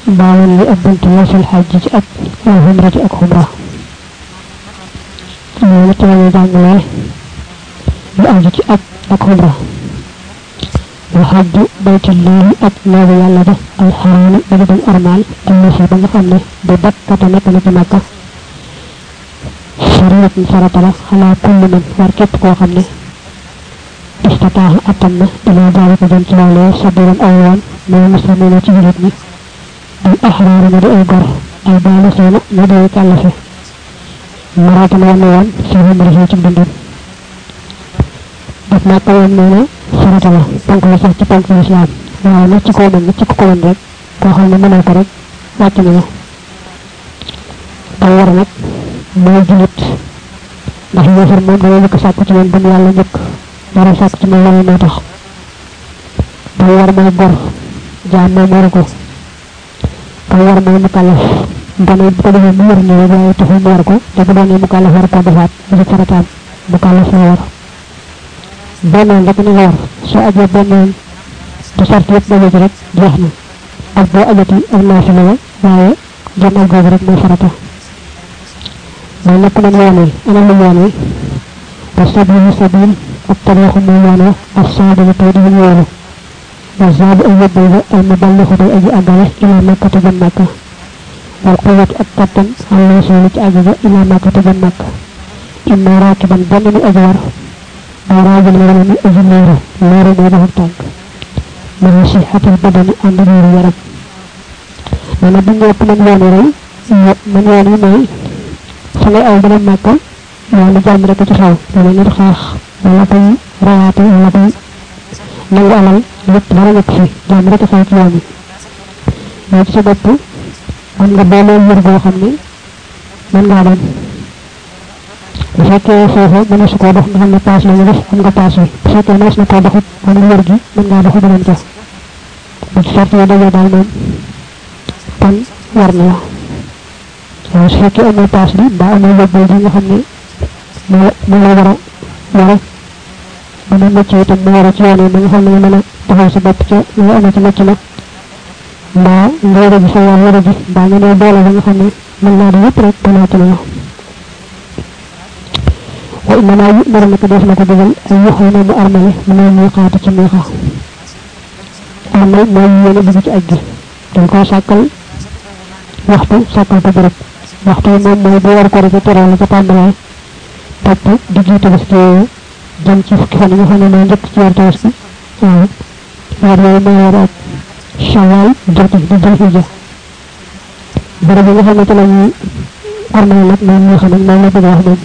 baawal li ak buntu wasul xajj ci ak wal xumra ci ak xumra loolu ci lañu jàngalee lu aju ci ak xumra wa xajju baytullahi ak néegu yàlla ba alxaraami ba dañ armaal allasi ba nga xam ne di bakkata nekk na ci Makka fariyatun farata la xalaa kulli man war képp koo xam ne istataaxa attan na ilaa daalika jëm ci loolee sabiran aw yoon mooy muslimina ci julit ñi al ahraari na di ay gor ay baalixiina na di ay kàllafe maratan wann woon fi humrihi ci dundam daf Makka woon nee na farata la ponk la sax ci ponk lislaam waaye nag ci koo mën ci ko mën rek koo xam ne mënoo ko rek wàcc na la day war nag mooy julit ndax yéefar moom dana njëkk sàkku ci moom bu yàlla njëkk dara sàkku ci moom loolu moo tax day war mooy gor jaam moom waru ko day war mooy mukallaf dana bu ko defee mu wër ñëw waaye taxul mu war ko te bu doonee mukallaf war ko defaat mu ci farataam mukallaf la war beneen rek ni nga war soo ajee beneen te sart yëpp daje ci rek jeex na ak boo ajati ak naafila la waaye jëm ak googu rek mooy farata mooy lépp nañ yoonee ana lu yoonee wa sabilu sabil ak tariixu muy yoonee ak saadilu tey di ñu yoonu wa zaabu ay yóbbal ba ay muballixu day aji àggale ila makkata jëm makka wal quwwatu ak kattan xale soolu ci àgg ba ila makkata jëm makka imma raakiban benn mu aji war day raajal la wala mu aji leeru leeru mooy doxub tànk من صحة البدن عند غير يرم من بني من يوني من يوني ماي فلي أو بلا مكة يعني جام رك تخاو ولا نرخاخ ولا تي رات ولا تي نغ علال لب دara يكفي جام رك تخاو ci yoon yi ci sa bopp am nga boole yër boo xam ne mën ngaa dem bu fekkee foofu mën su ko dox nga xam ne paas la ñu def am nga paas bi bu fekkee nees na ko doxut wala wër gi mën ngaa doxu beneen ko bu ci sart yi dajee daal moom kon war na la waaye su fekkee amul paas bi mbaa amul yóbbal ji nga xam ne moo la war a yore ba mu mëcc itam mu war a ci yoon yi ba nga xam ne mën a taxaw sa bopp ca nga amee ci mëcc nag mbaa nga yore ji sa yoon yore ji mbaa nga ne doole ba nga xam ne mën naa di yëpp rek danaa ci la وإنما يؤمر لك دفن كدغل أن يحرم بأرمله من الميقات كميقا أرمل ما يينا بجي أجي دنكو ساكل وقتو ساكل تبرك وقتو موم موي بوار كوري تيرال ci tambale top di jitu ci jëm ci fukki fan yi nga xam ne njëkk ci weer tabaski weer yooyu mooy weer ak shawal joti di jël hijja bërëb yi nga xam ne ci lañuy armal nag moom ñoo xam ne moom la bëgg wax moom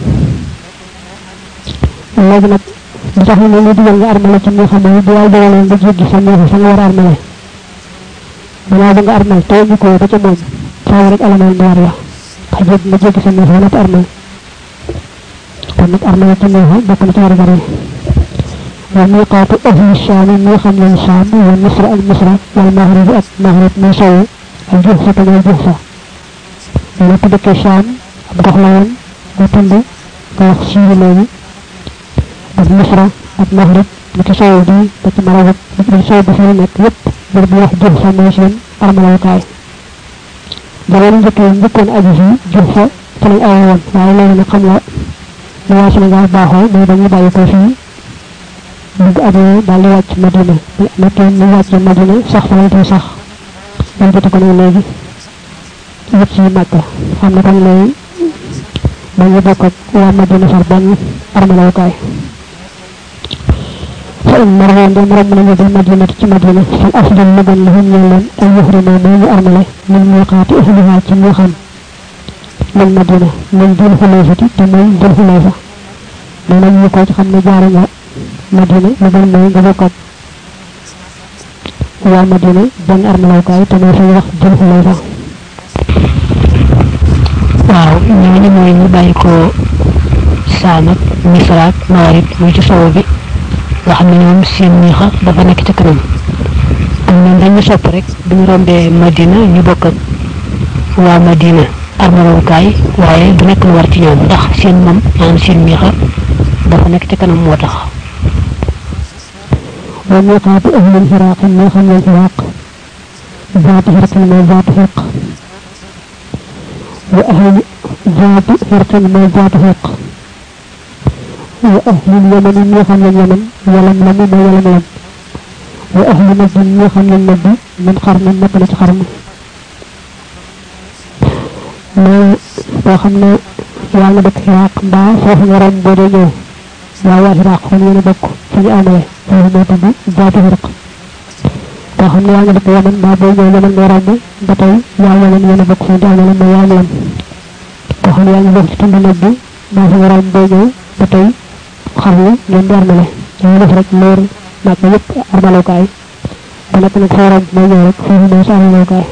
léegi nag li tax ñu ñu digal nga armale ci mo xam ne bu yàlla dogalee nga jéggi sa néeg fa nga war a armale balaa ba nga armal te ñu ko ba ca moom faaw rek alamal mu war la xajib nga jéggi sa néeg wala armal kon nag armale ci néeg bokk na ci war a bari wa miqaatu ahli shaam mi xam nañ shaam wa misra ak misra wal maghrib ak maghrib mi sow ak juhfa tamay juhfa ñu ko dëkkee shaam ab dox la woon nga tund nga wax siiru léegi ak misra ak maghrib ni ci sow bi ba ci marawat ni ci sow bi fi nekk yépp bir bi wax juhfa mooy seen armalawukaay jamono njëkkoon aji fi juhfa fa lañ aw woon waaye léegi nag xam la li waa Sénégal baaxoo mooy dañuy bàyyi ko fii bëgg ajee daal di wàcc Madina bu nekkee ñu wàcc Madina sax fa lañ koy sax dañ jot ko nag léegi yëpp ci Makka xam ne kon léegi dañu bokk ak waa Madina far benn armalawukaay فإن مروا عند مرمنا بالمدينة كمدينة فالأفضل لمن لهم يلن أن يحرموا ما يأرمله من ميقات أهلها كميخا من مدينة من ذو الحليفة تمين ذو الحليفة من يقول خمنا جارنا مدينة لمن ما ينقبقت هو مدينة بن أرملوكاي تمين في وقت ذو الحليفة waaw ñooñu mooy ñu bàyyi ko saam ak misra ak maarib muy ci sow bi nga xam ne ñoom seen miixa dafa nekk ci kanam am ñoom dañu sopp rek bu ñu rombee Madina ñu bokk ak waa Madina armalawukaay waaye du nekk lu war ci ñoom ndax seen moom maanaam seen miixa dafa nekk ci kanam moo tax wa miqaatu ahli al-Iraq mi xam ne Iraq ذات حرق ما ذات حرق وأهل ذات حرق ما ذات حرق وأهل اليمن يخل اليمن ولم لم ما ولم لم وأهل نجد يخل النجد من قرن نقلة قرن ما وخمنا yalla dëkk iraq mbaa foofu nga rom boo dee ñëw waa waa iraq fan yéen a bokk fi ñu amee foofu moo tudd zaatu iraq koo xam ne yaa nga dëkk yaman mbaa boo ñëw yaman nga romb ba tey yaa yaman yéen a bokk fi ñu amee ma yaa lam koo xam ne yaa ngi bokk ci tund nag bi mbaa fi nga romb boo ñëw ba tey xam ne ngeen di armale dañu def rek leer nag ba yëpp armalookaay ba nekk nag foo romb boo ñëw rek foofu mooy sa armalookaay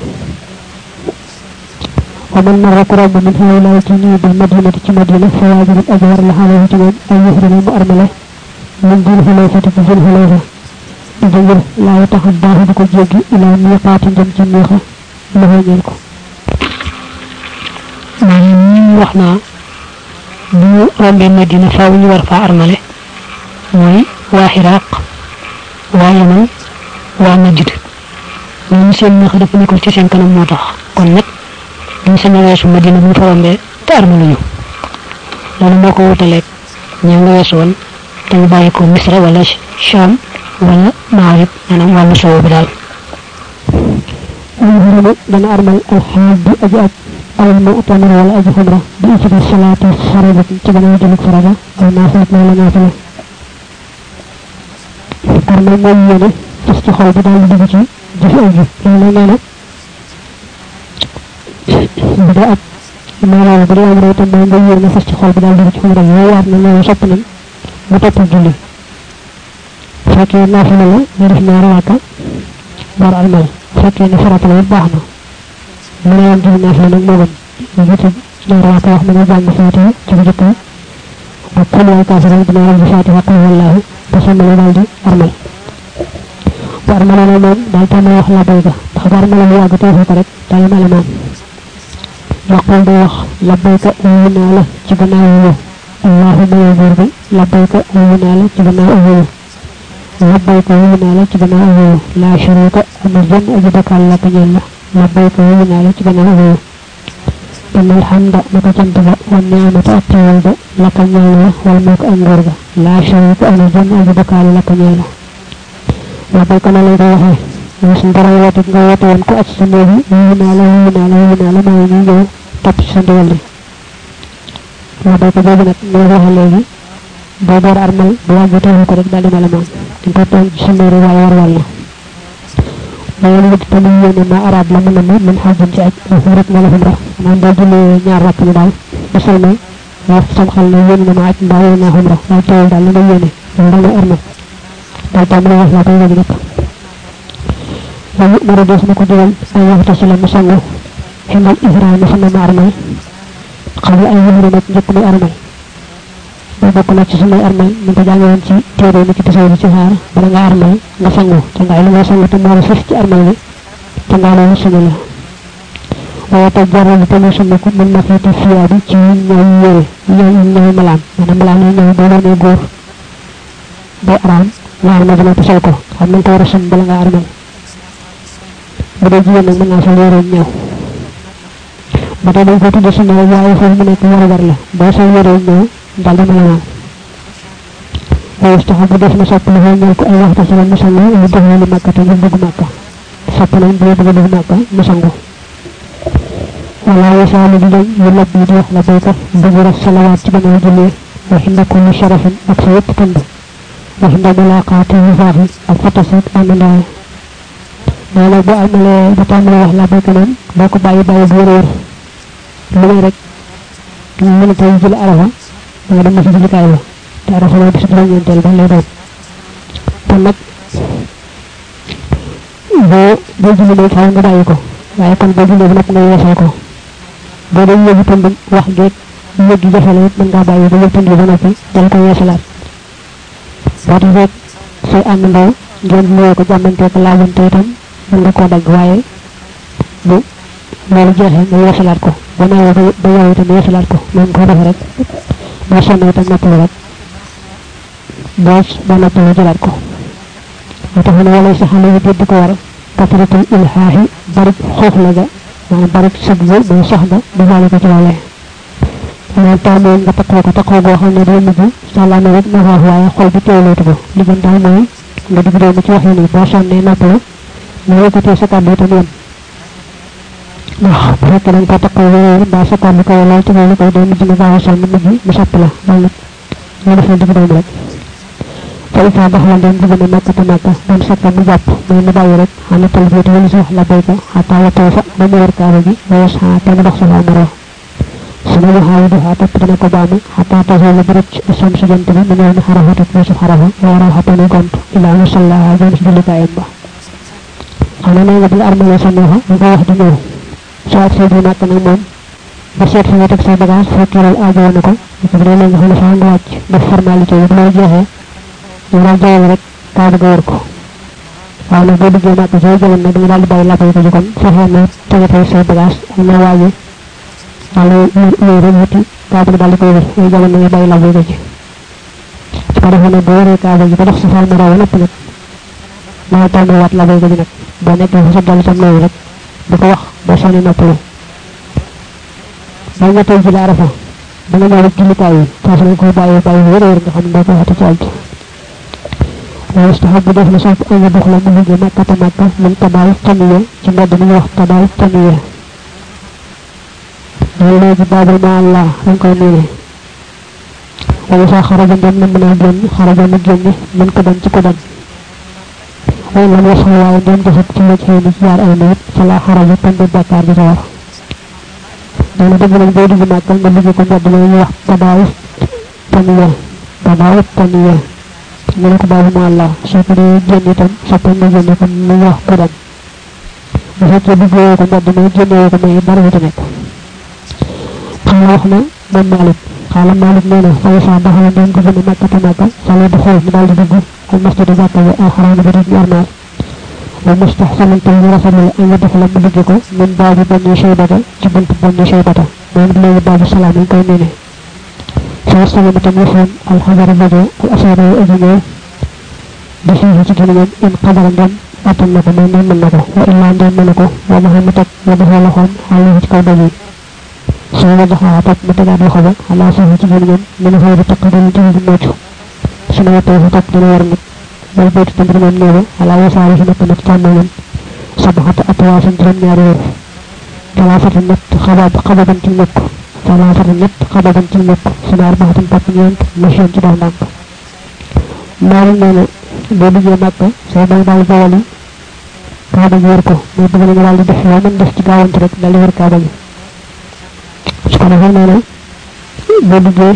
ومن مر قرب من هؤلاء الجنود المدينة مدينة فواجب الأجر لحاله جميل أن يحرم المؤرملة من ذي الحليفة بذي الحليفة إذن لا يتخذاه بكل جيج إلى ميقات جميخة له يلكو وحنا بو رمب المدينة فاوني ورفع أرملة وي واحراق ويمن ونجد من سين نخدف نكو تسين كانوا موتاخ كون نك ñu sañu wessu medina bu fa rombe te armaluñu lolu moko wutalek ñi nga wessu won te ñu bayiko misra wala sham wala maghrib manam wala sow bi dal ñu dana armal al hajj ajat al mu'tamir wala aj humra bi fi salati faradat ci gëna jël farada aw nafat wala nafala armal moy yene ci xol bi dal dugg ci jëf ay jëf lolu neena bida ak maanaam bu dee am tam mooy nga yéer nga fas ci xol bi daal di ci xumra yi waat na ñoo sopp nañ mu topp julli fekkee naafila la ñu def ñaari raaka door almal fekkee ne farata la baax na mu ne yoon julli naafila nag moo gën ñu jiite ñaari raaka wax na nga jàng faati ci bu jëkk ak kul wal kafirin dina ram faati wa qul wallahu ba sàmmale daal di armal bu armala na moom daal tam wax la bayga ndax bu armala mu yàgg teefu ko rek daal mala moom يقول دوخ لبيك أولنا له جبنا أولو اللهم يقول بي لبيك أولنا له جبنا أولو لبيك أولنا له جبنا أولو لا شروط أمزن أجبك الله كجلة لبيك أولنا له جبنا أولو إن الحمد لك جنتك والنعمة أطول لك نيلة والملك أنجرد لا شروط أمزن أجبك الله كجلة لبيك نالي دوخي وسندرا واتك غوات وانكو أجسنوه أولنا له ما ينيجو top sa ndewal la bay ko bobu nak mo wax legi bo door armal bo wajju taw ko rek dal di mala mom dañ ko ton ci sama rew war wala mo ñu di tam yene ma arab la mëna mo min hajjum ci aj rek mala humra man do julli ñaar rak ñu dal bisal may wax sam xal na yene ma aj mbaa na humra ay taw dal la yene dal la armal dal tam la wax la ko wajju nak ñu mëna def na ko digal ay waxta ci la musangu حين الإهرام سنة أرمل قبل أن يهرم جكم أرمل بابكنا سنة أرمل من تجاوز في تيرو نكت سوي سهار بلغ أرمل نسنو تنقل ما سنو تمار فيست أرمل تنقل سنة وتجرب تنسنكم من مفيت الثياب تين يويل يوم ملام من ملام يوم دولان يغور بأرام وعلم جنا تسوكو من تورسن بلغ أرمل بدأ من أصل يرنيو mata dañ ko tudde sama waaye foofu mu nekk war war la boo sa yore ñëw dal dama la naan waaye taxaw bu def na sopp la ñëw ko ay waxta ci mu sangu ñu def lu makka te ñu bëgg makka sopp nañ bu bëgg def makka mu sangu wala yasalu di dañ ñu labb di wax la baykat bëgg rek salawat ci gëna julli wa hinda kulli sharafin ak sa yépp tënd wa hinda mulaqati wafahi ak fatasit amandaay nana bu amale ba tamale wax la baykat non boko bayyi bayyi bu réer lu rek ñu mëna tay jël arafa nga dem ci jëlikaay la te arafa la bisu la ñentel ba lay doon kon nak bo jëlé lay faaw nga bayiko waye kon bo jëlé nak nga yeesal ko bo dañ ñëw tam wax geek ñëg jëfale mën nga bayyi ba ñëpp ndi ba nopi dal ko yeesalat waatu rek say and ndaw ngeen ñëw ko jamante ko laajante tam mën nga ko dag waye bu loolu jeexee nga yeesalaat ko ba nawee ba yow itam yeesalaat ko noonu ko def rek boo sonn itam noppal rek boo ba noppal jëlaat ko moo tax ne wala sa xale yi di ko war kasratul ilhaahi barik xooxla ga maanaam barik sëg ba mooy sox ba du faale ko ci loolee loolu taamoon nga takkoo goo xam ne day mujj sàllaame rek na wax waaye xol bi teewlootu ko li gën daal mooy nga digg doomu ci wax yi nii boo sonnee noppalu nga yëkkatee sa kàddu itam yem ndax bu fekkee dañ ko takkoo wéer mbaa sa kàddu ko lool te loolu koy day mujj nga gaaw a sonn mujj mu sopp la loolu nag nga defee digg doomu rek fa isa baxla ndem jigéen a màkkata màkka doon sakka mu jàpp mooy mu bàyyi rek xana talbiati wala si wax la béy ko xataa watoo fa ba mu wër kaaba gi wees xaa te mu dox sa faa maroo sunu waxaayu duxaa topp dana ko baamu xataa tasoo la bërëb ci sam si jant bi mu ñëw ni xarafa te ci xarafa waaraw xataa muy gont ilaa mu sallaha jëm si jullikaayam ba xam ne nga bi nga armalee sa neexa nga ko wax di ñëw soo ak say bi màkk nag moom ba seet fi nga teg say bagage fekkee loolu aajoo na ko ko bu dee léegi xam ne faa nga wàcc def formalité yi bu loolu jeexee ñu daal jawal rek kaaba ga wër ko waaye nag boo duggee màkk soo jëloon nag dañu daal di bàyyi lappay ko ci kon fexee na tegatee say bagage ak na waaje daal yooyu rek wuti kaaba gi daal di koy wër yooyu jamono nga bàyyi lappay ko ci su ko defee nag boo wëree kaaba gi ba dox sa fal ma raw lépp nag maa tàmbali waat lappay ko ci nag boo nekkee fa sa dal sam nooyu rek di ko wax boo sànni noppalu ba nga tey ji la arafa ba nga ñëw rek jullikaay yi foofu lañ koy bàyyi wër nga xam ne doo ko waxati ci alti ويستحب دفن صوت أن يدخل منه مكة من تبع الطمية كما دمي وقت تبع الطمية والله باب مع الله رنكو ميني ويسا خرج من الجنة خرج من الجنة من كدن تكدن وإن لم يصل وعندهم جسد في وجهه نسيار الموت فلا خرج تنبي بكار بزور دون دبن البيض بمكة من يكون دمي وقت تبع الطمية ñu ko baabu ma Allah soo ko dee génn itam soppal na génn ko mu wax ko dem bu fekkee bëggoo ko mbedd may génnee ko may dara wuti nekk xam wax na moom Malik xaala Malik nee na fay saa baxala doon ko gën a màkkata màkka fale du xool mu daal di dugg al masjid jàkka bi al xaraam bi di armaal wa mustahsanan tam ñu rafetlu ay nga def la mu dugg ko min baabu benn shaybata ci buntu benn shaybata moom léegi baabu salaam yi koy nee فارسل متمرحا الحجر البدو الأشعر الأجنال بفيه تجنين إن قدر دم أتم لكم من لكم وإلا دم لكم ومهمتك وبه لكم عليه تكودني سوى دخاها تك متجاد وخبا على فيه تجنين من غير تقدر جهد الموجه سنوى توه تقدر ورمك والبيت تنبر من نوه على وساره نتمت كاملا سبحة أطواف جرم يارير ثلاثة النت خبابا تنمك ثلاثة النت خبابا تنمك سنة أربعة تنين مشين جدا نانك مال نانا بودي مكة سيبان دال جوالي كابا يوركو مي بغل نال دي دخ ومن دف ci gawant rek dal wër kaaba gi su ko defal nana bodi ge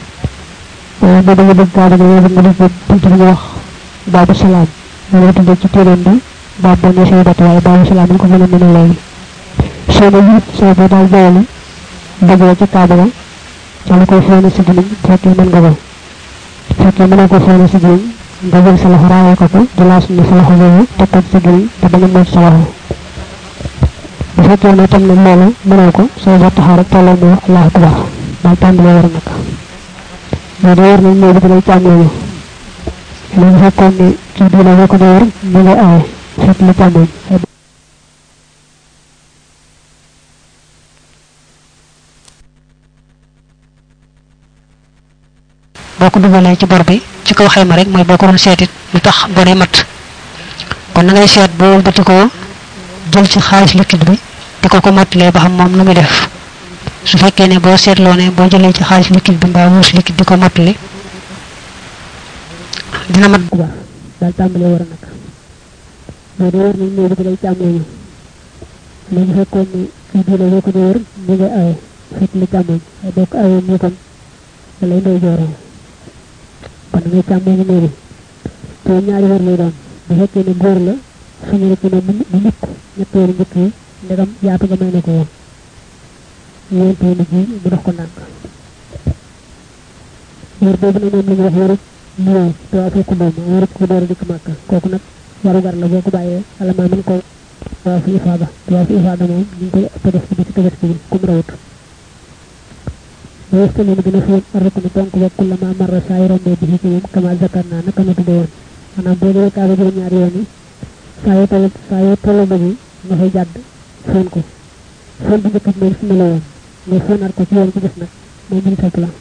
bëgg kaaba gi nga def buntu ñu wax babu salam ñu tudde ci téeram bi babu ne sey bat way babu salam ko mëna mëna lay so na yit so ba dal jawali bëgg ci kaaba ga ci ko fene ci gëna fekk mën nga ko fekk mën ko fene ci gëna nga jël sa loxo raayal ko di laas ni sa loxo yooyu teg ko ci gël te bañ a mën sa loxo bu fekkee ne tam ne loolu mënoo ko soo ba taxaw rek tolloo mu allah akbar daal tàmbalee war nag mais da war nañ mooy dafa lay càmmooñu mais bu fekkoon ne ci diina boo ko dee war mu nga aaye fekk la càmmooñ boko dugalé ci bor bi ci kaw xeyma rek moy boko ron sétit lu tax boré mat kon ngay sét bo wëlbati ko jël ci xaaliss liquide bi di ko matlé ba xam mom lu muy def su fekké né bo sétlo né bo jëlé ci xaaliss liquide bi mbaa wus liquide di ko matlé dina mat bu baax dal tambalé wara nak do do wër ni ñu bëgg lay tamé ñu ñu fekkon ni ci dina ko do wër ni nga ay fekk li tamé do ko ay ñu kon lay doy joré kon ngay tamé ni ni to ñaari wër lay doon bu fekké ni goor la suñu rek ni mu nit ñetteer ñëk yi ndegam yaatu ga may na ko woon ñeente ni ji mu dox ko nank wër bobu na mom lañu wax wër mo to fa ko mom wër ko door dik makka koku nak waru gar la boko baye ala ma man ko wa fi ifada mom ñu koy def ci tëgët ci ku mu rawut ويستمر بنفسه الركن تنك وكلما مر سائر به كما ذكرنا نكما تدون أنا بودر كابا جل ñaari yoni saya tolo bagi nga fay jadd fon ko fon bu njëkk mooy fi la woon mais fonar ko ci yoon ci def nag mooy ñu fekk la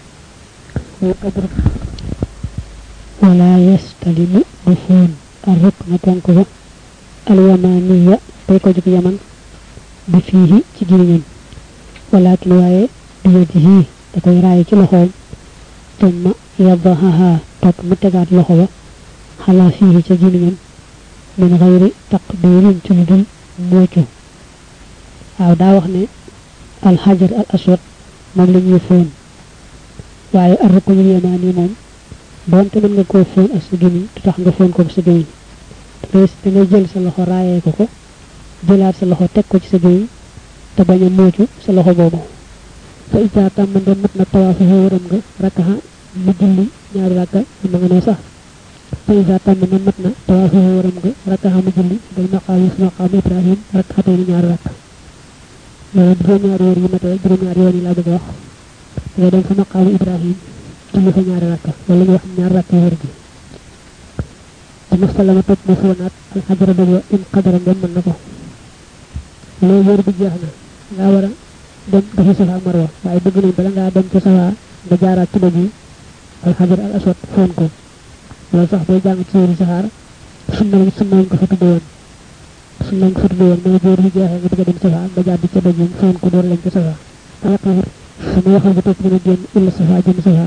wala yastalimu bufun ar-rukna tanku al-yamaniya tay ko juk yaman bi fihi ci giriñam walakin waye biyadihi da koy raay ci loxoom tumma yadahaha top mu tegaat loxo ba xala fihi ci giriñam min ghayri taqdirin ci dul mocu waaw daa wax ne al hajar al aswad moom la ñuy foon waaye ar-ruknul yamani moom donte mën nga ko foon ak sa gimi du tax nga foon ko sa gimi da ngay jël sa loxo raayee ko ko jëlaat sa loxo teg ko ci sa gimi te bañ a moocu sa loxo boobu fa ija tam man dem mat na tawaafu waram nga rakaha mu julli ñaari rakka ma nga ne sax fa ija tam man mat na tawaafu waram nga rakaha mu julli day maqam ibrahim rakatay ñaari rakka loolu juróom ñaari yoon yi matee juróom ñaari yoon yi laa bëgg wax nga dem fa maqam ibrahim julli fa ñaari rakka wala ñu wax ñaari rakka wër gi dama salama topp mu foonaat al xajara dëgg in qadara ngeen mën na ko loolu wër bi jeex na nga war a dem dafa safa marwa waaye bëgg nañ bala ngaa dem ci safa nga jaaraat ci dëgg al xajar al aswad foon ko loolu sax booy jàng ci yéri saxaar sunna lañ ko fa tudde woon sunna lañ ko fa tudde woon mooy wër bi jeexee nga bëgg a dem safa nga jaar di ca dëgg foon ko door lañ ci safa yaqir sama waxal bu topp dina génn illa safa jëm safa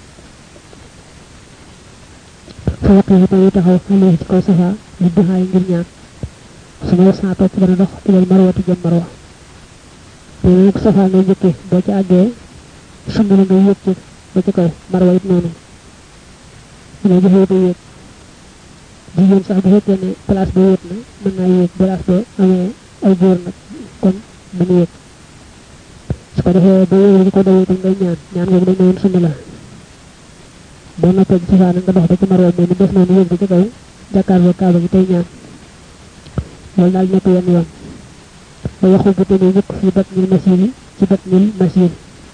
fa yaqir tay taxaw xale ci kaw safa li duhaay ngir ñaan sama wasa topp dana dox ilal marwati jëm marwa ñu nak safa ngay jëkke bo ci àggee sunna la ngay yëg ba ci kaw marwa it noonu ñu joxe day yëg jigéen sax bu fekkee ne place ba yëg na mën naa yëg place ba amee ay góor nag kon mën yëg su ko defee ba yëg ko dawee tam ngay ñaan nga dañ woon sunna la bo na teg safa nga dox ba ci marwa mais ni def noonu yëg ba ci kaw jàkkaarloo kaaba gi tey ñaan loolu daal nekk yoon yoon ba yaxul bu tene yëkk fi batnil masiri ci batnil masir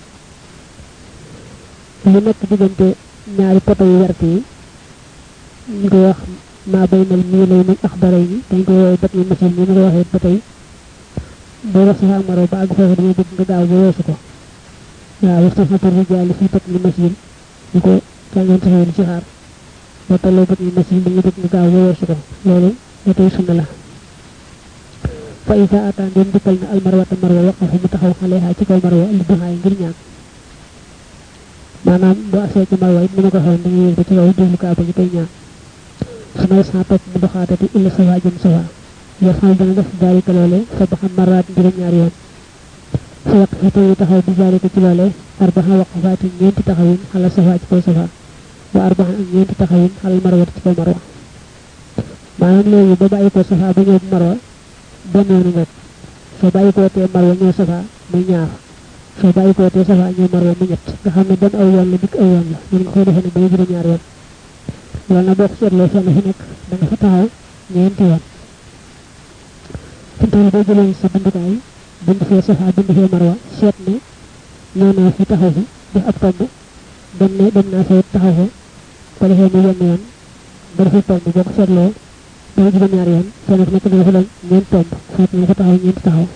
lu nekk diggante ñaari poto yu wert yi ñu ko wax ma baynal milay min akhbaray ni dañ ko woy batnil masir ni ñu ko waxee ba tey bo wax sa maro ba ag foofu dañu bëgg nga gaaw ba weesu ko waaw wax sa tur rijal fi batnil masir ñu ko jàngoon taxaw ci xaar ba tolloo batnil masir dañu bëgg nga gaaw ba weesu ko loolu ba tey sunna la fa iza atan dem dikal na al marwata marwa waqafu mu taxaw xaleha ci kaw marwa li duhaay ngir ñaan manam bo asé ci marwa it ni ko xol dañuy yëg ci kaw jëlu ka ba ci tay ñaan sama sa top mu doxaatati illa sawa jëm sawa ya xal dana def dalika lolé fa ba xam marat ngir ñaar yoon fa yaqfu tay taxaw bi dalika ci lolé arbaha waqafati ñeenti taxawin xala sawa ci kaw sawa wa arbaha ñeenti taxawin xala marwa ci kaw marwa manam légui ba bayiko safa ba ñëw marwa ben yoonu nak so bayiko té marwa ñëw safa muy ñaar so bayiko té safa ñëw marwa mu ñett nga xamné ben aw yoon la dik aw yoon la ñu ko defé bay jël ñaar yoon loolu na bok sétlo fenn fi nek da nga fa taxaw ñeenti yoon ci tan bay jël ci bindukaay bind fi safa bind fi marwa sét né ñëna fi taxaw fi def ab tomb dem na fa taxaw ko defé mu yoon yoon ba fi tomb bok sétlo day jël ñaar yoon fenn fi nek dafa lañ ñeent tomb fat ñu fa taxaw ñeent taxaw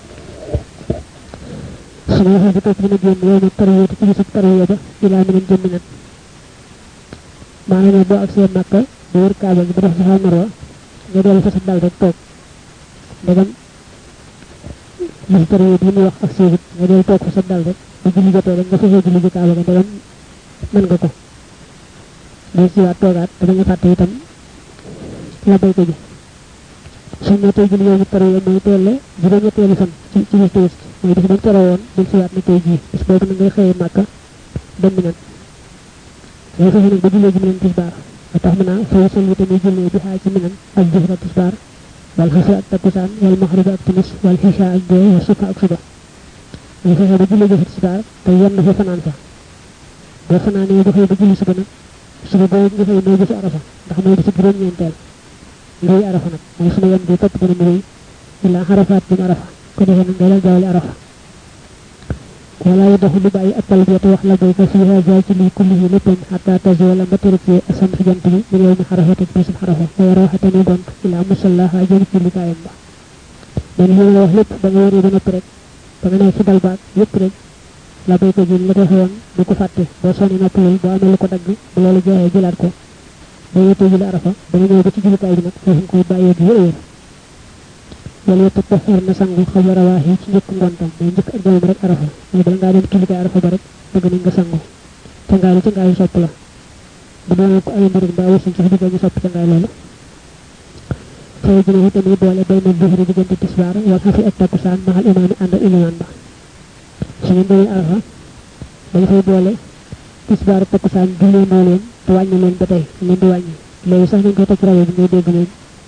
sama waxa bi topp dina génn yoonu tariyatu ci bisu tariya ba ila min jëmminan maanaam bo ak seen makka do wër kaaba gi ba def safa marwa nga delu fa sa dal rek toog ndegam bisu tariya bi ñu wax ak seen nga delu toog fa sa dal rek ba julli jotee rek nga fa julli kaaba ga ndegam mën nga ko do ci waat toogaat da nga fàtte itam la bay ko ji sunna tay julli yoonu tariya moy télé juroom ñetteelu fan ci bis toos moy def dañ téré won dil ci waat ni tay ji bis bobu ngay xey makka dem mi nak ñu fa ñu ba julli ji mi tisbar tax mëna fay sol wi tamit julli bi ha ci minan ak jëfra tisbar wal xasa ak takusan wal maghrib ak timis wal hisha ak do wa sufa ak suba ñu fa ba julli jëfra tisbar tay yenn fa fanan fa do fanane ba xey ba julli suba nak suba bo ñu fay no ci arafa ndax moy ci juroom ñentel ngay arafa nak moy sunu yam bi top dana muy ila harafat bi arafa ko defé nak ngay jawali arafa wala yadahu li bàyyi ak talbiyatu wax la bay ko fi hada ci li kulli léppam hatta tazula ba terke asam fi jant bi mu yow mi xarafatu bi sub xarafa wa rahatani don ila musallaha jëm ci likayam ba dañ ñu wax lépp da nga wari ba nopp rek da nga ne ci dal baak yépp rek la bay ko jël la def woon du ko fàtte boo sonni noppalul boo amee lu ko dagg bu loolu jeexee jëlaat ko ba yéete jël arafa da nga ñëw ba ci julikaay bi nag foofu koy bàyyee bi wér wala yépp taxir na sangu xabar waahi ci njëkk ngontam mooy njëkk ak demam rek arafa mais bala ngaa dem julikaay arafa ba rek bëgg nañ nga sangu ca ngaay sopp la bu doon ko ay mbir ba wasin ci diggal ñu sopp ca ngaay loolu fay jëne itam yi boole bay na duhri diggante tisbaar wal xafi ak takkusaan maxal imaami ànd ilimaan ba su ngeen demee arafa dañ fay boole tisbaar takkusaan jullee moo leen te wàññi leen ba tey leen di wàññi léegi sax nañ koy toj rajo bi ngay dégg leen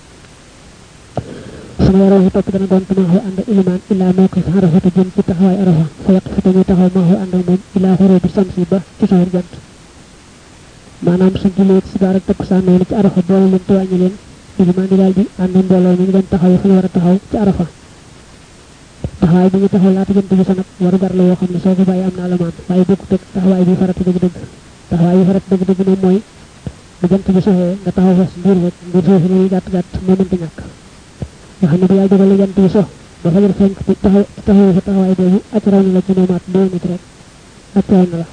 sama yaro yi topp dana doon tamaa ànd ilimaan illaa moo ko fa arafa te jëm ci taxawaay arafa fa yàq fi tañuy taxaw maa ànd moom illaa xoroo bi samsi ba ci soxor jant maanaam su jullee tisbaar ak takkusaan noonu ci arafa boole leen te wàññi leen ilimaan di daal di ànd mbooloo mi leen taxaw fa ñu war a taxaw ci arafa taxawaay bi ñu taxaw laata jant bi sa nag waru gar la yoo xam ne soo ko bàyyi am na alamaan waaye bokku teg taxawaay bi farata dëgg-dëgg taxawaay bi farata dëgg-dëgg moom mooy bu jant bi soxee nga taxaw fa mbir rek mbir soosu lañuy gàtt moo mënta ñàkk nga xam ne bu yaa jógale jant bi sox ba fajar fenk taxaw sa taxawaay boobu acc raw na la ci noomaat 2 minutes rek acc raw na la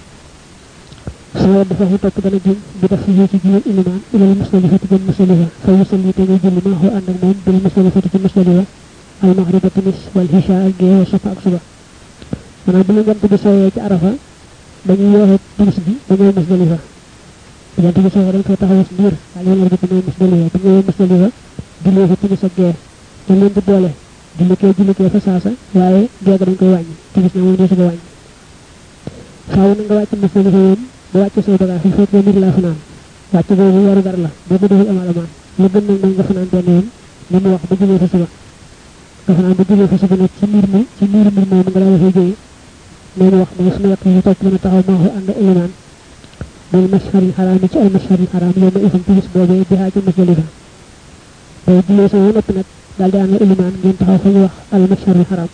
sama wedd foofu topp dana jëm bi def yi ci jiir ilimaan ilal musdalifa ti jëm musdalifa fa yusalli te ngay julli maa xoo ànd ak moom bil musdalifa ti ci musdalifa al maghriba timis wal hisha ak gee safa ak suba maanaam bu ñu jant bi sooyee ci arafa dañuy yooxe timis bi ba ñëw musdalifa bu jant bi sooyee dañ koy taxaw si biir waaye yoon bi ñëw musdalifa bu ñëwee musdalifa jullee fa timis ak gee dañ leen di boole jullikee fa saasa waaye geega dañ koy wàññi timis na moom dee su ko wàññi faaw na nga wàcc musdalifa yoon bu wàcc say bagage yi fekk nit laa fanaan wàcc boobu waru gar la boo ko deful amal amaan lu gën nag mooy nga fanaan benn yoon li mu wax ba jullee fa suba nga fanaan ba jullee fa suba nag ci mbir moom nga daal dafay jóge loolu wax mooy suma yàq yi topp dina taxaw maa ko ànd ilimaan bil mashharil haram ci ay mashharil haram yow ma ifam timis boobee bi haa ci musdalifa day jullee sa noppi nag daal di ànd ilimaan ngeen taxaw fa ñu wax al mashharil haram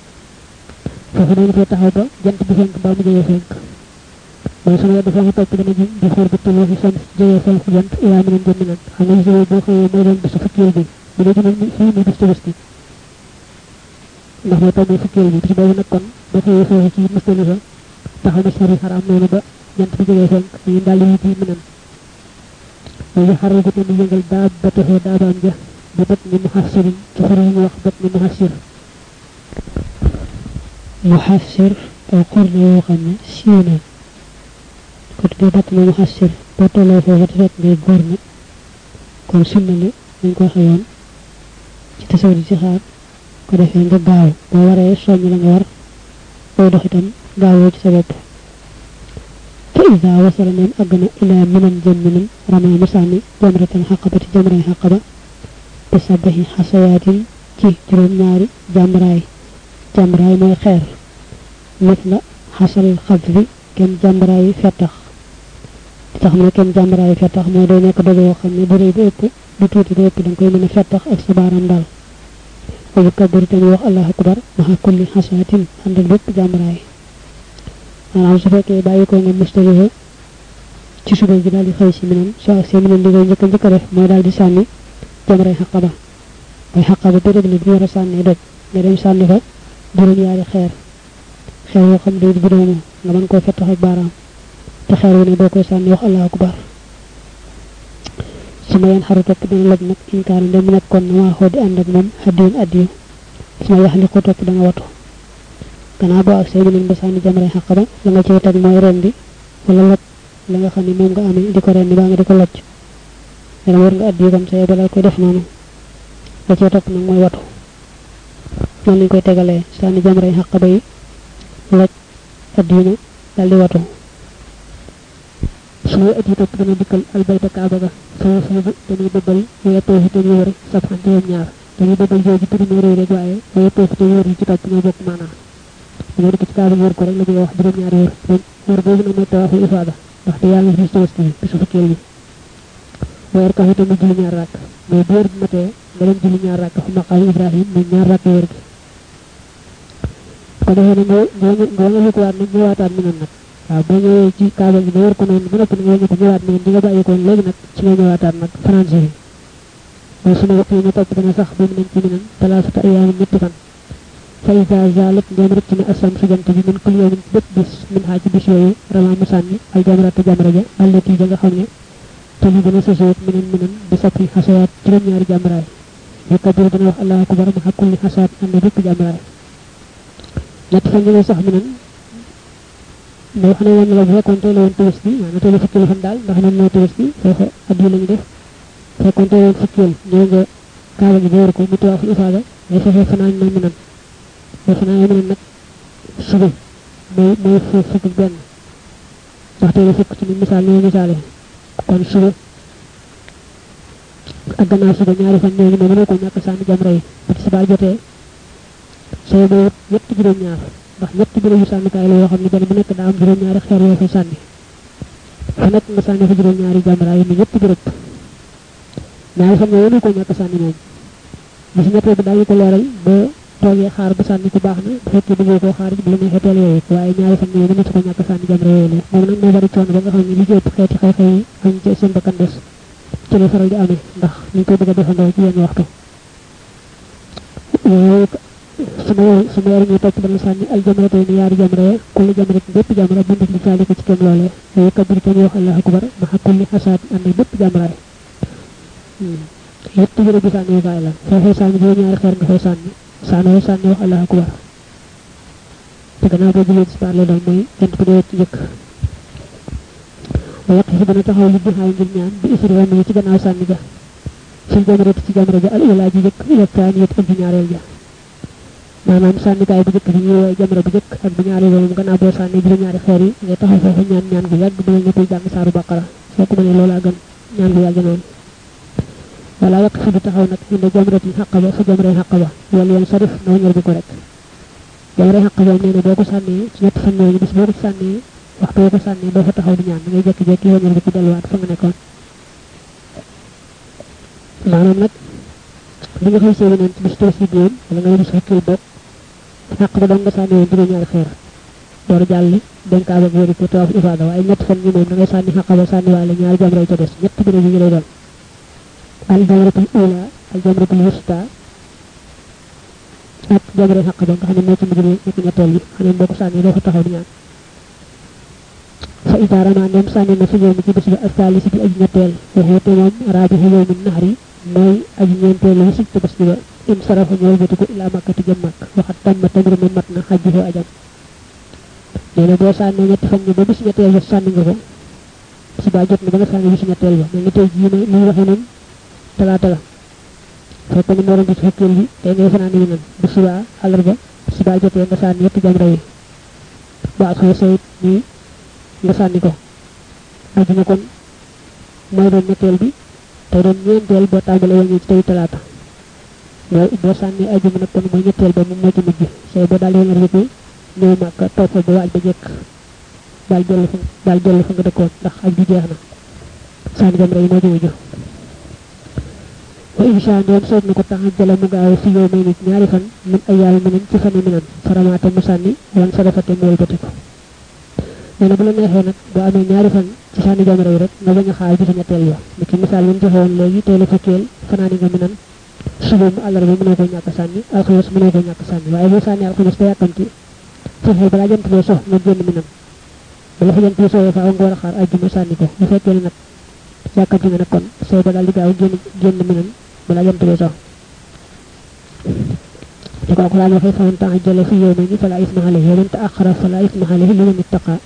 foofu dañu fay taxaw ba jant bi fenk ba mu jógee fenk mooy sama dafa nga topp dana jëm di xool bu toloo fi sam jógee fenk jant ilaa mi leen jëmmi nag xam nga jógee boo xëyee mooy doon bisu fukkeel bi bu dee jëmal fii muy bis tabaski ndax mooy tombee fukkeel bi bis boobu nag kon boo xëyee foofu ci musdalifa taxaw mashharil haram noonu ba jant bi jógee fenk ñu daal di wuti minam mooy xaral ko te mu yëngal daabataxoo daabaam ja bi bat ni muhassirin ci xur yi ñu wax bat ni muhassir aw xur la yoo xam ne siiw na ko tuddee bat ni muhassir boo tolloo foofu te fekk ngay góor nag kon sunna li ñu ko xëyoon ci tasaw di ci xaar ko defee nga gaaw boo waree soññ la nga war boo dox itam gaawoo ci sa bopp fa ida wasala neen àgg na ilaa minan jëm minan ramay mu sànni jamratan xaqabati jamray xaqaba bi sabahi xasayaatin ci juróom-ñaari jamraay mooy xeer nit la xasal xab bi kenn jamraay fettax di tax ne kenn jamraay fettax mooy day nekk doge yoo xam ne bu rëy ba ëpp du tuuti ba ëpp da nga koy mën a fettax ak sa baaram daal bu kabari te ñu wax allahu akbar maxa kulli xasaatin ànd ak bépp jamraay maanaam su fekkee bàyyi ko nga musdalifa ci suba gi daal di xëy si minan soo ak see minan li ngay njëkk a def mooy daal di sànni jamray xaqaba mooy xaqaba bi rek li bi war a sànni doj nga dem sànni fa juróom-ñaari xeer yoo xam day bu doomu nga mën koo fettax ak baaraam te xeer wu ne doo koy sànni wax allahu akbar suma yan xaru topp dana loj nag inkaana dem nekkoon na maa xoo di ànd ak moom xaddiyun addiyu suma yax li ko topp da nga watu gannaaw boo ak say minan ba sànni jamray xaqaba la nga cay teg mooy rendi wala loj la nga xam ne moom nga amee di ko rendi baa nga di ko loj dana war nga addiyu comme ça balaa koy def noonu la cay topp nag mooy watu noonu lañ koy tegalee sànni jamray xaqaba yi loj addiyu daal di watu suñu ati topp dana dikkal albayta kaaba ga soo suubu dañuy dëbbal weyetoo fi te ñu wëri safxan juróom-ñaar dañuy dëbbal jooju turi mu réy rek waaye weyetoo fi te ñu wër yi ci topp ñoo bokk maanaa dañoo dikk ci kaaba wër ko rek la ñuy wax juróom-ñaari wër boobu nag mooy tawaafu ifaada ndaxte yàlla fi tabaski bi bisu fukkeel bi weer ka fi tamit julli ñaar rakk mais bu wër bi matee nga dem julli ñaar rakk fu maqaam Ibrahim muy ñaar rakk wër gi ko defee ne nga ko waat nag ñëwaataat mi nan nag waaw boo ñëwee ci kaaba gi ba wër ko noonu ba noppi nga ñëw ñëwaat mi di nga bàyyi ko léegi nag ci nga ñëwaataat nag français yi mooy sunu waxtu yi ñu topp dana sax bu nañ ci minan talaasata ayyaam ñetti fan fa iza zalat ndem rëcc na asam su jant bi min kul yawmin bépp bis min xaa ci bis yooyu rama mu sànni al jamrata jamra ja allati ja nga xam ne te li gën a sësoot minan bi sappi xasayaat juróom-ñaari jamraay yu kabir dana wax allahu akbar ma kulli xasaat ànd bépp jamraay ñett fan ñu sax minan mo wax ne woon la bu fekkoon teel woon tëbës bi maanaam teel fukki fan daal ndax noonu moo tëbës bi foofa at yi lañu def fekkoon teel woon fukkeel ñëw nga kaaba gi boor ko mu tuwaafu ifaada ngay fexe fanaan na minan boo fanaan minan nag suba mooy fukk benn ndax teel fukk ci misaal ñoo misaale kon suba ak gannaaw suba ñaari fan ñooñu moom mënoo ko ñàkk sànni jamra yi bu tisbaar jotee soo boo ñett juróom-ñaar ndax ñetti bëre yu sànnikaay la yoo xam ne benn bu nekk daa am juróom-ñaari xeer yoo fay sànni fa nekk nga sànni fa juróom-ñaari jamra yi ni ñetti bërëb ñaari fan yooyu ko ñàkk sànni moom bi si ñettee bi daañu ko leeral ba toogee xaar ba sànni ko baax na bu fekkee bëggee koo xaar bu la neexee teel yooyu waaye ñaari fan yooyu mënatu ko ñàkk sànni jamra yooyu la moom nag moo bari coono ba nga xam ne li ci ëpp xeeti xew-xew yi añ ci seen bakkan des ci la faral di amee ndax ñu koy bëgg a defandoo ci yenn waxtu sama yar ñu topp dana sànni al jamrata ni yaari jamra kulli jamrat bépp jamra bindik li caali ko ci kem loolee yooyu kabir te ñu wax allahu akbar ma kulli xasaat ànd bépp jamra yépp jërë bi sànni kaay la foo sànni boo ñaari xeer nga fay sànni sànni wax allahu akbar te gannaaw boo jëlee ci parle doon mooy jant bi dee ci njëkk wa yàq si dana taxaw li duxaay ngir ñaan bi isri ram yi ci gannaaw sànni ga ci jamrat ci jamra ja al ula ji jëkk ila taaniyat ak ji ñaareel ja maanaam sànnikaay bu jëkk bi ñuy woy jamra bu jëkk ak bu ñaari loolu mu gannaaw boo sànni juróom-ñaari xeer yi ngay taxaw foofu ñaan gu yàgg mel ne koy jàng saaru baqara soo ko mënee loolaa gën ñaan gu yàgg noonu wala waqt fi du taxaw nag inde jamratin xaqaba fa jamray xaqaba wala yoon sarif na wañal bi ko rek jamray xaqaba nee na boo ko sànnee ci ñett fan yooyu bis boo ko sànnee waxtu boo ko sànnee doo fa taxaw di ñaan da ngay jekki-jekki wañal bi ci delluwaat fa nga nekkoon maanaam nag bi nga xëy seeni noonu ci bis toos yi déen wala nga bis fekkil bokk xaq ba doon nga sànni woon juróom-ñaari xeer door a jàll denkaaba ak wéri ko tawaaf ifaada waaye ñett fan ñi moom da ngay sànni xaq ba sànni waale ñaari jamray ca des ñett bi ñu lay doon al jamratul ula al jamratul wusta ak jamray xaq ba nga xam ne moo ci mujj nekk ñetteel bi xam ne boo ko sànni doo fa taxaw di ñaan fa ida rama ndem sànni na fi ñëw mi ci bis bi ak taalisi bi aji ñetteel waxeete moom raabihi yow min naxari mooy aji ñeenteel la ci bés bi ba in sarafa ñëw bëtiku ila makkati jëm makk waxat tamma tamir ma mat na xajji ajam nee na boo sànnee ñetti fan ñi ba bis ñetteel ba sànni nga ko si ba jot na ba nga sànni bis ñetteel ba mel ni tey jii ne li waxee noonu talaata la fekk ni moo doon bis fekkeel bi tey ngay fanaani wi nan bu subaa àllarba si ba jotee nga sànni ñetti jamra yi ba ak xëy sayit nii nga sànni ko ajuma kon mooy doon ñetteel bi tey doon ñeenteel boo tàmbalee wañu ci tey talaata boo sànni ajuma nag kon mooy ñetteel ba moom moo ci mujj say boo daal yoon rek ñëw màkk toog fa ba waaj ba jekk daal dellu fa nga dëkkoon ndax aj bi jeex na sànni jamra yi moo ci mujj wa insha ndoom soob na ko tax jëla mu gaaw fi yow may nit ñaari fan min ay yàlla minan ci fane minan faramaata mu sànni wan sadafate mu wëlbati ko nee na bu la neexee nag boo amee ñaari fan ci sànni jamra yi rek nga bañ a xaar bi sa ñetteel ba ni ki misaal ñu joxe woon léegi tey la fekkeel fanaani nga minan suba mu àllarba mënoo ko ñàkk sànni alxames mënoo ko ñàkk sànni waaye boo sànni alxames ba yàkkamti fexeel balaa jant bee sox nga génn minan bala fa jant bee soxee faaw nga war a xaar ajjuma sànni ko bu fekkee nag yàkkamti nga nag kon say ba daal di gaaw génn minan balaa jant bee sox li ko alquran waxee fa man ta'ajjala fi yawmayni fala isma alayhi wa man ta'akhkhara fala isma alayhi liman ittaqa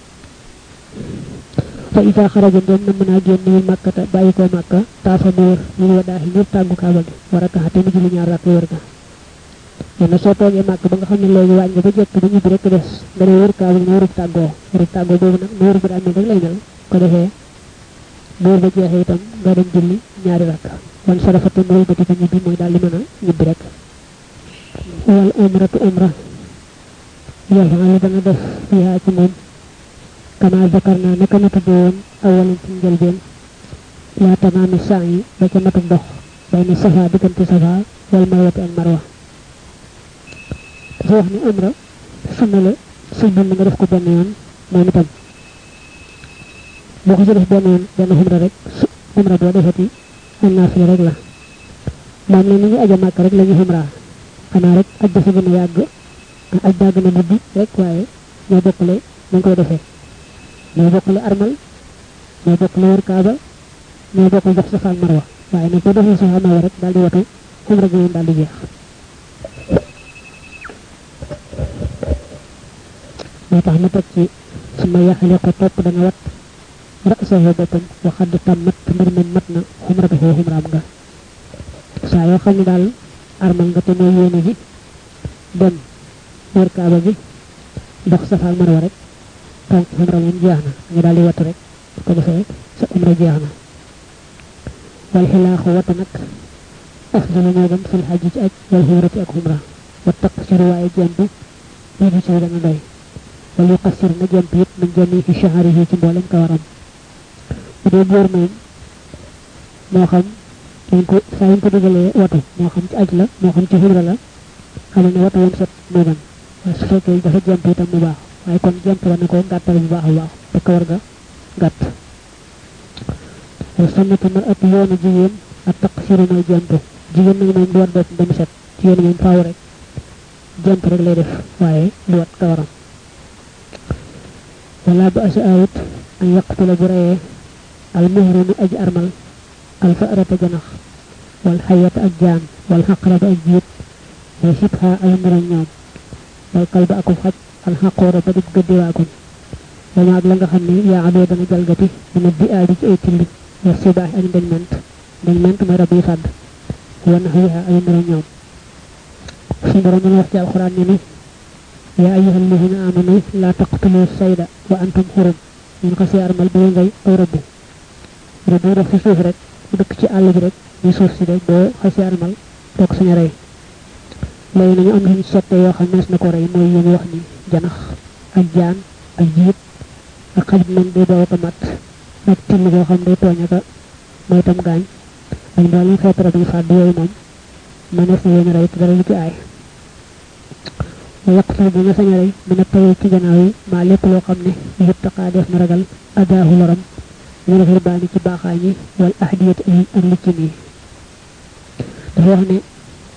fa ida xaraja ndem na mën a génn wi màkkata bàyyi ko màkka taafa mu wër ñu wadaaxi ñëpp tàggu kaaba gi war a kaxate mu julli ñaar rakk wër ga nee na soo toogee màkk ba nga xam ne léegi waañ nga ba jekk ba ñibbi rek des nga ne wër kaaba gi ne wërub tàggoo boobu nag mu wër bu amee rek lay mel ko defee mu wër ba jeexee itam nga dem julli ñaari rakk wan sarafate mu wëlbati ko ñibbi mooy daal di mën a ñibbi rek wal umratu umra yàlla dana def fiha ci moom kama zakarna naka na tudde woon awalan ci njëlbeen ila tamaami sa'i ba ca matu dox bayna safa diggante safa wal marwati ak marwa dafa wax ni umra sunna la sëñ bi nga def ko benn yoon moom itam boo ko ci def benn yoon benn xumra rek xumra boo defati am naa fi rek la moom la ni ñu aja màkk rek la ñu xumra xanaa rek aj dafa gën a yàgg aj daa gën a guddi rek waaye ñoo bokkale nañ koy defee ñoo bokkale armal ñoo bokkale wër kaaba ñoo bokkale def safa ak marwa waaye nag boo defee safa marwa rek daal di watu xumra gi daal di jeex moo tax mu teg ci suma yaxale ko topp dana wat ra'sahu boppam waxad tammat mbir mi mat na xumratahu xumraam nga saa yoo xam ne daal armal nga te mooy yéene ji dem wër kaaba gi dox safa ak marwa rek tànk xumra moom jeex na nga daal di wattu rek ko defee sa umra jeex na wal xilaaxu watu nag afdalu moo gën fil xajji ci aj wal xumrati ak xumra wa taqsir waaye jemp lii di ci dana doy wal yuqassir na jemp it min jamihi shahrihi ci mboolem kawaram bu dee góor moom moo xam dañ ko saa ñu ko dugalee watu moo xam ci aj la moo xam ci xumra la xamal ne watu woon set moo gën waaye su fekkee dafa jemp itam mu baax waaye kon jemp la ne ko gàttal bu baax a baax te kawar ga gàtt wa sunnatu mar'ati yoonu jigéen ak taqsiru mooy jemp jigéen nag moom du wat bopp ba mu set jigéen moom faaw rek jemp rek lay def waaye du wat kawaram wala ba asa awut an yaqtula bu reyee al muhrimu aj armal al fa'rata janax wal xayata ak jaan wal xaqraba ak jiit wa sibha ay mura ñoom wal kalba akub xaj al xaqoora ba dig gëddiwaagun wama ak la nga xam ne yaa adoo dana jalgati dana bi aadi ci ay tilli wa sibaax ak ndegment mooy rab yi fàdd wa naxwiha ay mura ñoom suñu borom dana wax ci alxuraan ne ni yaa ayyuha alladina amanu laa taqtulu sayda wa antum xurum ñun xasee armal ba ngay aw rëbb rëbb dox ci suuf rek bu dëkk ci àll bi rek ñu suuf si rek boo xasee armal toog sañ a rey léegi nañu am luñu settee yoo xam nees na ko rey mooy yéen wax ni janax ak jaan ak jiit ak xaj moom day daw ko mat ak till boo xam day tooñ aka mooy tam gaañ ak mboolem xeetu rab yi fàdd yooyu moom mënees na yéen rey te dara lu ci aay yaqtal bi nga sañ a rey mën a tawee ci gannaaw yi maa lépp loo xam ne yuttaqaa def na ragal adaahu loram ñu la xirbaani ci baaxaay ñi wal ahdiyat ak liccin yi dafa wax ne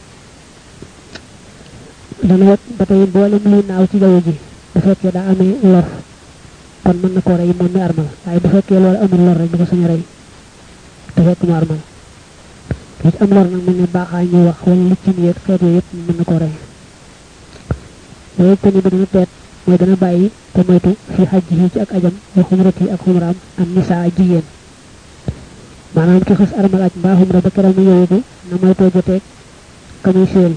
dana wat ba tey mboolem luy naaw ci jaww ji bu fekkee daa amee lor kon mën na koo rey moom mi armal waaye bu fekkee loolu amul lor rek du ko sañ a rey te fekk mu armal li ci am lor nag mel ne baaxaay ñuy wax wala liccin yeeg xeet yooyu yëpp mën na koo rey waaye te ni ba dana teet mooy dana bàyyi te moytu fi xaj yi ci ak ajam wa xumrat yi ak xumraam am nisaa jigéen maanaam ki xas armal aj mbaa xumra ba keral mu yowugu na moytoo joteeg ka muy séel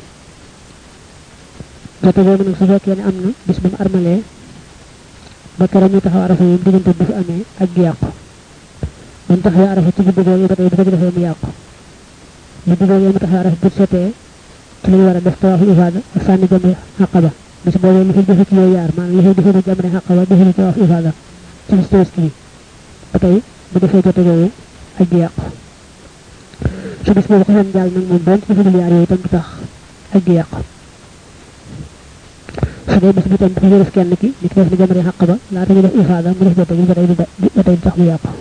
jote boobu nag su fekkee ne am na bis ba mu armalee ba keral muy taxaw arafa yi diggante bu fi amee aj gi yàqu ba mu taxawee arafa ci guddi googu ba tey bu ko ci defee mu yàqu guddi googu mu taxawee arafa bu setee ci lañu war a def tawaaful ifaada ak sànni jamre xaqaba bis boobu li fi defe ci yooyu yaar maanaam li fi defe ci jamre xaqaba defe ci tawaaf ifaada ci bis tabaski bi ba tey bu defee jote boobu aj gi yàqu su bis boobu xasoon jàll nag moom doon ci defagul yaar yooyu itam du tax aj gi yàqu su dee bis bi tam dafa def kenn ki di ko def ni jamre xaqaba laata ñu def ifaada mu def jote gi ba tey du tax mu yàqu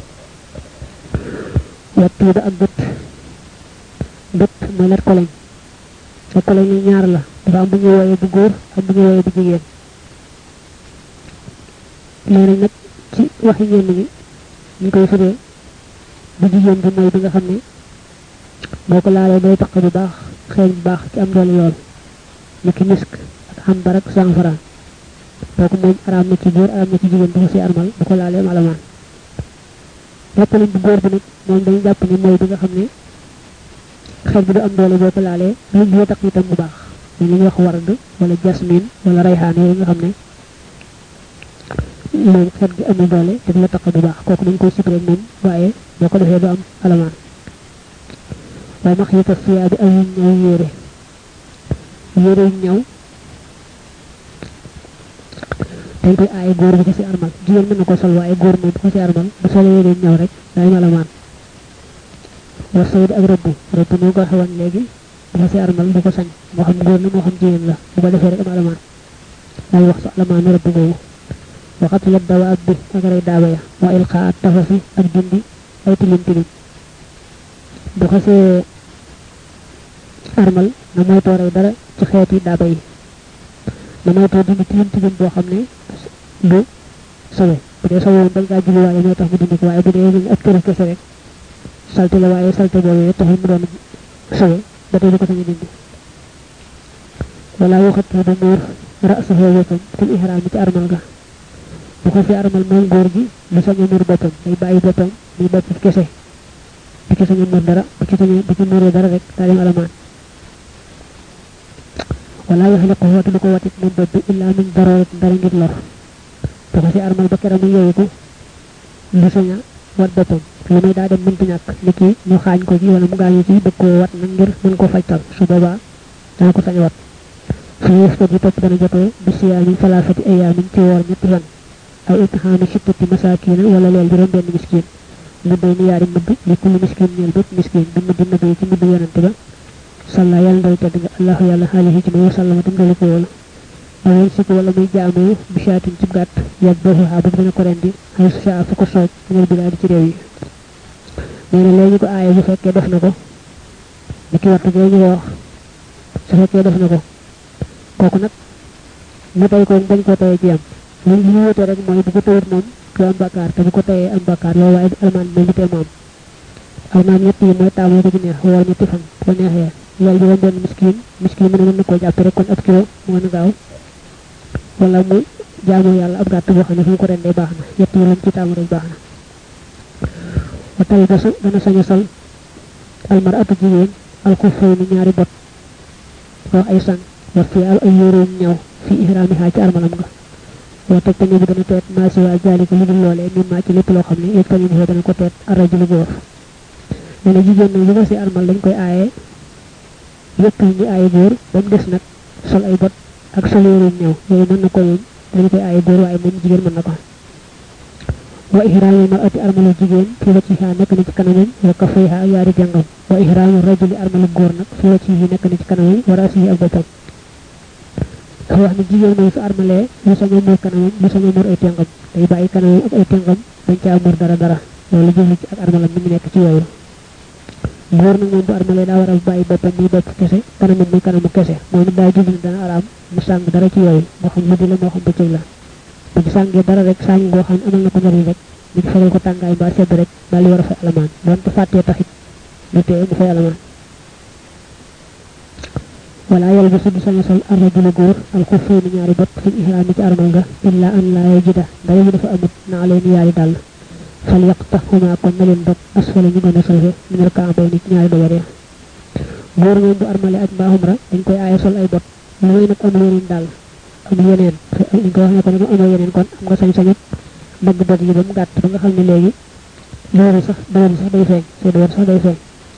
wattuuda ak bët mooy lat koleñ lat koleñ yi ñaar la dafa am bu ñuy wooyee bu góor ak bu ñuy wooyee bu jigéen léegi nag ci waxi ñenn ñi ñu koy firee bu jigéen bi mooy bi nga xam ne boo ko laalee day taq bu baax xeeñ bu baax ci am doole lool ni ki misk ak xam barak sanfara kooku moom araam na ci góor araam na ci jigéen bu ko si armal bu ko laalee malamaan léppalañ bu góor bi nag moom dañu jàpp ne mooy bi nga xam ne xeeñ bi du am doole boo ko laalee lu taq itam bu baax li ñuy wax warad wala jasmine wala rayhaan yooyu nga xam ne moom xeet gi amul doole te du la taq bu baax kooku dañ koy sibré moom waaye boo ko defee du am alamaan waaye max yi tas siyaa bi ay ñaw yére yu ñaw dañ koy aaye góor bu ko si armal jigéen mën na ko sol waaye góor moom bu ko si armal bu solee yére ñaw rek dañu alamaan war sayid ak rëbb moo ko xewoon léegi bu ko si armal du ko sañ moo xam góor la moo xam jigéen la bu ko defee rek am alamaan daal wax sa alamaan rëbb boobu waxat la dawa ak bi ak ray daaba ya wa ilqa at tafafi ak dindi ay tilim tilim bu xasee armal na moytoo rey dara ci xeeti daaba yi na moytoo dindi tilim tilim boo xam ne lu sawe bu dee sawe woon bañ kaa julli waaye moo tax mu dindi ko waaye bu dee ñu ak këru kese rek salte la waaye salte boobu taxul mu doon sawe ba tey du ko sañu dindi wala waxat du muur ra'sahu boppam fil ihram ci armal ga bu ko fi armal moom góor gi lu sañu muur boppam day bàyyi boppam muy bopp kese bu ci sañu muur dara bu ci muuree dara rek daa dem alamaan wala yaxliqu watu du ko watit moom bopp bi illa min darorat dara ngir lor bu ko fi armal ba kera mu yeewiku lu saña wat boppam lu muy daa dem mënta ñàkk ni ki ñu xaañ ko ci wala mu gaañu ci bëgg koo wat nag ngir mën ko fajtal su boobaa dana ko sañ wat fi yëfta di topp dana jotee bi siyaamin salaasati ayaamin ci woor ñetti fan aw ithaami sittati masaakiina wala leel juróom benn miskin mu day ni yaari mudd li kulli miskin ñeel bépp miskin bi mudd nabi ci mudd yonante ba salla yàlla nday tedd nga allahu yàlla xaalihi ci ma sallama tam dali ko wala aw yéen sikk wala muy jaamoo bishaatin ci gàtt yag booxuxaa ba dana ko rendi ay saa fu ko sooj ngir bilaadi ci réew yi nee na léegi ko aaye bu fekkee def na ko ni ki wattu gee ñu wax su fekkee def na ko kooku nag mu tay ko bañ ko tayee ci am li ñu wute rek mooy bu ko tayut moom du am bakkaar te bu ko tayee am bakkaar loolu waaye almaan moom du tee moom almaan ñett yi mooy taamu ko ci neex woor ñetti fan ko neexee loolu juróom benn miskin mën na koo jàpp rek kon ab kilo mu gën a gaaw wala muy jaamu yàlla ab gàtt boo xam ne fu mu ko rendee baax na ñett yi lañ ci taamu rek baax na wa tal basu dana sañ a sol almar atu jigéen alxufay ni ñaari bot wax ay sang wa fi al ay yére ñaw fi ihraamiha ci armalam nga wa teg tañu bi dana teet maasi waa jaalika lu dul loolee mi maa ci lépp loo xam ne yëg tañu bi dana ko teet arrajulu góor nee na jigéen nag bu ko si armal dañ koy aaye yëpp ñu aaye góor ba mu des nag sol ay bot ak sol yére ñaw yooyu mën na ko yéen dañu koy aaye góor waaye moom jigéen mën na ko wa ihraamul mar'ati armalu jigéen fi wajhiha nekk na ci kanamam wa kafayha ak yaari jàngam wa ihraamul rajuli armalu góor nag fi wajhihi nekk na ci kanamam wa rasihi ak boppam dafa wax ne jigéen mooy su armalee lu sañoo muur kanamam lu sañoo muur ay tengam day bàyyi kanamam ak ay tengam bañ caa muur dara loolu jublu ci ak armalam mi ngi nekk ci yooyu góor nag moom bu armalee daa war a bàyyi boppam muy bopp kese kanamam muy kanamu kese moom it daa jublu dana araam mu sàng dara ci yooyu moo xam guddi la moo xam bëccëg la bu ci sàngee dara rek sàng ngoo xam ne amal na ko njariñ rek ñu faral ko tàngaay ba sedd rek daal di war a fay alamaan donte fàttee taxit du tee mu fay alamaan wala yàlla bi sudd saña sol arrajulu góor alxufay ni ñaari bot fi ihraam ci armal nga illa an laa yajida dara ñu dafa amut naa leen yaari dàll fal yaqtahuma kon na leen dog asfala ñu gën a suufe minal kaabay ni ci ñaari dojar ya góor moom bu armale aj mbaa umra dañ koy aaye sol ay bot lu may nag amul yeneen dàll amul yeneen dañ koy wax ne ko ne amoo yeneen kon am nga sañ-sañu dagg bot yi ba mu gàtt ba nga xam ne léegi loolu sax dawar sax day feeñ say dawar sax day feeñ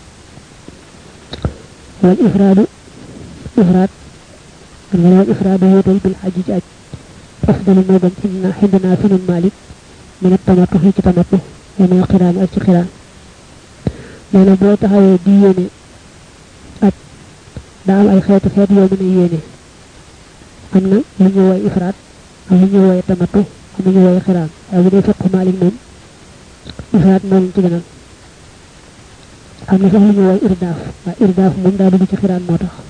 wal ifraadu ifraad nga wal ifraadu wéetal bil xaj ci aj afdalu moo gën xindinaa fi nun Maalik min tamattu ci tamattu wa min xiraan ak ci xiraan nee na boo taxawee di yéene aj daa am ay xeet yoo mën a yéene am na lu ñu woy ifraad am lu ñu woy tamattu am lu ñu woy xiraan waaye bu dee fiqhu Maalik moom ifraad moo leen ci gënal am na sax lu ñu woy irdaaf waaye irdaaf moom daa dugg ci xiraan moo tax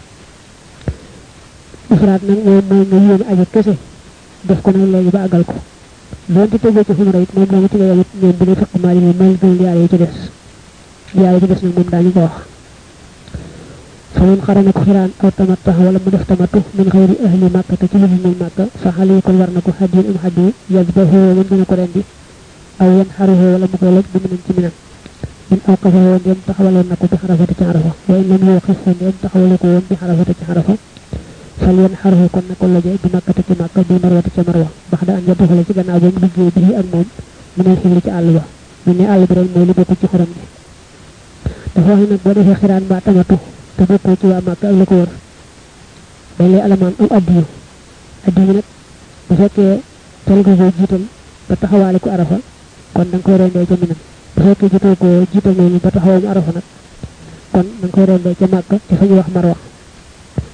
ifraad nag moom mooy nga yéene aji kese def ko nag léegi ba àggal ko doonte tegee ci xumra it moom dama ci nga yamit ñoom bu dee fiqhu Maalik moom mooy gënal yaar yi ci des nag moom daañu ko wax fa man xarana ko xiraan aw tamatta wala mu def tamattu min xayri ahli màkka te ci lu dul màkka fa xale kon war na ko xaddiin am xaddi yasbahu mën dina ko rendi aw yan xaruhu wala mu koy loj bi mu ci minam in awqafahu ndem taxawaloon na ko bi xarafati ci xarafa wa in lam yuqifhu ndem taxawale ko woon bi xarafati ci xarafa fal yan xaruhu kon na ko loje bi màkkate ci màkka bi marwati ca marwa bax da an ja doxale ci gannaaw ba mu duggee bi ak moom mu ne xilli ci àll ba mu ne àll bi rek mooy li bokk ci xorom bi dafa wax nag boo defee xiraan ba tamatu te bokkoo ci waa màkka ak la ko wër dañ lay alamaan am addiyu nag bu fekkee tel nga ko jiital ba taxawaale ko arafa kon da nga koy rendee ca minam bu fekkee jotoo ko jiital noonu ba taxawam arafa nag kon da nga koy rendee ca màkka ci fa ñu wax marwa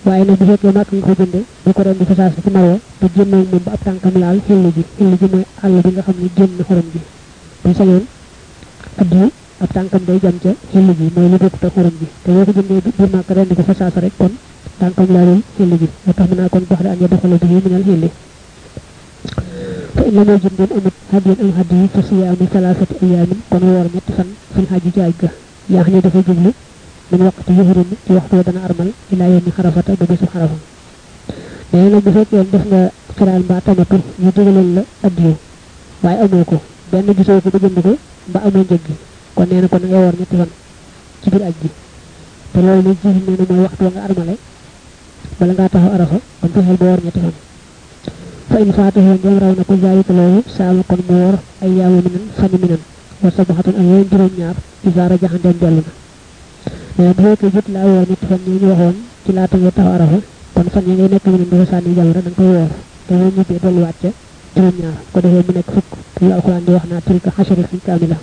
waaye nag bu fekkee màkk nga ko jënde bu ko rendi fa saa ci marwa te génnoo moom ba ab tànkam laal xilli ji mooy àll bi nga xam ne génn xorom ji bu sañoon addi ab tànkam day jam ca xilli ji mooy lu bokk te xorom ji te boo ko jëndee bu màkk rendi ko fa saa rek kon tànkam laalul xilli ji moo tax mën naa kon bax da aña doxale bi minal xilli fa in lam yajid ngeen amut hadiyan am hadiyi fa siyaamu salaasati ayaamin kon woor ñetti fan fil xaji ci aj ga yaax ni dafa jublu min waqti yuhrim ci waxtu dana armal ila yawmi xarafata ba bisu xarafa nee na bu fekkee def nga xiraal mbaa tamatu ñu digaloon la addiyu waaye amoo ko benn gisoo ko ba jënd ko ba amoo njëg gi kon nee na kon nga woor ñetti fan ci biir aj gi te loolu nag jiw nee na mooy waxtu nga armale bala ngaa taxaw arafa kon fexeel ba woor ñetti fan fa in faatahu ngeen raw na ko zaalika loolu saama kon mu woor ay yaamu minan fani minan wa sabaxatun ak yeneen juróom-ñaar isaara jaxandeem dellu na mais bu fekkee jot laa woor ñetti fan ñu waxoon ci laata nga taxaw arafa kon fan ya ngay nekk minan dafa sànni jamra da nga koy woor te boo ñibbee delluwaat ca juróom-ñaar ko defee mu nekk fukk te alquran di wax naa tilka xasharatun kaamila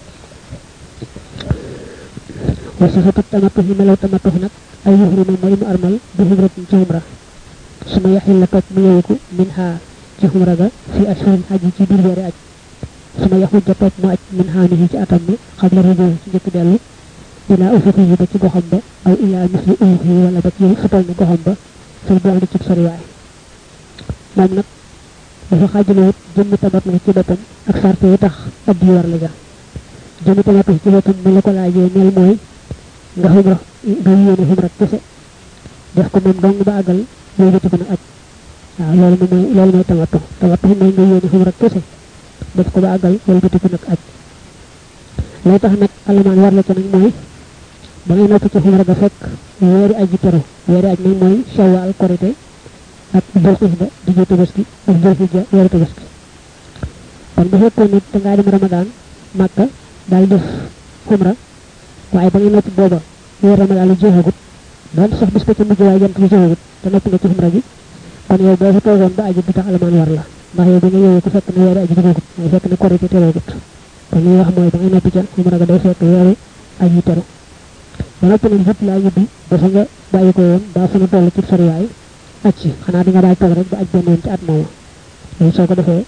wa sifatu tamattuhi melaw tamattuhi nag ay yuhrima mooy mu armal bi xumratin ci xumra suma yaxil la topp mu yeewiku min xaa ci xumra ga fi ashhurin xaj ci biir weeri aj suma yaxul ja topp mu aj min xaamihi ci atam mi xam la rëjoo ci njëkk dellu ila ufuqi yi ba ci goxam ba aw ila misli ufuqi yi wala ba ci futal ni goxam ba fil bu andi ci soriwaay moom nag dafa xaajalewut jëmmi tamattu ci boppam ak sarte yi tax ab yi war la ja jëmmi tamattu ci boppam mu la ko laajee mel mooy nga xumra nga yéene xumra kese def ko moom dong ba àggal yëgati ko nag aj waaw loolu mooy tamattu mooy nga yéene xumra kese def ko ba àggal yëgati ko nag aj lay tax nag alamaan war la ca nag mooy ba ngay noppi ci xumra ga fekk weeri aj ji teru weeri aj nag mooy shawwal korite ak zulhijja diggu tabaski ak zulhijja weeru tabaski kon bu fekkoon nit da ngaa dem ramadaan màkka daal def xumra waaye ba ngay noppi booba weer ramadaan lu jeexagut doon sax bis ko ci mujj waaye jant bi jeexagut te noppi nga ci xumra gi kon yow boo fa toogoon ba aji du tax alamaan war la ndax yow ba nga yeewee ko fekk na weeri aji dugagut mooy fekk na korite tereegut kon li wax mooy ba ngay noppi ca xumra ga day fekk weeru aji teru ba noppi nag jot laa yibbi dafa nga bàyyi ko woon daa fa na toll ci soriwaay aj si xanaa di nga bàyyi toog rek ba aj benn yoon ci at moomu loolu soo ko defee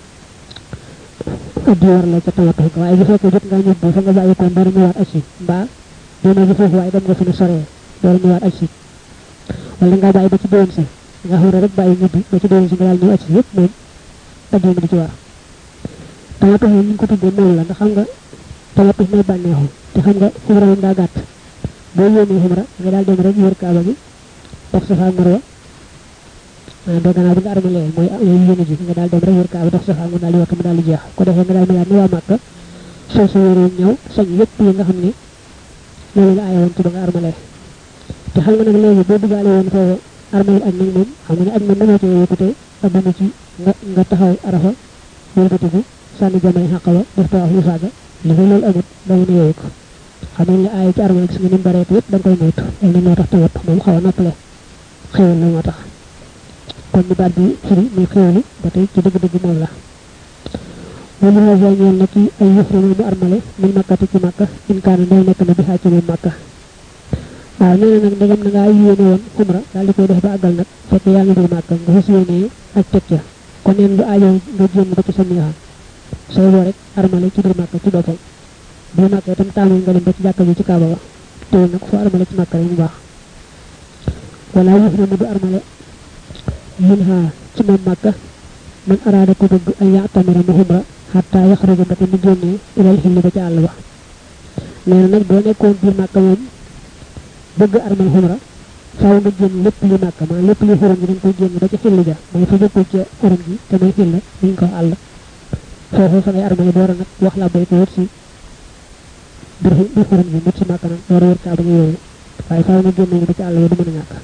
addi war la ca tamattu ko waaye bu fekkee jot nga ñibbi fa nga bàyyi ko dara ñëwaat aj si mbaa doona gi foofu waaye dem nga fi ne soree doola ñëwaat aj si wala nga bàyyi ba ci déwén si nga xam ne rek bàyyi ñibbi ba ci déwén si nga daal ñëw aj si yëpp moom addi ma di ci war tamattu yi ñu ko tuddee noonu la ndax xam nga tamattu mooy bànneexu te xam nga xumra moom daa gàtt boo yéenee xumra nga daal dem rek wër kaaba gi dox safa ak marwa do gannaaw bi nga armalee mooy yéene ji nga daal dem rek wër kaaba dox safa mu daal di wakk mu daal di jeex ko defee nga daal melaat ni waa Màkka soo sa yére ñëw sañ yëpp yi nga xam ne loolu la aaye woon ci ba nga armalee te xam nga nag léegi boo dugaale woon foofu armal aj nag moom xam nga ne aj moom dañoo ci yëkkute adduna ci nga taxaw arafa wëlbatiku sànni jamay xàq ba def tawaaf yu faaga li nga loolu amut da mën a yeewu ko xam nañ la aaye ci armal gis nga ni mu bareet yëpp da nga koy moytu loolu moo tax tamit moom xaw a noppale xewal la moo tax kon ni baat bi firi muy xewlu ba tey ci dëgg-dëgg moom la wala hasa ñeel na ci ay yëfrina mu armale min makkati ci màkka in kaana ndaw nekk na bi xaa ci moom màkka waaw nee na nag ndegam na ngaa yéene woon xumra daal di koy def ba àggal nag fekk yaa ngi biir màkka nga fas yéene ak teg ca kon neen lu aajo nga jéem ba ci sa miixa sooy boo rek armale ci biir màkka ci boppam biir màkka itam taamul nga dem ba ci jàkka ji ci kaaba ba teewul nag foo armale ci màkka rek mu baax wala yëfrina du armale min ha ci moom màkka man araada ko bëgg ay yaatamira mu xumra xatta yaxruja ba te mu génnee ilal xilli ba ci àll ba nee na nag boo nekkoon biir màkka moom bëgg armal xumra faaw nga génn lépp li màkka maa lépp li xurum gi dañ koy génn ba ci xilli ja mooy fa bokkul ca xurum gi te mooy xilla ñu ko àll foofu fa ngay armale door a nag wax la bay ko wër si bir xurum gi mut si màkka nag door a wër kaaba nga yooyu waaye faaw nga génn ba ci àll ba du mën a ñàkk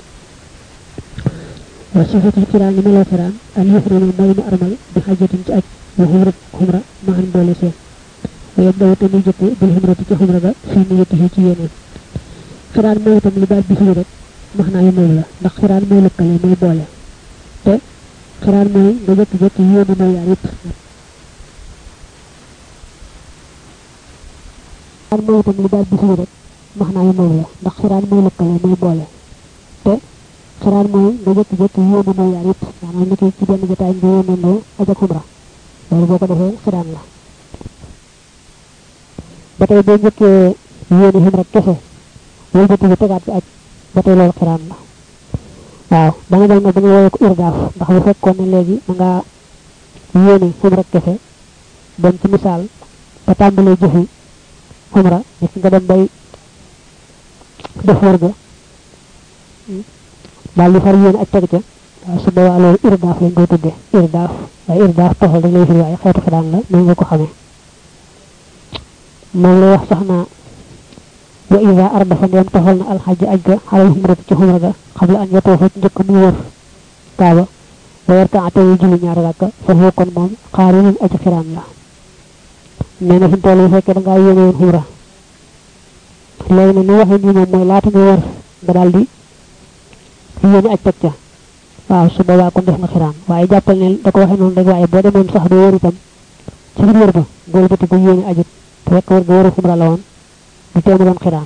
wa sifatu firaan meloo firaan al yuhrima mooy mu armal bi xajatin ci aj wa xumra ma xam boole seen wa yabdaw te muy jëkke bil xumrati ci xumra ga fii niyatihi ci yéeneen firaan mooy itam li baat bi fii rek max naa yu moom la ndax firaan mooy lëkkale mooy boole te firaan mooy nga jëkki-jëkki yéene mooy yaar yëpp firaan mooy itam li baat bi fii rek max naa yu moom la ndax firaan mooy lëkkale mooy boole te xiraan mooy nga jëkk-jëkk yéene no yaar yëpp maanaam nit ci benn jotaay nga yéene no aj ak umra loolu boo ko defee xiraan la ba tey boo njëkkee yéene umra kese wala jëkk bi tegaat ci aj ba tey loolu xiraan la waaw da nga dem nag da nga woowee ko irdaaf ndax bu fekkoon ne léegi da nga yéene umra kese dem ci misaal ba tàmbalee jëfi umra nit nga dem bay def wër ga daal di far yéene ak teg ca waaw su boobaa loolu irdaaf lañ koy tuddee irdaaf waaye irdaaf toxal dañ lay firi waaye xeetu xiraan la noonu nga ko xamee moom lay wax sax naa wa ida ardafa ndem toxal na alxaj aj ga xalal xumrat ci xumra ga xabla an yatoofa ci njëkk muy wër kaaba ba yarkaate yu julli ñaari rakka foofu kon moom xaarinun aji xiraan la nee na fi toll bu fekkee da ngaa yéene woon xumra léegi nag ni waxee nii moom mooy laata nga wër nga daal di yéene aj teg ca waaw su boobaa kon def nga xiraan waaye jàppal ne da ko waxee noonu rek waaye boo demoon sax doo wër itam ci biir wër ba góor bëti ko yéene ajut fekk wër ga wëru xumra la woon du teemu doon xiraan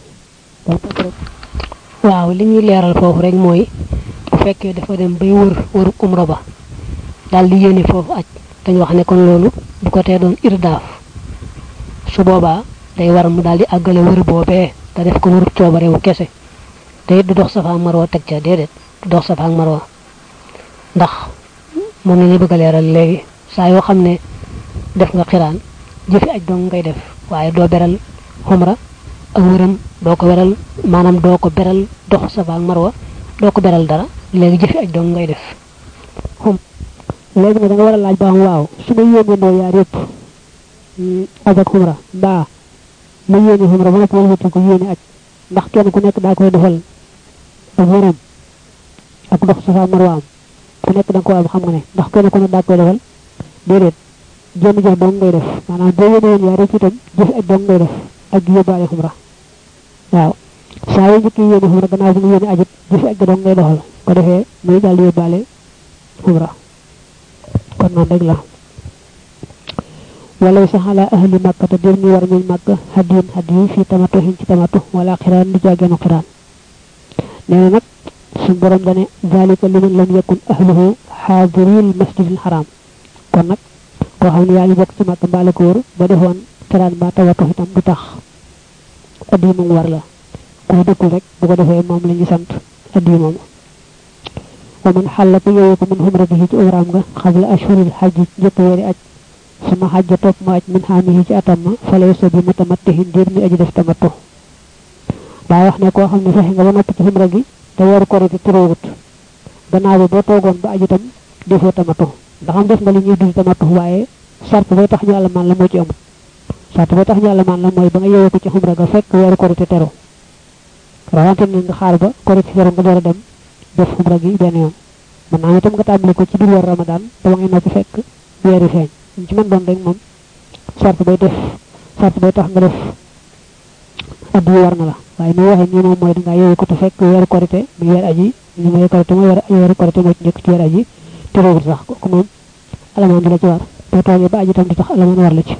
waaw li ñuy leeral foofu rek mooy bu fekkee dafa dem bay wër umra ba daal di yéene foofu aj dañu wax ne kon loolu du ko tee doon irdaaf su boobaa day war mu daal di àggale wër boobee te def ko wërub coobarewu kese te it du dox safa ak marwa teg ca déedéet du dox safa ak marwa ndax moom la ñuy bëgg a leeral léegi saa yoo xam ne def nga xiraan jëfi aj dong ngay def waaye doo beral xumra ak wëram doo ko beral maanaam doo ko beral dox safa ak marwa doo ko beral dara léegi jëfi aj dong ngay def léegi nag da nga war a laaj ba am waaw su ma yéene noo yaar yëpp aj ak xumra mbaa ma yéene xumra ba nga ko wëlbati ko yéene aj ndax kenn ku nekk daa koy defal ak wëram ak dox safa ak marwa am ku nekk da nga ko am xam nga ne ndax kenn ku nekk daa koy defal déedéet jenn jëf dong ngay def maanaam boo yéene woon yaar yëpp itam jëfi aj dong ngay def ak yóbbaale xumra waaw saa yu njëkk yéene xumra gannaaw bi nga yéene ajit jëfi aj ga dong ngay doxal ko defee muy daal yóbbaale xumra kon noonu rek la wala sax ala ahli makka te dir ñu war ñu makka hadiyun hadiyu fi tamatu hin ci tamatu wala xiraan du jaageenu xiraan neena nag suñ borom dane zalika liman lam yakun ahluhu hadiril masjidil haram kon nag koo xam ne yaa ngi bokk ci makka mbaale ko wër ba defoon xiraan ba tawatu itam du tax addi moom war la ko dëkkul rek bu ko defee moom la ñu sant addi moom wa man xalla ko yooyu ko min xumratihi ci umraam nga xabla ashhuril xajji njëkk weeri aj sama xajja topp ma aj min xaamihi ci atam ma falay sa bi mutamattihin dir ñu aji def tamattu daa wax ne koo xam ne fexe nga ba noppi ci xumra gi te weeru korite turóowut gannaaw bi boo toogoon ba aj itam defoo tamattu ndax am def nga li ñuy dul tamattu waaye sart bay tax ñu alamaan la moo ci amut sart bay tax ñu alamaan la mooy ba nga yeewee ko ci xumra ga fekk weeru korite teru rawante ni nga xaar ba korite teru nga door a dem def xumra gi benn yoon mën naa itam nga tàmbali ko ci biir weer ramadan te ba ngay noppi fekk weeri feeñ ci mën doon rek moom sart bay tax nga def addu war na la waaye ni waxee nii moom mooy da ngaa yeewee ko te fekk weeru korite muy weer aji ñu may korite mooy weeru korite moo ci njëkk ci weer aji te réewul sax kooku moom alamaan di la ci war boo toogee ba aji tam di tax alamaan war la ci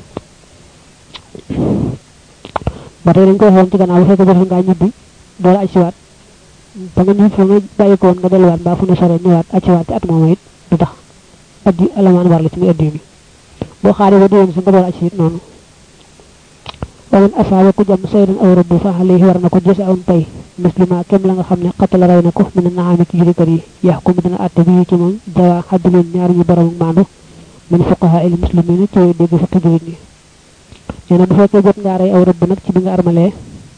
ba tey dañ ko waxoon ci gannaaw bu fekkee jotul ngaa ñibbi door aj siwaat ba nga ñib fa nga bàyyi ko woon nga delluwaat mbaa fu ne sore ñëwaat aj siwaat ci at moom it du tax addi alamaan war la ci muy addi bi boo xaaree ba déwén si nga door aj si it noonu waman asaaba ku jam saydan aw rabbu fa alayhi war na ko jëse awn pay muslima kem la nga xam ne xattala ray na ko mën na naami ci jurikat yi yax ko mu dina atte bi ci moom dawa xaddulin ñaar ñu borom maandu min fuqaha il muslimina ci way dégg fukki jurit ñi nee na bu fekkee jot ngaa rey aw rëbb nag ci bi nga armalee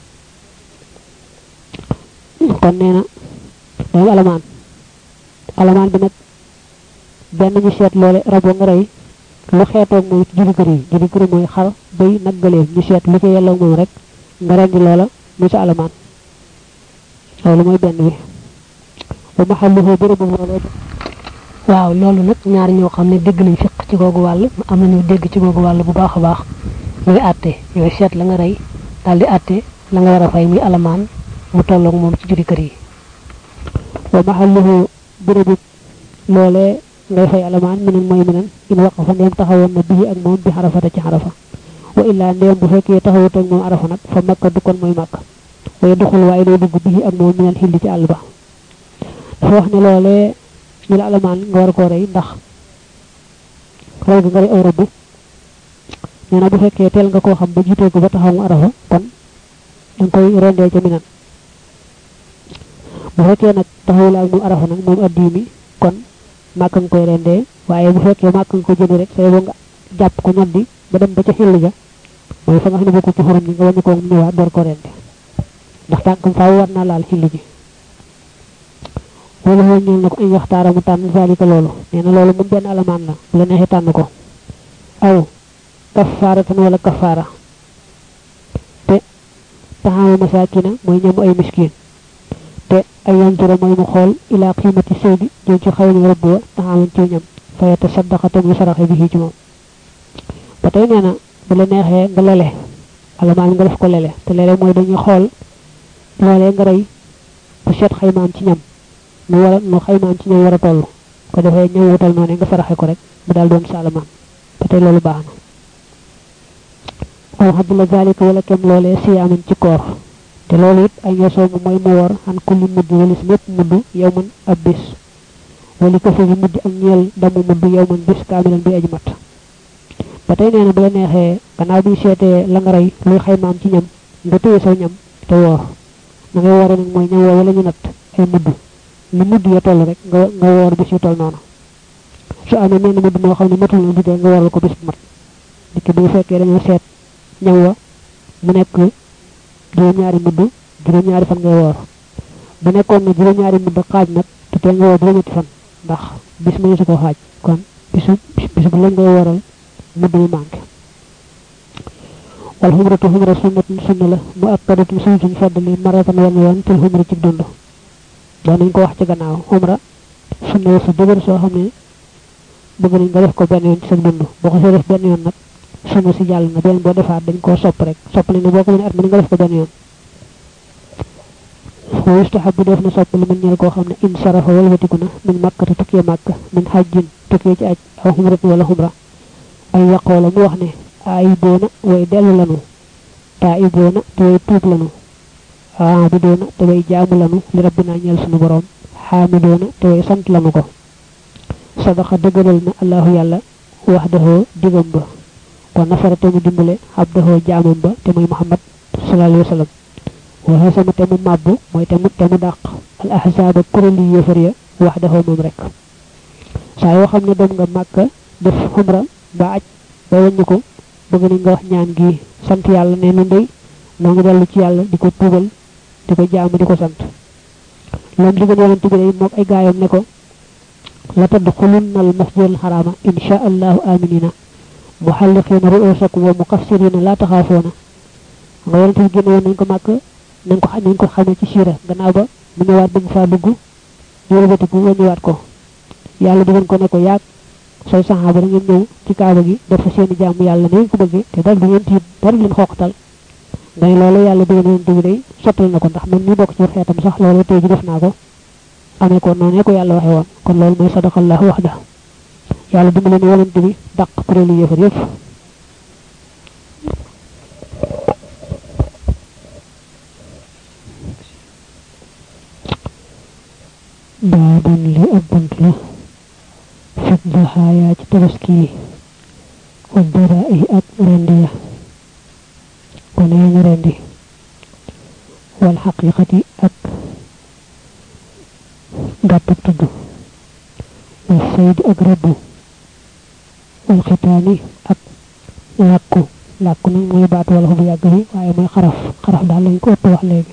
kon nee na day alamaan bi nag benn ñu seet loole rabo nga rey lu xeetoog moom it juri kër yi mooy xar bay nag gëleem ñu seet lu ci yelloo moom rek nga rendi loola muy sa alamaan loolu mooy benn bi ba ma xam lu bërëb loolee waaw loolu nag ñaar ñoo xam ne dégg nañ fiq ci googu wàll am nañu dégg ci googu wàll bu baax a baax ñooy àtte ñooy seet la nga rey daal di àtte la nga war a fay muy alamaan mu tolloog moom ci juri kër yi wa ma xam lu bërëb loolee ngay fay alamaan minen mooy minen in waqafa ndem taxawoon na bii ak moom bi xarafata ci xarafa wa illaa ndem bu fekkee taxawut ak moom arafa nag fa makka du kon mooy makka waaye duxul waaye day dugg bii ak moom minal xilli ci àll ba dafa wax ne loolee ñu la alamaan nga war koo rey ndax rey nga rey aw rëbb nee na bu fekkee teel nga koo xam ba jiitee ko ba taxaw mu arafa kon danga koy rendee ca minan bu fekkee nag taxawul ak moom arafa nag moom addi mi kon màkk nga koy rendee waaye bu fekkee màkk nga ko jënd rek say bo nga jàpp ko ñoddi ba dem ba ca xill ja mooy fa nga xam ne bokku ci xurum ni nga wàññi ko mu ñëwaat door ko rende ndax tànkam faaw war naa laal xill ji wala ñëw na ko ay waxtaara mu tànn zalika loolu nee na loolu moom benn alamaan la bu la neexee tànn ko aw kafaaratan wala kafaara te taxawu masakina mooy ñamu ay miskin te ay yantura mooy mu xool ila qimati saydi jëm ci xawni rëbb wa taxawan ci ñam fayata saddaqatam yu saraxe bi ci moom ba tey nee na bu la neexee nga lele alamaan nga def ko lele te lele mooy dañuy xool loolee nga rey bu seet xaymaam ci ñam nu xaymaam ci ñam war a toll ko defee ñëw wutal noonu nga saraxe ko rek mu daal doon sa alamaan ba tey loolu baax na aw xabla zalika wala kem loolee siyaaman ci koor te loolu it ay yosoomu mooy mu war xan kulli mudd walis mépp mudd yow man ab bis wali ko fi mudd ak ñeel damu mudd yow man bis kaamilan bi aji mat ba tey nee na bu la neexee gannaaw bi seetee la nga rey luy xaymaam ci ñam nga téye saw ñam te woor na ngay woore nag mooy ñam woo wala ñu natt ay mudd lu mudd ya toll rek nga woor bis yu toll noonu su amee menn mudd moo xam ne matul na dutee nga wooral ko bis bu mat dikki bu fekkee dañoo seet ñam wa mu nekk juróom-ñaari mudd juróom-ñaari fan ngay woor bu nekkoon na juróom-ñaari mudd xaaj nag te tee nga woor juróom-ñetti fan ndax bis mu su ko xaaj kon bisu bu lañ ngay wooral mudd mu manqué wal xumratu xumra sunnatun sunna la mu akkadatun suñ feddali maratan wenn yoon til xumra ci dund doon nañ ko wax ci gannaaw xumra sunna la su dëgër soo xam ne bëgg nañ nga def ko benn yoon ci sa dund boo ko see def benn yoon nag sunna si jàll na benn boo defaat dañ koo sopp rek sopp nañ ne boo ko mënee at mën nga def ko benn yoon wa yustahabu def na sopp li man ñeel koo xam ne in sarafa walbatiku na min màkkati tukkee màkk min xajjin tukkee ci aj aw xumrat wala xumra ay yaqoo la mu wax ne aayiboona way dellu lanu taayiboona te way tuub lanu aabidoona te way jaamu lanu li rabbina ñeel sunu borom xaamidoona te way sant lanu ko sadaqa dëgëral na allahu yàlla waxdahu digam ba wa nafara te mu dimbale abdahu jaamam ba te muy muhammad sallallahu alayhi wa sallam wa hasama te mu màbbu mooy te mu dàq al ahzaaba kuréel yi yéefar ya waxdahu moom rek saa yoo xam ne dem nga màkka def xumra ba aj ba wàññi ko bëgg nañ nga wax ñaan gi sant yàlla ne nu ndey noo ngi dellu ci yàlla di ko tuubal di ko jaamu di ko sant loom digal yonent bi day moog ay gaayam ne ko la tadxulunna al masjidal xaraama insha allahu aminina muhalliqina ru'usakum wa muqassirina la taxaafoona nga yonent bi génne woon nañ ko màkk nañ ko xamee ci siira gannaaw ba mu ñëwaat bëgg faa dugg yëlbatiku wàññiwaat ko yàlla digal ko ne ko yaag say saxaaba da ngeen ñëw ci kaaba gi def fa seeni jaamu yàlla ne ko bëggee te dal du ngeen tiit dara leen xooqatal ngay loolu yàlla digal yonent bi day sottal na ko ndax man ñu bokk ci xeetam sax loolu tey ji def naa ko amee ko noonu ko yàlla waxee woon kon loolu mooy sadaqallahu waxda yàlla dimbali ne yonent bi dàq kuréelu yéefar yëpp baabun li ab bunt la fit daxaayaa ci tabaski yi wa daraa ak rendi ya wala yañu rendi wal xaqiqati ak gàttuk tudd wal saydi ak rëbbu wal xitaani ak làkku nag mooy baatu wala bu yàgg bi waaye mooy xaraf daal lañ ko ëpp wax léegi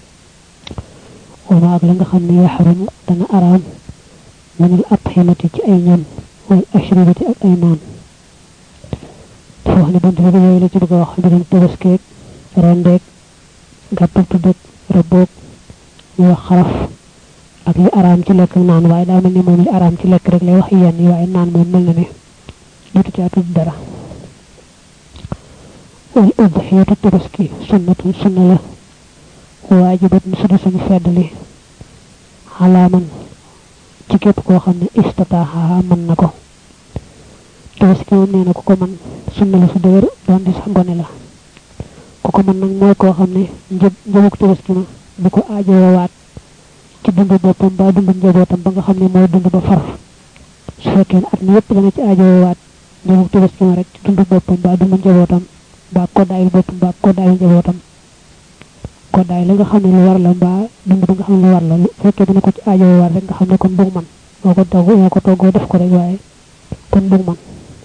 wama ak la nga xam ne yaxrumu dana araam minal atximati ci ay ñam wal ashribati ak ay naan dafa wax ne bunt bi yooyu la ci bëgg a wax mbirum tabaskeeg rendeeg gàttuk tuddëg rëbboog ñu wax xaraf ak li araam ci lekk naan waaye daa mel ni moom li araam ci lekk rek lay wax yenn yi waaye naan moom mel na ne dutu caa tudd dara wal udhiyatu tabaski sunnatun sunna la waajibatun su di suñu feddali xalaaman ci képp koo xam ne istataaxa mën na ko tabaski moom nee na ku ko mën sunna la su dëgër doon di sax gone la ku ko mën nag mooy koo xam ne njëguk tabaski ma bu ko aajowaat ci dundu boppam ba dundu njabootam ba nga xam ne mooy dund ba far su fekkee at mi yëpp dana ci aajowaat ñëw tabaski ma rek ci dundu boppam ba dundu njabootam ba koddaayul boppam ba koddaayul njabootam koddaay la nga xam ne lu war la mbaa dund ba nga xam ne lu war la fekkee dana ko ci aajowaat rek nga xam ne kon bug man moo ko toggoo def ko rek waaye kon bug man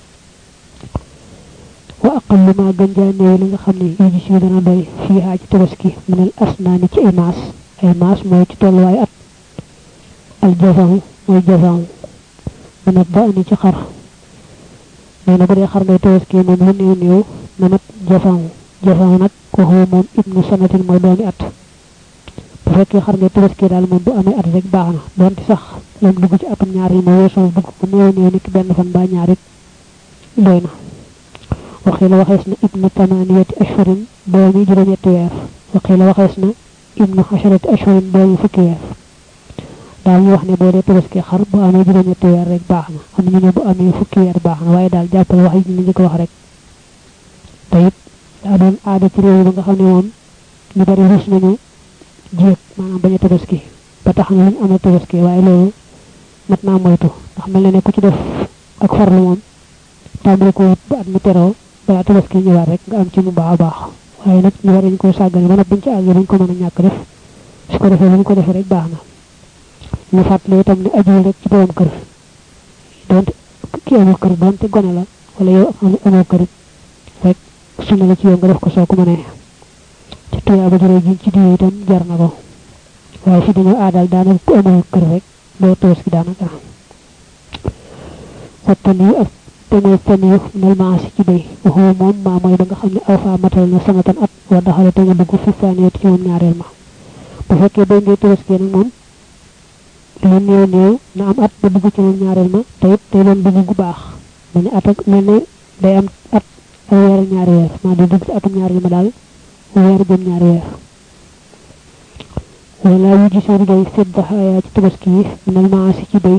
wa aqallu ma gën jaa néew li nga xam ne yu gis yu dana doy fii haa ci tabaski minal asnaani ci ay maas mooy ci tolluwaay at al jazahu mooy jazahu mana ba ani ci xar nee na bu dee xar ngay tabaski moom lu néew néew na mat jazahu nag ko xoo moom ibnu sanatin mooy doomi at bu fekkee xar ngay tabaski daal moom bu amee at rek baax na donte sax lam dugg ci atum ñaar yi ma weesoo dugg ko néew néew nit benn fan ba ñaarit doy na وقيل وخيسنا ابن 8 أشهر دومي جرمية وير وقيل وخيسنا ابن 10 أشهر دومي فكي وير daal ñu wax ne boo dee tabaski xar bu amee juróom-ñetti weer rek baax na am ñu ne bu amee fukki weer baax na waaye daal jàppal wax yi ñu njëkk wax rek te it daa doon aada ci réew ba nga xam ne moom ñu bari rus nañu jéeg maanaam bañ a tabaski ba tax na luñ amee tabaski waaye loolu mat naa moytu ndax mel na ne ku ci def ak farlu moom tàmbali ko wut ba at mi teroo ba tabaski ñëwaat rek nga am ci mu baax baax waaye nag ñu bari ñu koy sàggane ba nag buñ ci àggee buñ ko mën a ñàkk def su ko defee buñ ko defee rek baax na ñu fàttali itam ne ajuwul rek ci borom kër donte ki amul kër donte gone la wala yow amoo kër rek sunna la ci yow nga def ko soo ko mënee ci tuyaaba jëree ji ci diw itam jar na ko waaye fi dañoo aadal daanaka ku amul kër rek doo tabaski daanaka wattan yu ak te mooy taniyu nal maasi ci bay waxuma moom maa mooy ba nga xam ne aw faa matal na sanatan at wa daxale te nga dugg fi saaniyati ci moom ñaareel ma bu fekkee bay ngay tabaski nag moom lu néew néew na am at ba dugg ci moom ñaareel ma te it day doon dugg gu baax mu ne at ak mel ne day am at ay weer ak ñaari weer maa di dugg ci atum ñaareel ma daal weer jëm ñaari weer wala yu gisee day seet daxaayaa ci tabaski yi nal maasi ci bay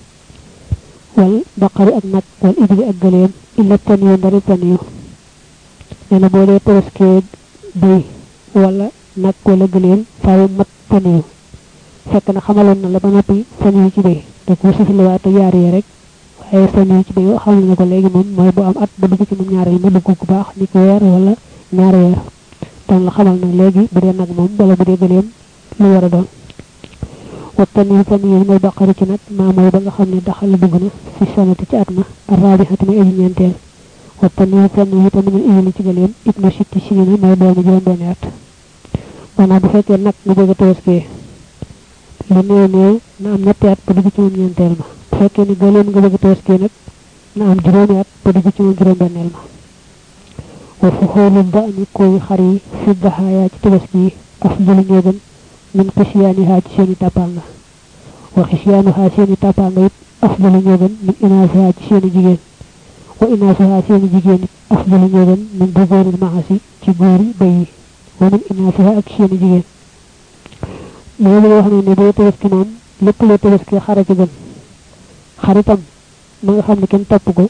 wal baqari ak nag wal ibli ak gëleem illa taniyu ndari taniyu nee na boo dee tabaskee bay wala nag wala gëleem faaw mat taniyu fekk na xamaloon na la ba noppi taniyu ci bay da ko sifiliwaate yaar yi rek waaye taniyu ci bay xamal na ko léegi moom mooy bu am at ba dugg ci moom ñaareel ma dugg ku baax ni ko weer wala ñaari weer tam la xamal nag léegi bu dee nag moom wala bu dee gëleem lu war a doon والتنين تنين من البقرة كنت ما موي بغا خامني دخل دغنا في سنة ci atma الرابحة ما اجي ñentel والتنين تنين من الإيل ci gëleem ابن 6 سنين موي doomu juroom benn at wana bu fekkee nak mu bëgg tabaski lu néew néew na am ñetti at ba dugg ci moom ñeenteel ma bu fekkee ni gëleem nga bëgg tabaski nag na am juróomi at ba dugg ci moom juróom benneel ma wa fu xoolu da'ni koy xar yi fi daxaaya ci tabaski afdalu ñoo gën من قسيانها تسيني تابانغا وخسيانها سيني تابانغا أفضل نيوغن من إناثها تسيني جيجين وإناثها سيني جيجين أفضل نيوغن من بغور المعاصي تبوري بي ومن إناثها أكسيني جيجين نيوغن وحنا نبو تبسكي نون لب لو تبسكي خارج جن خارجم ما خامن كن تابوغو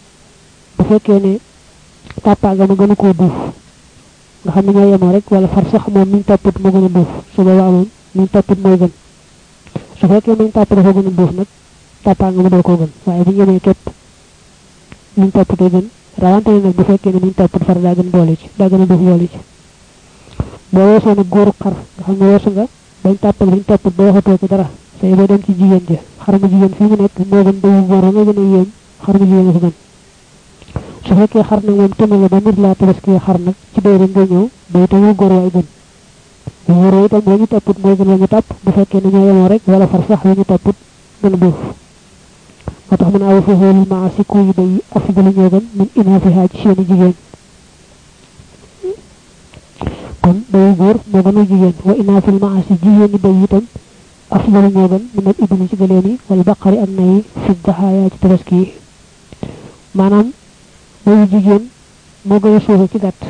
بفكيني تابانغا مغنو كو دوف nga xam ne ñoo yemoo rek wala far sax moom miñ toppit moo gën a duuf su boobaa moom miñ toppit mooy gën su fekkee miñ topp dafa gën a duuf nag toppaa nga mu doo koo gën waaye bu ñu yemee képp miñ toppitee gën rawante ne nag bu fekkee ne miñ toppit far daa gën boole ci daa gën a duuf boole ci boo weesoo nag góoru xar nga xam ne weesu nga bañ tàppal biñ toppit ba waxatoo ci dara say boo dem ci jigéen ja xar mu jigéen fii mu nekk moo gën dawu góor nga gën a yéem xar mu jigéen a ko gën su fekkee xar nag moom tënn la ba nit laa tabaski xar nag ci bay rek nga ñëw bay tamu góor waay gën bu wóoroo itam la ñu topput mooy gën la ñu topp bu fekkee ne ñoo yemoo rek wala far sax la ñu topput gën a buuf moo tax mën a awa foofu maa si kuy bay afdalu ñoo gën min inaafiha ci seeni jigéen kon bayu góor moo gën a jigéen wa inaafil maa si jigéeni bay itam afdalu ñoo gën min al ibni ci gëleen yi wala baqari ak nay fi daxaaya ci tabaski yi maanaam bayu jigéen moo gën a suufe ci gàtt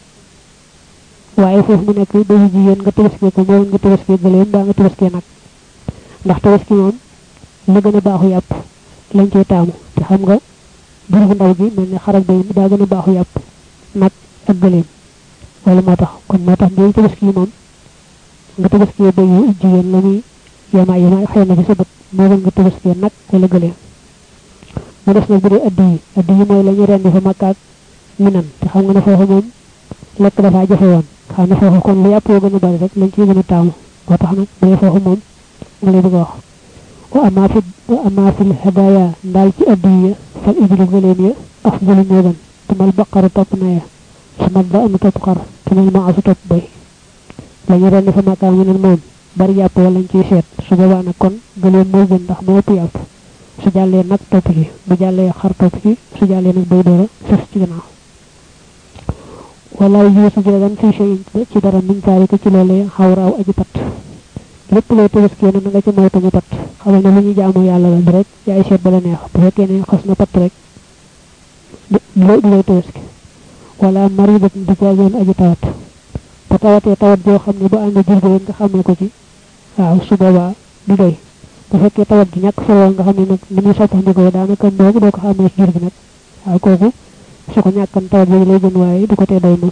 waaye foofu mu nekk bayu jigéen nga tabaski ko moo nga tabaski gëleem baa nga tabaski nag ndax tabaski moom la gën a baaxu yàpp lañ cey taamu te xam nga bur bu ndaw gi mel ne xar ak bay daa gën a baaxu yàpp nag ak gëleem wala moo tax kon moo tax ngay tabaski moom nga tabaski bayu jigéen la muy yama xeyna ci sabat mo nga tabaski nak wala gëleem mu def na bu dee addi yi mooy la ñu rendi fa makkaat minan te xam nga ne foofu moom lekk dafa jafe woon xam ne foofu kon lu yàpp yoo gën a bari rek lañ ciy gën a taamu moo tax nag bu dee foofu moom nga lay bëgg a wax wa ama fil hadaya ndaal ci addi ya fal iblu gëleem ya afdalu moo gën tumal baqaru topp na ya sama ba am topp xar tumal maasu topp bay la ñu rendi fa makkaat minan moom bari yàpp wala lañ ciy seet su boobaa nag kon gëleem moo gën ndax moo ëpp yàpp su jàllee nag topp ci bu jàllee xar topp ci su jàllee nag bay doora fess ci gannaaw wala yusu jagan fi shay ci dara min zalika ci lolé xawraaw aji pat lépp loo tabaski na nga ci moytu mu pat xamal ne lu ñu jaamu yàlla la rek ci ay seet bala neex bu fekkee ne xas na pat rek looy tabaski wala maribat di jaagoon aji tawat bu tawatee tawat joo xam ne bu ànd jurgo nga xamee ko ci waaw su boobaa du doy bu fekkee tawat ji ñàkk solo nga xam ne nag ni muy soppandikoo daanaka mboobu doo ko xamee ci jur gi nag waaw kooku su ko ñàkkan tawat bi lay gën waaye du ko tee doy moom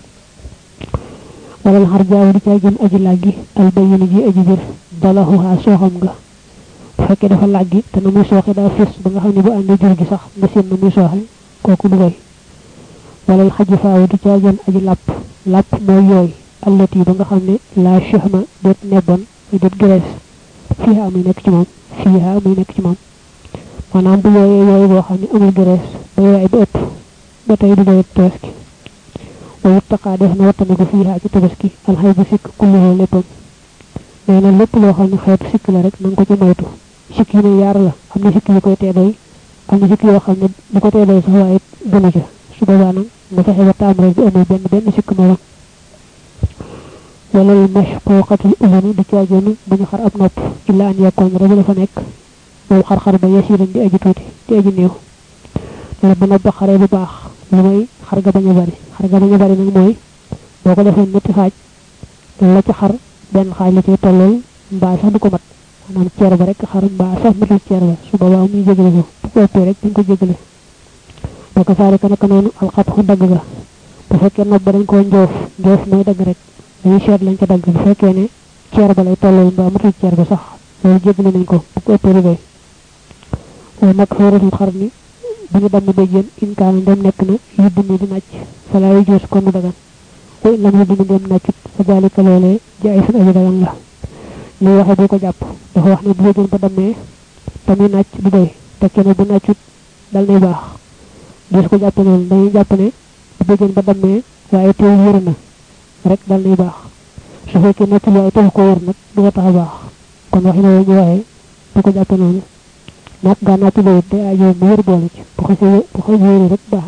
wala xar jaaw di caa gën aji laggi al bayin ji aji bir dalahuha sooxam nga bu fekkee dafa laggi te na muy sooxe daa fës ba nga xam ne bu àndee jur gi sax nga seen na muy sooxe kooku du doy wala xaji faaw di caa gën aji làpp mooy yooy allati ba nga xam ne la shahma det nebon det graisse fiha muy nekk ci moom maanaam bu yooyee boo xam ne amul graisse ba yooy ba ëpp ba tey du doy tabaski wa yuttaqa def na wattaniku fiha ci tabaski alxay bu sikk kulluhu léppam nee na lépp loo xam ne xeetu sikk la rek nanga ko ci moytu sikk yi ne yaar la am na sikk yu koy teedoy am na sikk yoo xam ne bu ko teedoy sax waaye gënu ca su boobaa nag nga fexe ba taam rek bu amul benn sikk morom wala mashquqatul ulani di ciageenu buñu xar ab nopp illa an yakun rek dafa nek moom xar ba yasiran di aji tuuti di aji néew la bu nopp xare bu baax lu may xar ga baña bari nag mooy boo ko defoon ñetti xaaj la ci xar benn xaaj la ci tollol mbaa sax du ko mat maanaam ceer ba rek xar mbaa sax matul ceer ba su boobaa muy jégale ko bu ko ëppee rek dañ ko jégale boo ko saari naka noonu alxatxu dagg ga bu fekkee nopp ba dañ koo njoof mooy dagg rek dañuy seet lañ ca dagg bu fekkee ne ceer ba lay tollol mbaa matul ceer ba sax loolu jégale nañ ko bu ko ëppee ribay wa nag xóoratul xar ni bu ñu damm béjjeen inkaan ndem nekk na yudd mi di nàcc fala yu joos kon du dagan wa in lam yudd mi ndem nàccut fa jaalika loolee jaay sun aji dagan la li waxe bu ko jàpp dafa wax ne bu béjjeen ba dammee tamit nàcc du doy tekke ne bu nàccut dal nay baax des ko jàpp noonu dañuy jàpp ne bu béjjeen ba dammee waaye teew wër na rek dal nay baax su fekkee nàccul waaye tax ko wër nag du ko tax a baax kon waxi na ñu waxee bu ko jàpp noonu nak ga na ci leet te ayo mu wër boole ci bu ko wër rek baax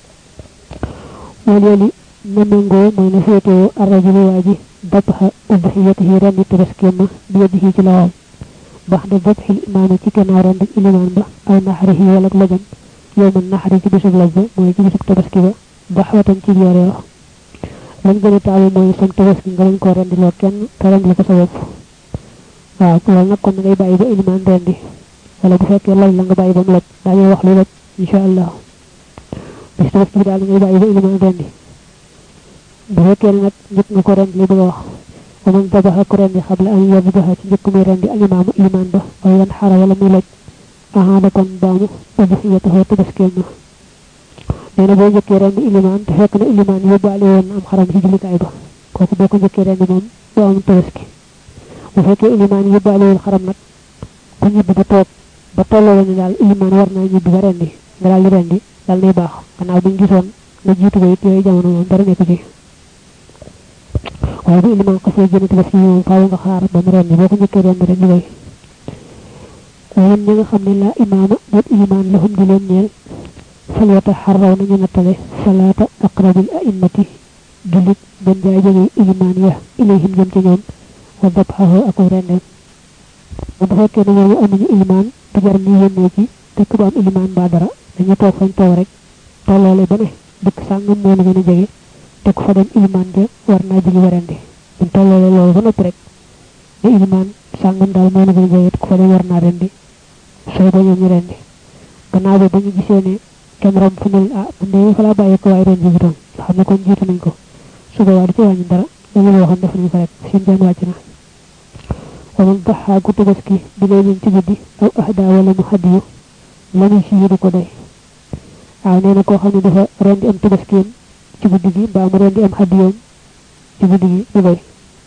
na wala li namango moy na fété arrajulu waji dabha udhiyatihi randi tabaskema bi yadihi ci lawam bax da dabhil imam ci kana randi iliman ba aw nahrihi wala lajam yowm nahri ci bisub lajja moy ci bisub tabaski ba dahwatan ci yore wax lañ gëna taawu moy sen tabaski nga lañ ko randi lo kenn taram la ko sa bopp waaw ko nak kon ngay bayyi ba iliman randi wala bu fekkee laj la nga bàyyi ba mu laj daañu wax lu laj insha allah bis tabaski bi daal ngay bàyyi ba iliman rendi bu fekkee nag njëkk nga ko rendi li bëgg a wax wa man dabaxa ko rendi xabla an yabdaha ci njëkk muy rendi alimaamu iliman ba aw yan xara wala muy laj ahaada kon baamu udhiyatahu tabaskeem na nee na boo njëkkee rendi iliman te fekk na iliman yóbbaale woon am xaram ci jullikaay ba kooku boo ko njëkkee rendi moom doo am tabaski bu fekkee iliman yóbbaale woon xaram nag ku ñibbi ba toog ba tolloo ni dal iliman war na ñibbi ba rendi nga dal di rendi dal nay baax gannaaw buñ gisoon nga jiitu ko it yooyu jamono moom dara nekk ci waaye bu iliman xasee génn tabaski moom faaw nga xaar ba mu rendi boo ko njëkkee rendi rek liggéey waaye ñi nga xam ne la imaama déet iliman lahum di leen ñeel fal wata xarraw nañu nattale salaata aqrabil a'immati julit gën jaay jóge iliman ya ilayhim jëm ci ñoom wa dabxahu ak rendem bu fekkee ne ñooñu amuñu iliman du jar ñu yónnee ci dëkk bu am iliman ba dara dañu toog fañ toog rek tolloole ba ne dëkk sàngam moo la gën a jege te ku fa dem iliman ja war naa jigi warandi buñ tolloole loolu ba noppi rek ne iliman sàngam daal moo la gën a jege te ku fa dem war naa rendi sooy ba ñoom ñu rendi gannaaw ba ñu gisee ne kenn rom fu ne ah man de fa laa bàyyi ko waaye rendi bi doon xam ne kon jiitu nañ ko su boobaa du ci wàññi dara dañu la waxoon def nañ ko rek seen jaan wàcc na faman daxa ku tabaski bi leen ci guddi aw ahda wala mu hadiyu lañu ci yidu ko doy waaw neena koo xam ne dafa rendi am tabaskiyam ci guddi gi mbaa mu rendi am hadiyam ci guddi gi du doy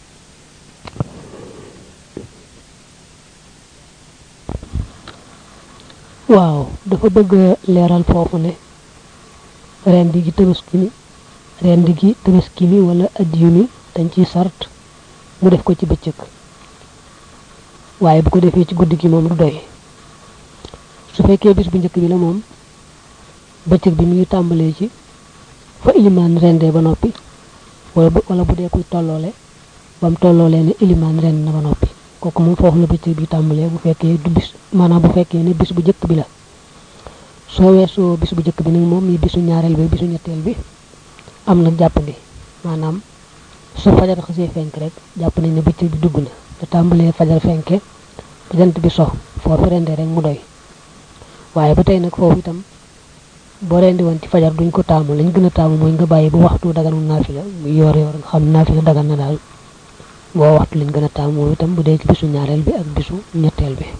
waaw dafa bëgg leeral foofu ne rendi gi tabaski mi wala adiyu mi dañ ci sart mu def ko ci bëccëg waaye bu ko defee ci guddi gi moom du doy su fekkee bis bu njëkk bi la moom bëccëg bi mi ngi tàmbalee ci fa ilimaan rendee ba noppi wala bu dee kuy tolloole bam tolloolee ne ilimaan rend na ba noppi kooku moom foofu la bëccëg bi tàmbalee bu fekkee du bis maanaam bu fekkee ne bis bu njëkk bi la soo weesoo bis bu njëkk bi nag moom mi bisu ñaareel bi bisu ñetteel bi am na jàppandi maanaam su fajar xasee fenk rek jàpp nañ ne bëccëg bi dugg na te tàmbalee fajar fenke ba jant bi so foofu rendee rek mu doy waaye ba tey nag foofu itam boo rendi woon ci fajar duñ ko taamu lañ gën a taamu mooy nga bàyyi bu waxtu daganu naafila mu yor nga xam naafila dagan na daal boo waxtu lañ gën a taamu moom itam bu dee ci bisu ñaareel bi ak bisu ñetteel bi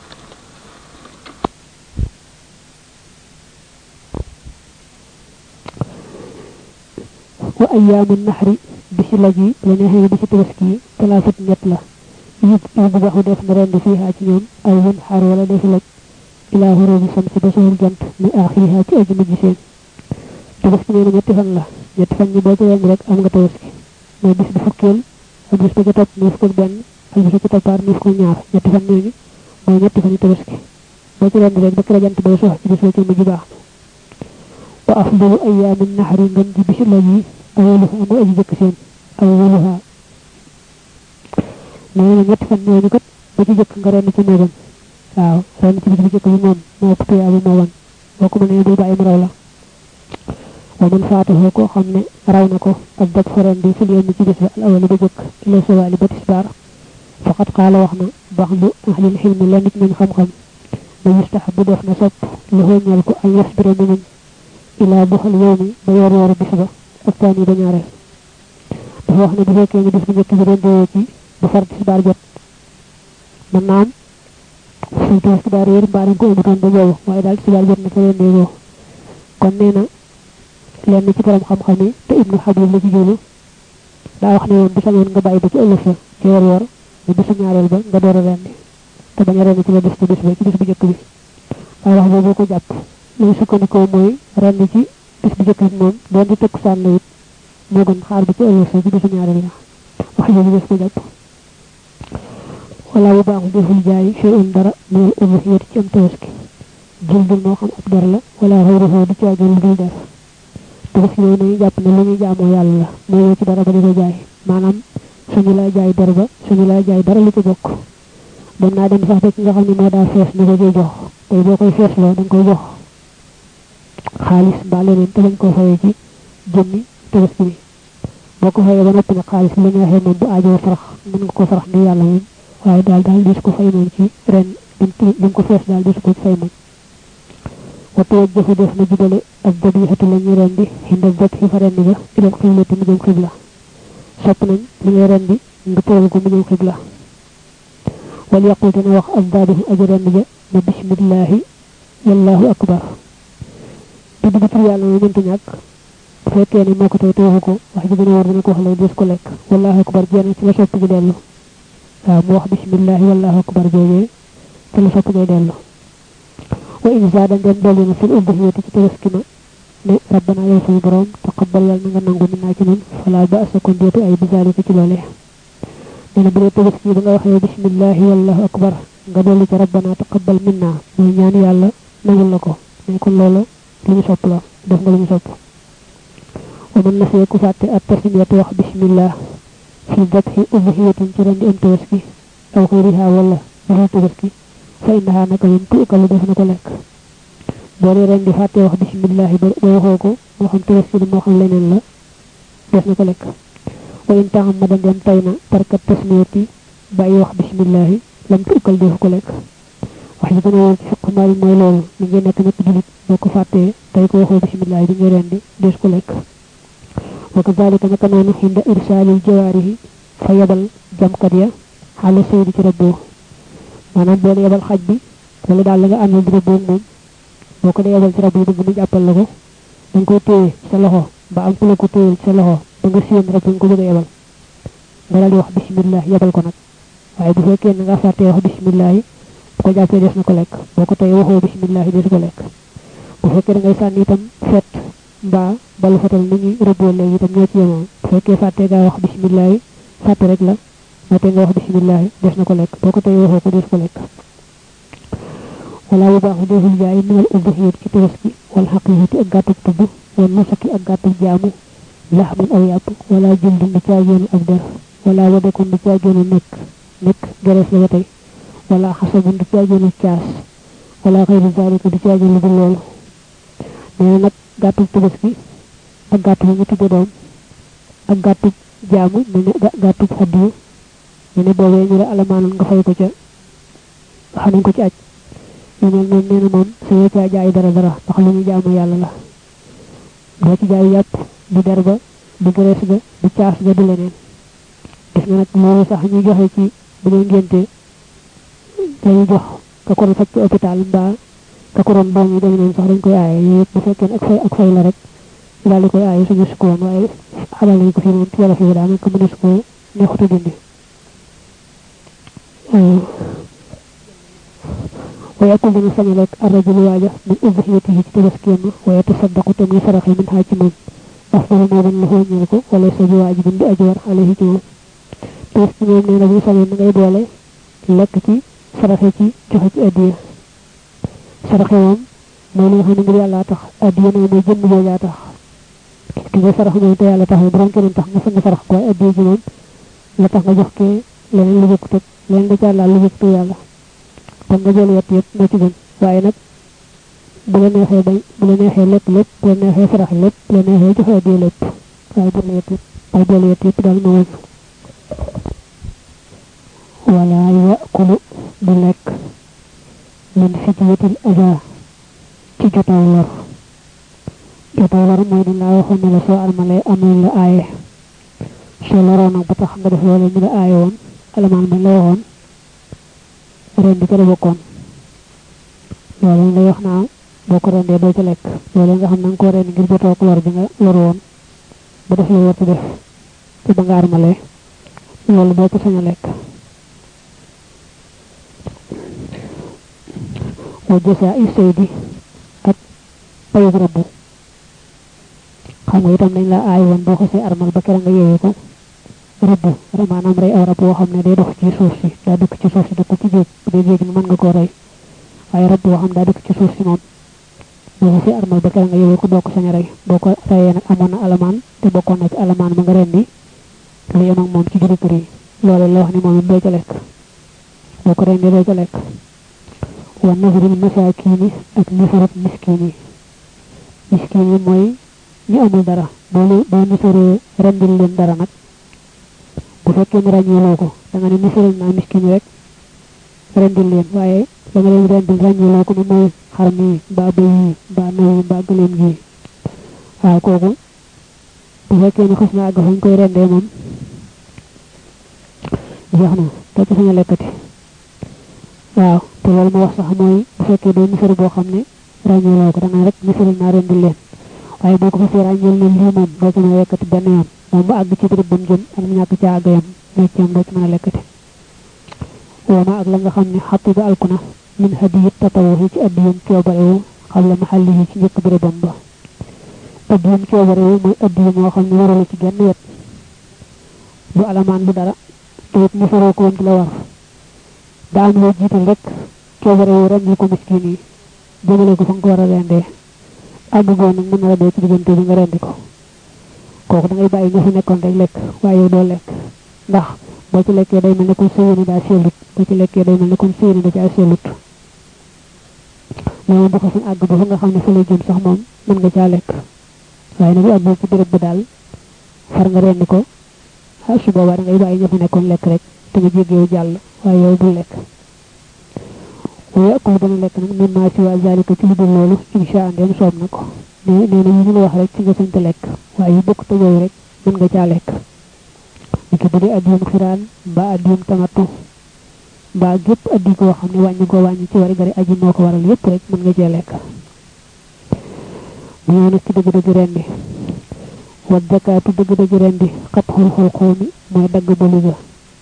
wa ayyaamu naxri bisi laji la neexee bisi tabaski talaafat ñett la yu bu baxu def na rendi fiihaa ci ñoom aw yun xaar wala def laj ilaa xuróobi samsi ba soxul jant mi aaxirihaa ci aju mujj seen tabaski nee na ñetti fan la ñetti fan ñi boo ci rendi rek am nga tabaski mooy bis bi fukkeel ak bis ba ca topp nii fukk ak benn ak bis ba ca toppaar nii fukk ak ñaar ñetti fan ñooñu mooy ñetti fan yi tabaski boo ci rendi rek ba kira jant bay sox ci bis ba ca mujj baax wa afdalu ayyaamin naxri ngën ji bisi laj yi awaluha mooy aji jëkk seen awaluha nee na ñetti fan ñooñu kat ba ci jëkk nga rendi ci néegam waaw rendi ci bis bu jëkk bi moom moo ko tuyaa bi moo wan boo ko mënee bul bàyyi mu raw la wa man faatahu ko xam ne raw na ko ak dab fa rendi fil yawmi ci bis ba al awali ba jëkk ila sawaali ba tisbaar faqat qaala wax na bax bu ahlil xilmi la nit ñun xam-xam na yustahabu def na sopp lu ñal ko ay yasbira mu muñ ilaa buxal yawmi ba yor yoru bis ba ak taani ba ñaareel dafa wax ne bu fekkee ne bis bu njëkk bi rendee ci bu far tisbaar jot mën naa am suñ tisbaar yéer mbaa dañ ko ëmbutoon ba boobu waaye daal tisbaar jot na fa rendee boo kon nee na lenn ci borom xam-xam yi te ibnu Habib la ci jëlu daa wax ne woon bu sañoon nga bàyyi ba ci ëllëg sa ci yor yor ba bisu ñaareel ba nga door a rendi te bañ a rendi ci la bis ba ci bis bu njëkk bi waaye wax boobu ko jàpp lañu sukkandikoo mooy rendi ci bis bu njëkk bi moom doon di tëkk sànn it moo gën xaar ba ci ëllëg sa ci bisu ñaareel la wax boobu des ko jàpp wala bu baaxul deful jaay shay'un dara min al-udhiyati ci am tabaski jëldul moo xam ab der la wala xayruhu di caagin lu dul der tabaski yooyu nañu jàpp ne lu ñuy jaamoo yàlla la mooy ci dara ba di ko jaay maanaam suñu laa jaay der ba suñu laa jaay dara lu ci bokk dem naa dem sax ba ci nga xam ne moo daa fees ni ko ciy jox tey boo koy feesloo danga koy jox xaalis mbaa leneen te bañ koo fayee ci jëmmi tabaski bi boo ko fayee ba noppi nag xaalis li neexee moom bu aajoo farax mën nga ko farax ni yàlla moom waaye daal dis ko fay moom ci ren dim ko fees daal dis ko fay moom waxtu waj jëfu def na jubale ak dabihatu la ñuy rendi xinda bot fi fa rendi ba ilal xiblati mu jëm xibla sopp nañ li ngay rendi nga tëral ko mu jëm xibla wal yaqul te na wax ak daadihu aji rendi ja na bismillahi wallahu akbar tudd ba tur yàlla mu mënta ñàkk bu fekkee ne moo ko tey te waxu ko wax ji gën a war dina ko wax lay des ko lekk wallahu akbar jenn ci la sopp ji dellu waaw mu wax bismillahi wallahu akbar joojee te la sopp ngay dellu wa in zaada ndem dolli na fil udhiyati ci tabaski ma ne rabbana yow suñu borom taqabbal yàlla na nga nangu min naa ci nun fala ba asa kon déetu ay bizalika ci loolee nee na bu dee tabaski ba nga waxee bismillahi wallahu akbar nga dolli ci rabbana taqabbal minna mooy ñaan yàlla nangul la ko mais kon loolu li ñu sopp la def nga li ñu sopp wa man nasiya ku fàtte at tasmiyatu wax bismillah fi dabhi udhiyatin ci rendi am tabaski aw xëyriha wala lu tabaski fa innaha naka yum tuukalu def na ko lekk boo dee rendi fàtte wax bismillahi ba waxoo ko moo xam tabaski la moo xam leneen la def na ko lekk wa in taxamada dem tay na tarkat tasmiyati bàyyi wax bismillahi lam tuukal def ko lekk wax ji gën a woon ci fiq maali mooy loolu mi ngi nekk ñëpp julit boo ko fàttee tey ko waxoo bismillahi bi ngay rendi des ko lekk wa kazalika naka noonu xinda irsaalil jawaarihi fa yabal jamkat ya xale seydi ci rëbboo maanaam boo yebal xaj bi wala daal la nga àndal di rëbboo moom boo ko dee yebal ci rab yi bëgg mu jàppal la ko da nga koy téye ci sa loxo ba am ku la ko téyel ci sa loxo ba nga séen rab nga ko bëgg a yebal nga daal di wax bismillah yebal ko nag waaye bu fekkee na nga fàttee wax bismillah bu ko jàppee des na ko lekk boo ko tey waxoo bismillah des ko lekk bu fekkee da ngay sànni itam fet mbaa balu fetal ni ñuy rëbboo léegi itam ñoo ci yemoo bu fekkee fàttee gaa wax bismillah fàtte rek la moo tey nga wax bismillah des na ko lekk boo ko tey waxoo ko des ko lekk wala bu baax deful jaay minal udhiyat ci tabaski wal xaqiyati ak gàttug tudd wal nusaki ak gàttug jaamu laxmun aw yàpp wala jëldun di caageenu ak der wala wadakun di caageenu nekk gerees la ba tey wala xasabun di caageenu caas wala xayru zalika di caageenu du loolu nee na nag gàttug tabaski ak gàtt yi ñu tudde doom ak gàttug jaamu mu ne gàttug xaddiyu ñu ne boobee ñu la alamaanoon nga fay ko ca xanañ ko ci aj yu mel noonu nee na moom sañoo caa jaay dara ndax lu ñu jaamu yàlla la doo ci jaay yàpp du der ba du gërees ga du caas ga du leneen gis nga nag loolu sax ñu joxe ci bu ñu ngénte dañu jox ka ko faj ci hôpital mbaa ka ko doon doom yi dem noonu sax dañ koy aaye yooyu yëpp bu fekkee ak fay la rek daal di koy aaye suñu sukkoon waaye xamal nañ ko fi moom wala fi daa ko mën a sukkoo neexutu dindi ويأكل من سملك الرجل واجه من أضحيته تبسكين ويتصدق تمي فرخي من حاكمين أفضل ما من له نيركو وليس بواجب بأجور عليه جول تبسكين من نبي سمين من غيب ولي لكتي فرخي جهج أدية فرخي وام مولي خانم ريا لا تخ أدية نومي جن جوجا تخ كي فرخ من تيا لا تخ بران كنن تخ نفن فرخ كوا أدية جنون لا تخ نجوكي لين لجوكتك لين دجال لجوكتو يالا kon nga jël yett yëpp moo ci gën waaye nag bu la neexee bay bu la neexee lépp lépp bu la neexee farax lépp bu la neexee joxe di lépp waaye boole yett yëpp daal moo wëgg wala yakulu du lekk min fityatil ada ci jotaw lor mooy ni laa waxoon ne la soo almalee amul la aaye soo loroo nag ba tax nga def loolu ñu la aaye woon alamaan ba la waxoon rendi ko bokkoon loolu lay wax naa boo ko rendee doo ca lekk loolu nga xam na nga ko rendi ngir jotoo ko lor bi nga lor woon ba def lu war ci def te ba nga armalee loolu doo ko sañ a lekk wa jësaa i saydi ak payug rabbu xam nga itam dañ la aay woon boo xasee armal ba kera nga yeewee ko rabbu maanaam rey aw rab boo xam ne day dox ci suuf si daa dëkk ci suuf si dëkk ci géej bu dee géej mën nga koo rey waaye rab boo xam daa dëkk ci suuf si moom boo xasee armal ba kera nga yeewee ko doo ko sañ a rey boo ko reyee nag amoon na alamaan te bokkoon na ci alamaan ba nga rendi lu yem ak moom ci juri kër yi loolu la wax ni moom it doo ca lekk boo ko rendee doo ca lekk wa nasrul masakini ak nisarut miskini miskini mooy ñu amul dara boo nisaree rendil leen dara nag bu fekkee ne ràññeeloo ko da nga ne misaral naa miskin rek rendil leen waaye da nga leen rendil ràññeeloo ko ne mooy xar mi mbaa bëy yi mbaa naw yi mbaa gëleem gi waaw kooku bu fekkee ne xës na àgg fañ koy rendee moom jeex na doo ci sañ a lekkati waaw te loolu ma wax sax mooy bu fekkee doo misar boo xam ne ràññeeloo ko da nga rek misaral naa rendil leen waaye boo ko fasee ràññeel ne lii moom doo ci mën a lekkati benn yoon moom ba àgg ci béréb ba mu jëm ak ñàkk ca àgg yam mécceem doo ci mën a lekkati wooma ak la nga xam ne xattu ba alkuna min hadiyat tatawu ci addiyam coobarewu xam la maxalli yi ci njëkk bérébam ba addiyam coobarewu mooy addiya moo xam ne waralu ci genn wet du alamaan bu dara te it misaroo ko woon ci la war daa am loo jiital rek coobarewu rendil ko miskin yi jëmale ko fa nga ko war a rendee àgg goo nag mën na la dee ci diggante bi nga rendi ko kooku da ngay bàyyi ña fi nekkoon rek lekk waaye yow doo lekk ndax boo ci lekkee day mel ne kon séyéni daa sellut boo ci lekkee day mel ne kon séyéni da caa sellut loolu bu ko suñ àgg ba fa nga xam ne fa lay jëm sax moom mën nga caa lekk waaye nag bu àggul ci béréb ba daal far nga rendi ko su boobaa da ngay bàyyi ña fi nekkoon lekk rek te nga jéggeewu jàll waaye yow bul lekk waaye akul dana lekk nag min maa si waa zalika ci lu dul loolu insha Allah soob na ko nee na yi ñu la wax rek ci nga sañte lekk waaye yu bokk te yooyu rek mën nga caa lekk niki bu dee addiyum xiraan mbaa addiyum tamatu ba gep addi ko xamni wañi go wañi ci wari gari aji moko waral yépp rek mën nga ci lek ñu nak ci deug deug rendi wa zakatu deug deug rendi qathul khulqumi moy dag bolu ga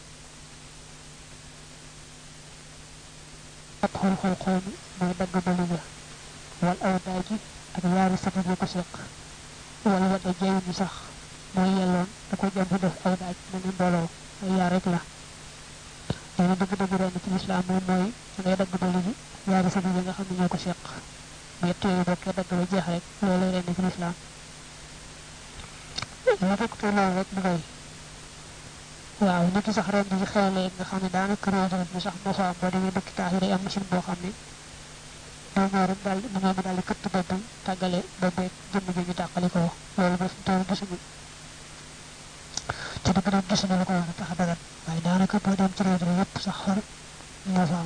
qathul khulqumi moy dag bolu ga wal awdaji ak yaaru satu ko sekk wala wada jeew ni sax moy yelloon da ko jëm def awdaj mën mbolo ay yaar rek la dana deug deug rendi ci islam moy ngay dag bolu gi yaaru satu nga xamni ñoko sekk mais téye bokk dag ba jeex rek loolu rendi ci islam ñu bokk te loolu rek bu bay waaw nit sax ren di xewle nga xamne daanaka réew mi sax mo fa am bo demé dëkk taax yi day am machine boo xam ne do ñoo rek dal ñu ñoo dal këtt boppam tàggale boppé jëmm ji ñu tàqali ko loolu ba fi taw gisuñu ci dëgg rek gisuñu la ko wax tax dagat waaye daanaka boo dem ci réew yépp sax xor moo fa am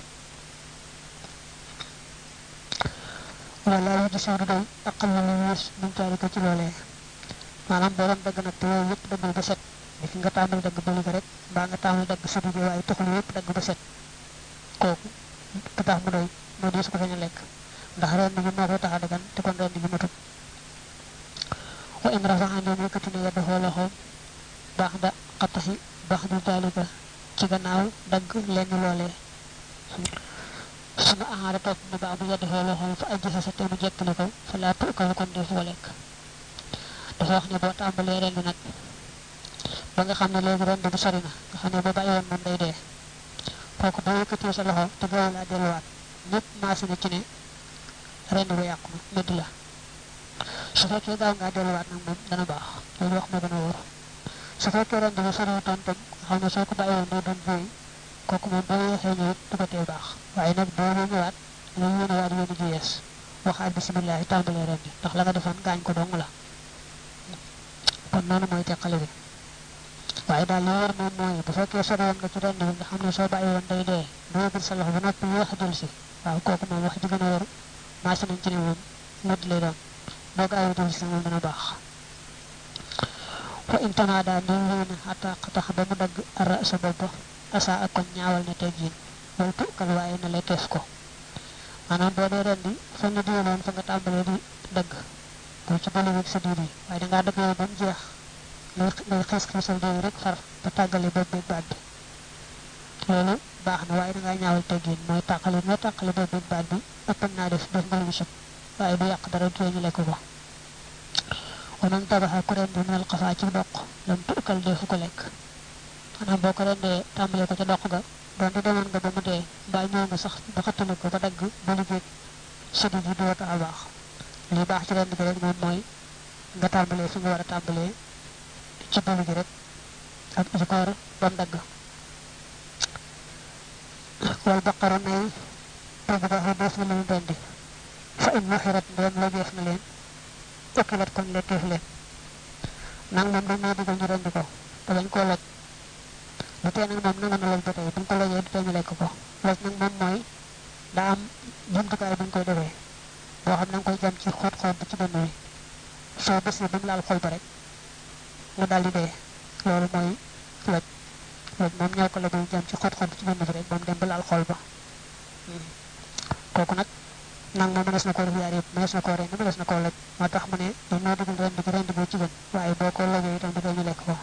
wala yu di sawdu day aqal na lu wess ñu taari ko ci loolee manam bo doon dagg nag te yooyu yépp daggal ba set ni fi nga tàmbali dagg bëli ko rek mbaa nga tàmbali dagg sëdu bi waaye taxul yépp dagg ba set kooku du tax mu doy moo dees ko fañ a lekk ndax ren ni moo ko tax a dagan te kon ren ni matut wa in rafa ande yëkkati ne yadda xoo loxoom baax da xattaxi baax du taalika ci gannaaw dagg lenn loolee suma ahaara topp mu baax du yadda xoo loxoom fa ajji sa te mu jekkali ko fa laa tukkal kon def ko lekk dafa wax ne boo tàmbalee ren nag ba nga xam ne léegi ren bu sori na nga xam ne ba bàyyi woon moom day dee kooku boo yëkkatee sa loxo te gaaw laa delluwaat ñëpp maasi na ci ne ren bu yàqu na mëdd la su fekkee gaaw ngaa delluwaat nag moom dana baax loolu wax ma gën a wóor su fekkee ren bu sori toon tam nga xam ne soo ko bàyyi woon day doon booy kooku moom boo yeexee ñëwit du ko tee baax waaye nag boo ñëwaat lu yéenewaat yéene ji yees waxaat bisimilah tàmbalee ren ndax la nga defoon gaañ ko dong la kon noonu mooy teqale bi waaye daal li wër moom mooy bu fekkee sori woon nga ci ren bi nga xam ne soo bàyyi woon day dee doo yëgal sa loxo ba noppi yéex a jël si waaw kooku moom wax ji gën a wër maasi nañ ci ne moom mëdd lay doon boo gaaw jël si moom dana baax fa intana daal ne wéena xata xatax ba mu dagg ara sa bopp asa ak kon ñaawal na teggiin wala tukkal waaye na lay teef ko maanaam boo dee ren di fa nga diwloon fa nga tàmbalee di dagg boo ci bële wek sa diir yi waaye dangaa dagg yow ba mu jeex ngay xees xeesal diir rek far ba tàggale bopp beeg baat bi loolu baax na waaye dangaa ñaawal teggiin mooy tàqale nga tàqale bopp beeg baat bi ëppan naa def nga lu sëb waaye du yàq dara du ñu lekk ko waman tabaxa ku rendi minal xafaa ci doq lam tukkal defu ko lekk xanaa boo ko rendee tàmbalee ko ca doq ga donte demoon nga ba mu dee mbaa ñëw nga sax ba xattale ko ba dagg ba liggéey sëdi ji du wata a baax li baax ci rendi bi rek moom mooy nga tàmbalee fi nga war a tàmbalee ci bëli gi rek ak ci koor ba mu dagg wal baqaru nay tëgg ba def na leen rendi fa in muxirat ndem la jeef na leen okkilat kon lekkeef leen nang moom dañ moo digal ñu rendi ko te bañ koo loj lu tee nag moom nanga na loj ba tey buñ ko lojee du tee ñu lekk ko loj nag moom mooy daa am jumtukaay buñ koy defee boo xam na nga koy jam ci xoot xoot bi ci dënn wi soo bësee ba mu laal xol ba rek mu daldi dee loolu mooy loj loj moom ñaw ko la buy jam ci xoot xoot bi ci dënn bi rek ba mu dem ba laal xol ba kooku nag nang mo mënees na ko def yaar yëpp mënees na ko rend mënees na ko loj moo tax mu ne dañ moo digal rend boo ci gën waaye boo ko lojee itam dafay ñu lekk ko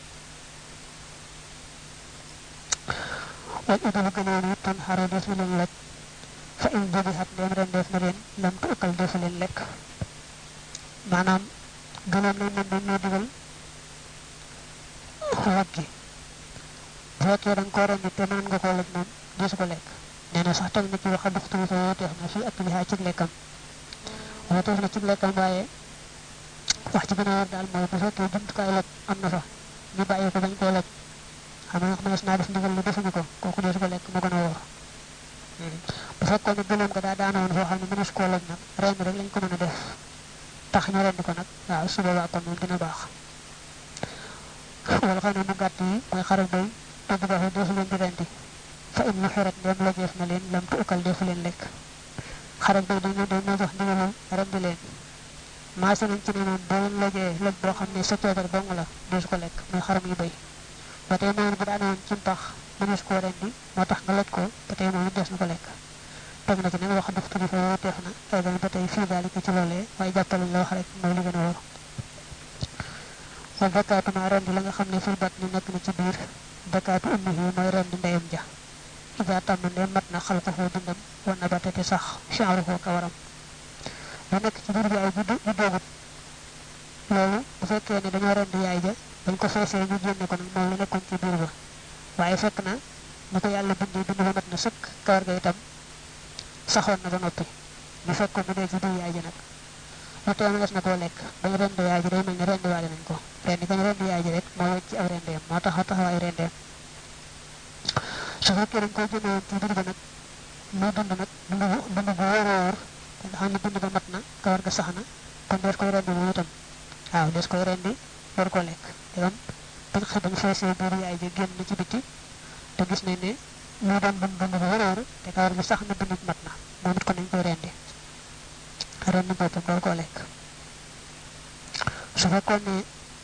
wal idalu gënoon it tan xaro def na leen loj fa in jabihat ndem rendeef na leen lam tukkal defu leen lekk maanaam gënoon nañ man dañ moo digal loj gi bu fekkee da nga koo rendi te mën nga koo loj moom desu ko lekk neena sax tam na ci waxa doxtu fa woteef na fi ak liha ci lekkam woteef na ci lekkam waaye wax ci gëna war daal mooy bu fekkee jumtukaay loj am na fa ñu bàyyi ko bañ koo loj xam nga mënees naa def ndigal lu defuñu ko kooku deesu ko lekk mu gën a wóor bu fekkoon ne gënoon ko daa daanoon foo xam ne mënees koo loj nag rend rek lañ ko mën a def tax ñu rend ko nag waaw su boobaa kon moom dina baax wala xam ne mu gàtt yi mooy xaral bay tëgg ba defu leen di rendi fa in muxirat ndem lojeef na leen lam tukkal defu leen lekk xaral bay dañu jox ndigalul rendi leen maase nañ ci ne moom boo leen lojee loj boo xam ne sa coobar dong la deesu ko lekk muy xaram yu bay ba tey noonu bu daanoon ci mpax mënees koo rendi moo tax nga loj ko ba tey moom des na ko lekk teg na ci nag wax daf tudd fa wuteef na ay doon ba tey fii daal ci loolee waaye jàppal la wax rek mooy li gën a wóor wa zakaatu ma rendi la nga xam ne fil bat ni nekk na ci biir zakaatu ummihi mooy rendi ndeyam ja ida tàmm ndem mat na xalqahu dundam wa nabatati sax sha'ruhu kawaram lu nekk ci biir bi ay ju doogut loolu bu fekkee ne dañoo rendi yaay ja dañ ko feesee ñu génne ko nag moom la nekkoon ci biir ba waaye fekk na ni ko yàlla bindee dund ba mat na sëkk kawar ga itam saxoon na ba noppi ñu fekk ko mu dee ci biir yaay ja nag lu tee des na koo lekk bañ rendi yaay ji day mel ne rendi waale nañ ko rendi gañ rendi yaay ji rek moo wecc ci aw rendeem moo tax taxawaayu rendeem su fekkee dañ koy jëme woon ci biir ba nag muy dund nag dund bu wóor a wóor te nga xam ne dund ba mat na kawar ga sax na kon dees koy rendi moom itam waaw des koy rendi door ko lekk dégam bañ xëy bañ feesee biir yaay ji génn ci biti te gis nañ ne muy doon dund bu wóor a wóor te kawar gi sax na dund mat na moom it kon nañ koy rendi rendi boppam door koo lekk su fekkoon ne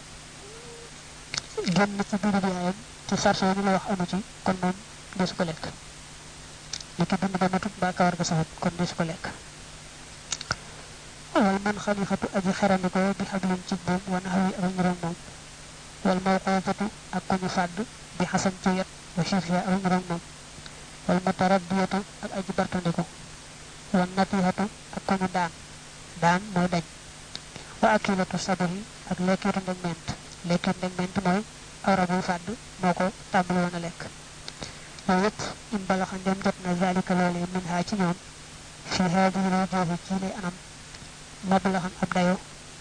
génn ci biir yaayam ci sarse yi ñu la wax amu ci kon moom desu ko lekk li ki dund ba matut mbaa kawar ga saxut kon desu ko lekk wal man xalifatu aji xerandiko bi xablin ci buum wa naxawi ak ngirom moom wal mawqufatu ak ku ñu fàdd bi xasan ci yet wa xifiya ak ngirom moom wal mutaraddiyatu ak aji bartandiko wal natihatu ak ku ñu daan mooy dañ wa akilatu sabahi ak lekkitu ndegment mooy awra buy fàdd moo ko tàmbali woon a lekk yooyu yëpp im balaxa ndem jot na zalika loolee min haa ci ñoom fi haadihi wujuhi ci lay anam mablaxan ab dayo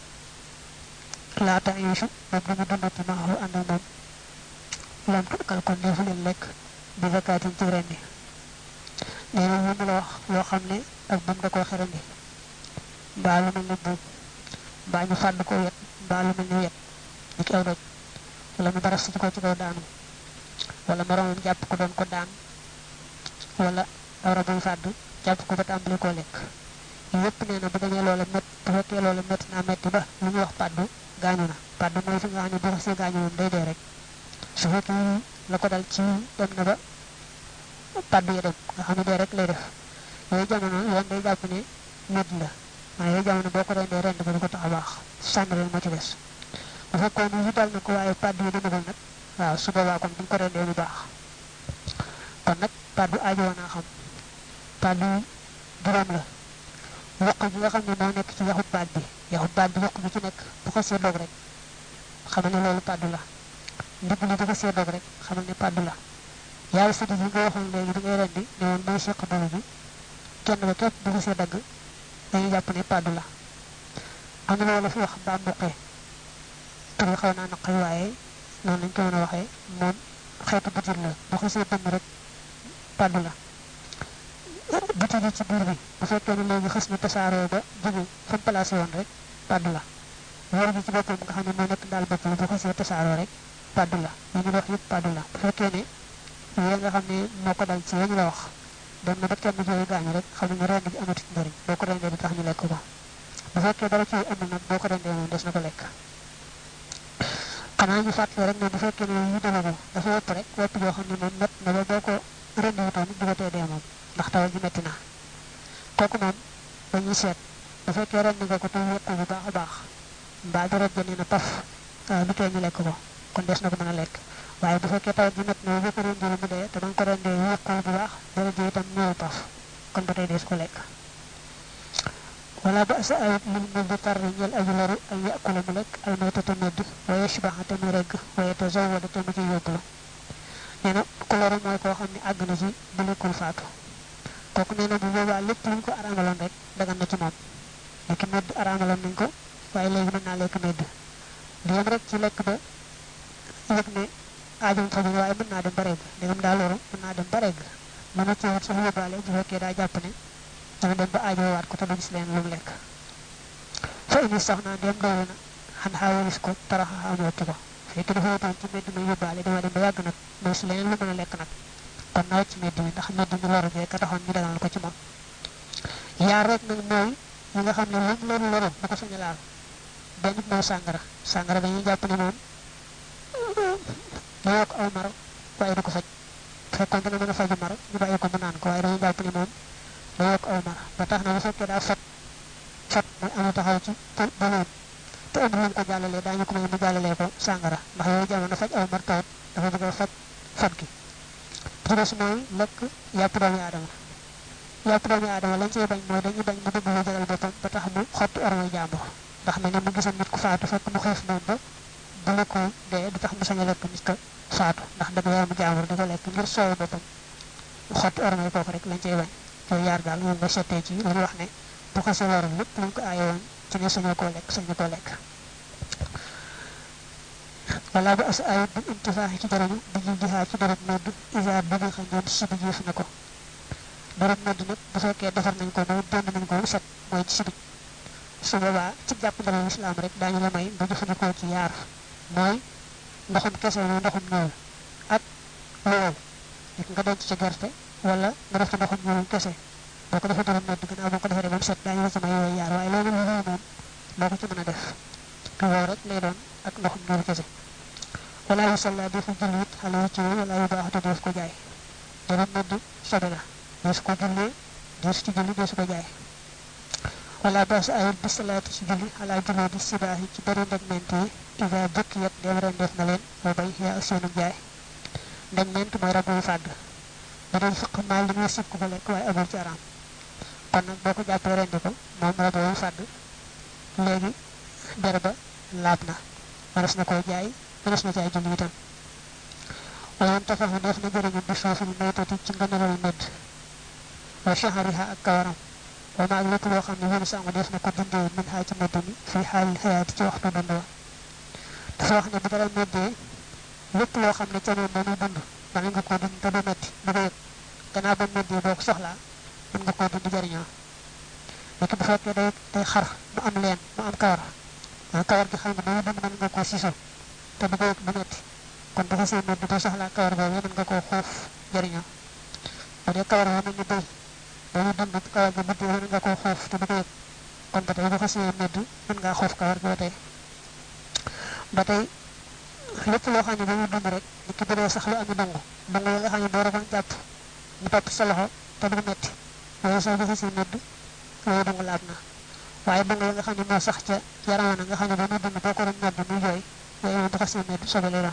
laata yuusu moom dañu dundati maaxu ànd ak moom lam tukkal kon defu leen lekk bi zakaatin ci rendi nee na mu la wax loo xam ne ak bam da koo xerandi mbaa lu mel ne buum mbaa ñu fàdd ko wet mbaa lu mel ne wet ni ki aw doj wala mu baras ci ko ci kaw daanu wala moromam jàpp ko doon ko daan wala awra buy fàdd jàpp ko ba tàmbali koo lekk yépp nee na bu dañee loola met bu fekkee loola metti naa metti ba lu ñuy wax paddu gaañu na paddu mooy fi nga xam ne bu xasee gaañu moom day dee rek su fekkee la ko dal ci dem na ba paddu ya dem nga xam ne dee rek lay def yooyu jamono yoon day jàpp ne medd la waaye yooyu jamono boo ko rendee rend ko du ko tax a baax sànni leen moo ci des bu fekkoon ni dal na ko waaye paddu yi demagul nag waaw su boobaa kon buñ ko rendee lu baax kon nag paddu aajoo naa xam paddu juróom la yokk bi nga xam ne moo nekk ci yaxut baat bi yokk bi ci nekk bu ko see dog rek xamal ne loolu paddu la ndigg li bu ko see dog rek xamal ne paddu la yaay sëdd yi nga waxoon léegi bi ngay rendi ne woon mooy seq dolu bi kenn ba képp bu ko see dagg dañuy jàpp ne paddu la am na loolu fi wax mbaa mbuqee tur xaw naa naqay waaye noonu lañ ko mën a waxee moom xeetu butir la bu ko see dëmm rek paddu la butir yi ci biir bi bu fekkee ne léegi xës na tasaaroo ba jóge fan placé woon rek paddu la wóor bi ci boppam nga xam ne moo nekk daal bopp la bu xasee tasaaroo rek paddu la ñu ñu wax yëpp paddu la bu fekkee ne yooyu nga xam ne moo ko dal ci ñu la wax dem na ba kenn jooyu gaañu rek xam ne rend bi amatul njëriñ boo ko rendee di tax ñu lekk ko bu fekkee dara ci amul nag boo ko rendee moom des na ko lekk xanaa ñu fàttali rek ne bu fekkee ne yu demagul dafa wopp rek wopp joo xam ne moom met na ba boo ko rendee wutoon du ko tee dee moom ndax tawal ji metti na kooku moom dañuy seet bu fekkee rendi nga ko te yokku bu baax a baax mbaa deret ja nee na paf du tee ñu lekk ko kon des na ko mën a lekk waaye bu fekkee tawal ji metti na boo ko rendee mu dee te danga ko rendee yokku bu baax deret ji itam ñëw paf kon ba tey des ko lekk wala ba sa ayat lil mel tar ñel aji loru ay yakula mu lekk al maytata medd wa yashbaha te mu regg wa yatazawwada te mu ci yóbbulu nee na ku loru mooy koo xam ne àgg na ci bu lekkul faatu kooku nee na bu boobaa lépp luñ ko araamaloon rek dagan na ci moom lekk medd araamaloon nañ ko waaye léegi mën naa lekk medd di yem rek ci lekk ba yëg ne aajom fajul waaye mën naa dem ba regg ndegam daa loru mën naa dem ba regg mën na ci wut sax yóbbaale bu fekkee daa jàpp ne dana dem ba aajo waat ko te du gis leen lu mu lekk fa ini sax naa ndem doole na xan xaawalis ko taraxa am wacc ko fekk dafa wutoon ci medd ma yóbbaale dama dem ba yàgg nag mooy si leneen lu mën a lekk nag kon na wacc medd mi ndax medd mi loru bee ka taxoon ñu dagal ko ci moom yaar rek nag mooy yi nga xam ne luñ loru bu ko sañ a laal benn mooy sàngara dañuy jàpp ne moom lu yokk aw mar waaye du ko faj fekkoon dana mën a faju mar ñu bàyyi ko mu naan ko waaye dañuy jàpp ni moom day yokk aw mar ba tax na bu fekkee daa fat mooy amu taxaw ci daloon te ëmb lu ko jàllalee daañu ko may mu jàllalee ko sàngara ndax yooyu jamono faj aw mar tawat dafa bëgg a faj fat gi ci des mooy lekk yàpp doomu aadama lañ cey bañ mooy dañuy bañ mu dugg lu jaral boppam ba tax mu xotti ormay jàmbur ndax mel ne mu gisoon nit ku faatu fekk mu xiif noonu ba bu lekkul dee du tax mu sañ a lekk nit ko faatu ndax dëgg yaramu jàmbur di ko lekk ngir soow boppam mu xotti ormay kooku rek lañ cey bañ yooyu yaar daal moom nga settee ci lu ñu wax ne bu xasee waral lépp luñ ko aaye woon ci ne sañu koo lekk wala bu as ayut bu intifaaxi ci darañu bi ñu jixaa ci darab nodd isaar bi nga xam ñoom sibi jëf na ko darab nodd nag bu fekkee defar nañ ko mooy dend nañ ko set mooy ci sibi su boobaa ci jàpp ndalal islam rek daañu la may nga jëfandikoo ci yaar mooy ndoxum kese mooy ndoxum ñuul ak lool nit nga denc ci gerte wala nga def ci ndoxum ñuul kese boo ko defee darab nodd gannaaw boo ko defee ba mu set daañu la ci may yooyu yaar waaye loolu lu moom doo ko ci mën a def lool rek lay doon ak ndoxum ñuul kese wala yu salla defu jullit xale ci wala yu baaxatu def ko jaay darab nodd sobe la dees ko jullee dees ci julli dees ko jaay wala baas ayul bi salaati ci julli ala jullee di sibaax yi ci bari ndegment yi isa jëkk yet dem ren def na leen boo bay yaa ak seenu jaay ndegment mooy rab yu fàdd ba doon fiq maal li muy sib ko lekk waaye amul ci araam kon nag boo ko jàppee rendi ko moom rab yu fàdd léegi der ba laab na manes na koo jaay manes na jaay julli itam wayoon tafaxu def na jëriñu bi suufil maytati ci ngënalal medd wa shahariha ak kawaram wa ma ak lépp loo xam ne wéru sangu def na ko dindee min xaa ci medd mi fii xaalil xayaati ci waxtu dund wa dafa wax ne bu dara meddee lépp loo xam ne ca moom ba muy dund mën nga koo dund te du metti du ko yëg gannaaw ba meddee boo ko soxlaa mën nga koo dund jëriñoo léegi bu fekkee day xar mu am leen mu am kawar kawar gi xam ne ba muy dund mën nga koo siso te du ko yëg du metti kon dafa seen medd boo soxlaa kawar boobu mën nga koo xuuf jëriñoo bu dee kawar boobu mën nga béy ba muy dund kawar gi bëtt mën nga koo xuuf te du ko yëg kon ba tey bu xasee medd mën ngaa xuuf kawar gi ba tey lépp loo xam ne ba muy dund rek ni ki bëree sax lu am dongu dongu yi nga xam ne boo ragoon jàpp mu topp sa loxo te du metti loolu soo ko xasee medd loolu dongu laab na waaye dongu yi nga xam ne moo sax ca yaram na nga xam ne ba muy dund boo ko doon medd muy jooy yooyu moom bu xasee medd sobe lay doon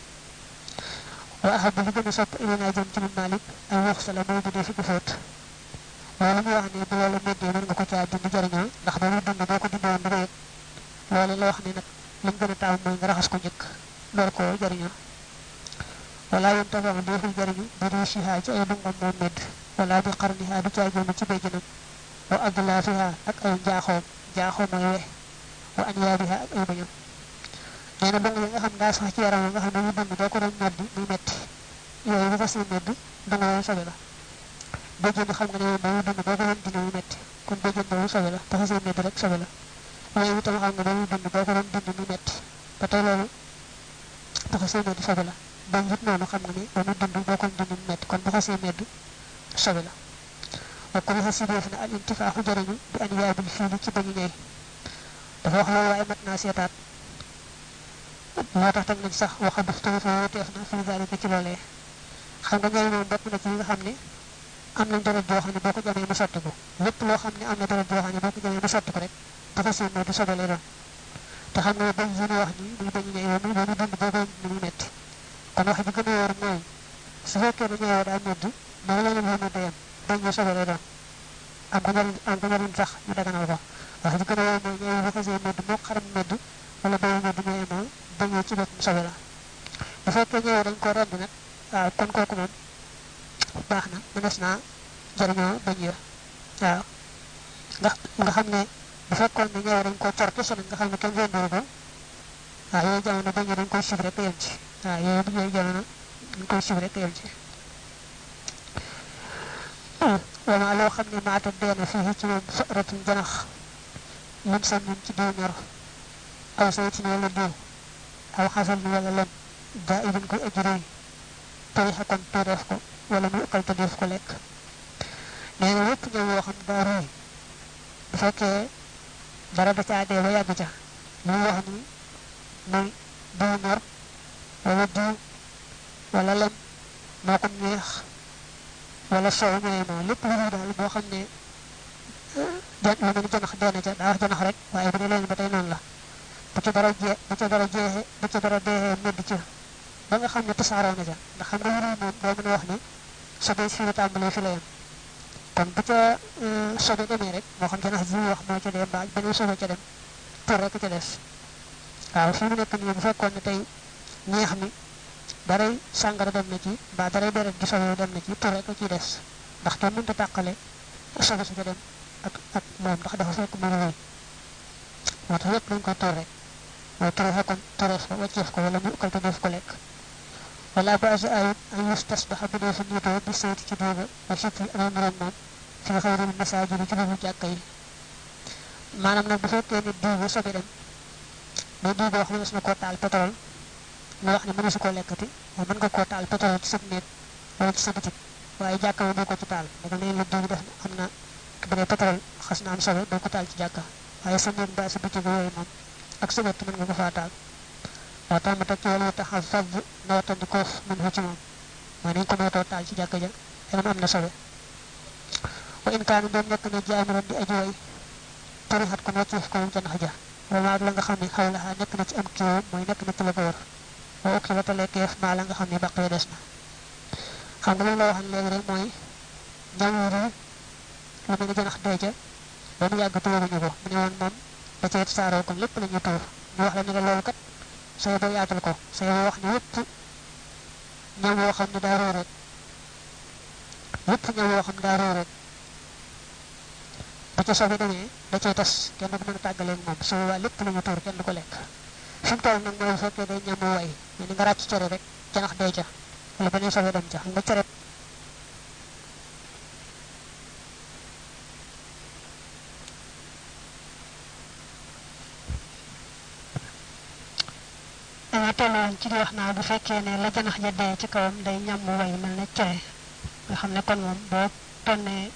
wa ahab li gën a sopp ilinaa jëm ci mun Malik ay wax sa la mooy bu dee fi ko fóot loolu mu wax ne bu loolu meddee mën nga ko caa dund jëriñoo ndax ba muy dund boo ko dund woon du ko yëg loolu la wax ne nag lim gën a taaw mooy nga raxas ko njëkk door koo jëriñoo wala yéen tafaam deeful jëriñu bi di siha ci ay dungam moom medd wala bi xarniha du caa jëmu ci béjjinam wa adlaafiha ak ay jaaxoom mooy we wa anyaabiha ak ay bañam nee na dung yi nga xam daa sax ci yaram nga xam ne ñu dund boo ko doon medd muy metti yooyu bu ko si medd dung yooyu sobe la béjjin xam nga ne moom ba muy dund boo ko doon dindi muy metti kon béjjin boobu sobe la dafa si medd rek sobe la waaye itam xam nga ba muy dund boo ko doon dindi muy metti ba tey loolu dafa see medd sobe la bañ it noonu xam nga ne ba muy dund boo ko doon dindi muy metti kon dafa see medd sobe la wa ko waxa si def na al intifaaxu jëriñu bi an yaabil fii ci bañu ñëy dafa wax loolu waaye mat naa seetaat moo tax teg nañ sax waxa duf tamit fa woteef na fii zalika ci loolee xam nga ñëy moom bokk na ci nga xam ne am nañ deret boo xam ne boo ko jamee mu sotti ko lépp loo xam ne am na deret boo xam ne boo ko jamee mu sotti ko rek dafa seen du sobe lay doon te xam nga bañ yi ñu wax ni muy bañu ñëy moom ba mu dund boo ko ni muy metti kon wax ji gën a wóor mooy su fekkee ne ñëwee daa medd moo la leen medd yam bañ ñu sobe lay doon am ko njëriñ sax ñu daganal ko wax ji gën a wóor mooy ñëwee bu xasee medd moo xaram medd wala bañu medd ñooy moo bañoo ci boppam sobe la bu fekkee ñëwee dañ ko rend nag waaw kon kooku moom baax na mënees naa jëriñoo bañ ya waaw nga xam ne bu fekkoon ne ñëwee dañ ko cor kese nag nga xam ne kenn rendiwu ko waaw yooyu jamono bañ ya dañ koy sib rek yem ci waaw yooyu jamono dañ koy sib rek yem ci wama loo xam ne maata deena fii ci moom ratin janax lim sa ñun ci diw ñor aw saytin wala diw aw xasal ni wala lem daa ibin koy ajuré tarixa kon tuureef ko wala mu ukkal te def ko lekk nee na lépp ñëw yoo xam daa ruy bu fekkee dara da caa dee ba yàgg ca li mu wax ni muy diw ñor wala diw wala lem moo ko neex wala soow ñooy moo lépp lu ñuy daal boo xam ne lu mel ni janax dee ca daa wax janax rek waaye bu dee leen ba tey noonu la bu ca dara dee medd ca ba nga xam ne tasaaroo na ca ndax xam nga yëre moom doo mën a wax ne sobe fii la tàmbalee fi la yem kon bu ca sobe demee rek moo xam janax ji wax moo ca dem ba beneen sobe ca dem tur rek ca des waaw fi mu nekk nii bu fekkoon ne tey ñeex mi daray sàngara dem na ci mbaa daray deret gi sobe dem na ci tur rek ciy des ndax kenn mënta tàqale sobe su ca dem ak moom ndax dafa fekk mën a wéy moo tax yépp dañ ko tur rek mooy tur fekkoon tureef ko wàcceef ko wala mu ukkal te def ko lekk wala base ayut an yustasbaha bu dee fa niitoo bi seeti ci dooga wa sippi ana nuroon moom fi xayril masaajidi ci biir jàkka yi maanaam nag bu fekkee ne diw sobe dem mais diw boo xam ne na koo taal pétrole ñu wax ne mëneesu koo lekkati waaye mën nga koo taal pétrole ci sa néeg wala ci sa bitik waaye jàkka bi doo ko ci taal daga leen la diw def am na bu dee pétrole xas na am sobe doo ko taal ci jàkka waaye sa néeg ba sa bitik yooyu moom ak sa wett mën nga ko faa taal moo tax ma teg ci wala taxaw fab nawatandi koof mën ci moom mooy nañ ko moytoo taal ci jàkka ja xelam am na sobe wa in kaani doon nekk na jaamiran di aji way tarixat kon wàcceef ko janax ja wala ak la nga xam ne xaw la nekk na ci am kiiwam mooy nekk na ci la ko wër wa ukki la talekkeef maa la nga xam ne baqee des na xam nga loolu la waxan léegi rek mooy ñam yi lu mel ni janax dee ja ba mu yàgg tuuruñu ko mu ne woon moom da cee saaroo kon lépp la ñu tuur ñu wax la ne la loolu kat sooy ba yaatal ko sooy ba wax ne yépp ñam woo xam ne daa róo rek yépp ñam woo xam ne daa róo rek bu ca soobee demee da cay tas kenn du mën a tàggaleeg moom su boobaa lépp la ñu tuur kenn du ko lekk fi mu toll nag mooy bu fekkee day ñam way mais ni nga ràcc cere rek janax day ca wala beneen soobee dem ca xam nga cere dama tolloon ci di wax naa bu fekkee ne la janax ja dee ci kawam day ñam way mel ne cere nga xam ne kon moom boo tonnee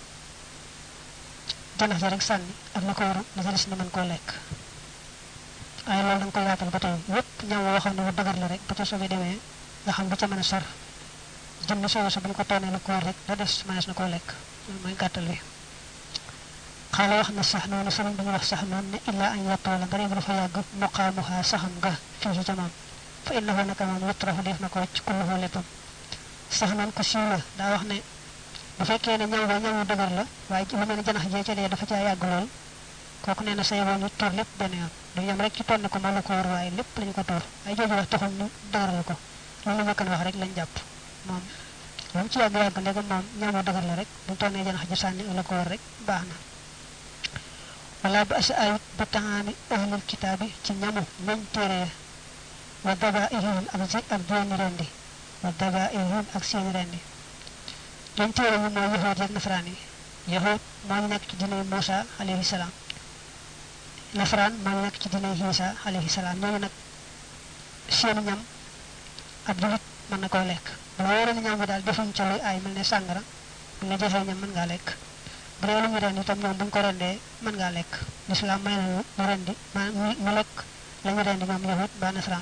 janax ja rek sànni ak la ko waru la ca des na mën koo lekk waaye loolu da nga ko yaatal ba tey yépp ñam woo xam ne bu dëgër la rek bu ca sobe demee nga xam bu ca mën a sor jënd sobe sa bu ñu ko tonnee la ko war rek da des mënees na koo lekk loolu mooy gàttal wi xaala wax na sax noonu sëriñ bi ñu wax sax noonu ne illaa an yettoo la nga dafa yàgg muqaamuha saxam nga fii ci jamaam fa innahu naka moom yutrafu def na ko wàcc kulluhu léppam sax noonu ko siiw la daa wax ne bu fekkee ne ñam ba ñamu dëgër la waaye lu mel ne janax jee ca dee dafa caa yàgg lool kooku nee na sa yeboon ñu toor lépp benn yoon du yem rek ci tonne ko ma la ko war waaye lépp lañu ko toor ay jooju wax taxul ñu dëgëral ko loolu ma kan wax rek lañ jàpp moom moom ci yàgg ndegam moom ñamu dëgër la rek bu tonnee janax ji sànni la ko war rek baax na wala ba asa ayut ba taxaami ahlul kitaabi ci ñamu ñañ téere wa daba ihim ak seeni rendi wa daba ihim ak seeni rendi ñañ téere yi mooy yahood ak nasaraan yi yahood moo ñu nekk ci dinay Muusa alayhi salaam nasaraan moo ñu nekk ci dinay Iisa alayhi salaam ñooñu nag seeni ñam ab julit mën na koo lekk bu la wóoree ñam bi daal defuñ ca luy aay mel ne sàngara bu la joxee ñam mën ngaa lekk bu dee lu ñu rendi itam ñoom buñ ko rendee mën ngaa lekk lislaam may nañu ñu rendi ñu lekk la ñu rendi ñoom yahut ba nasaraan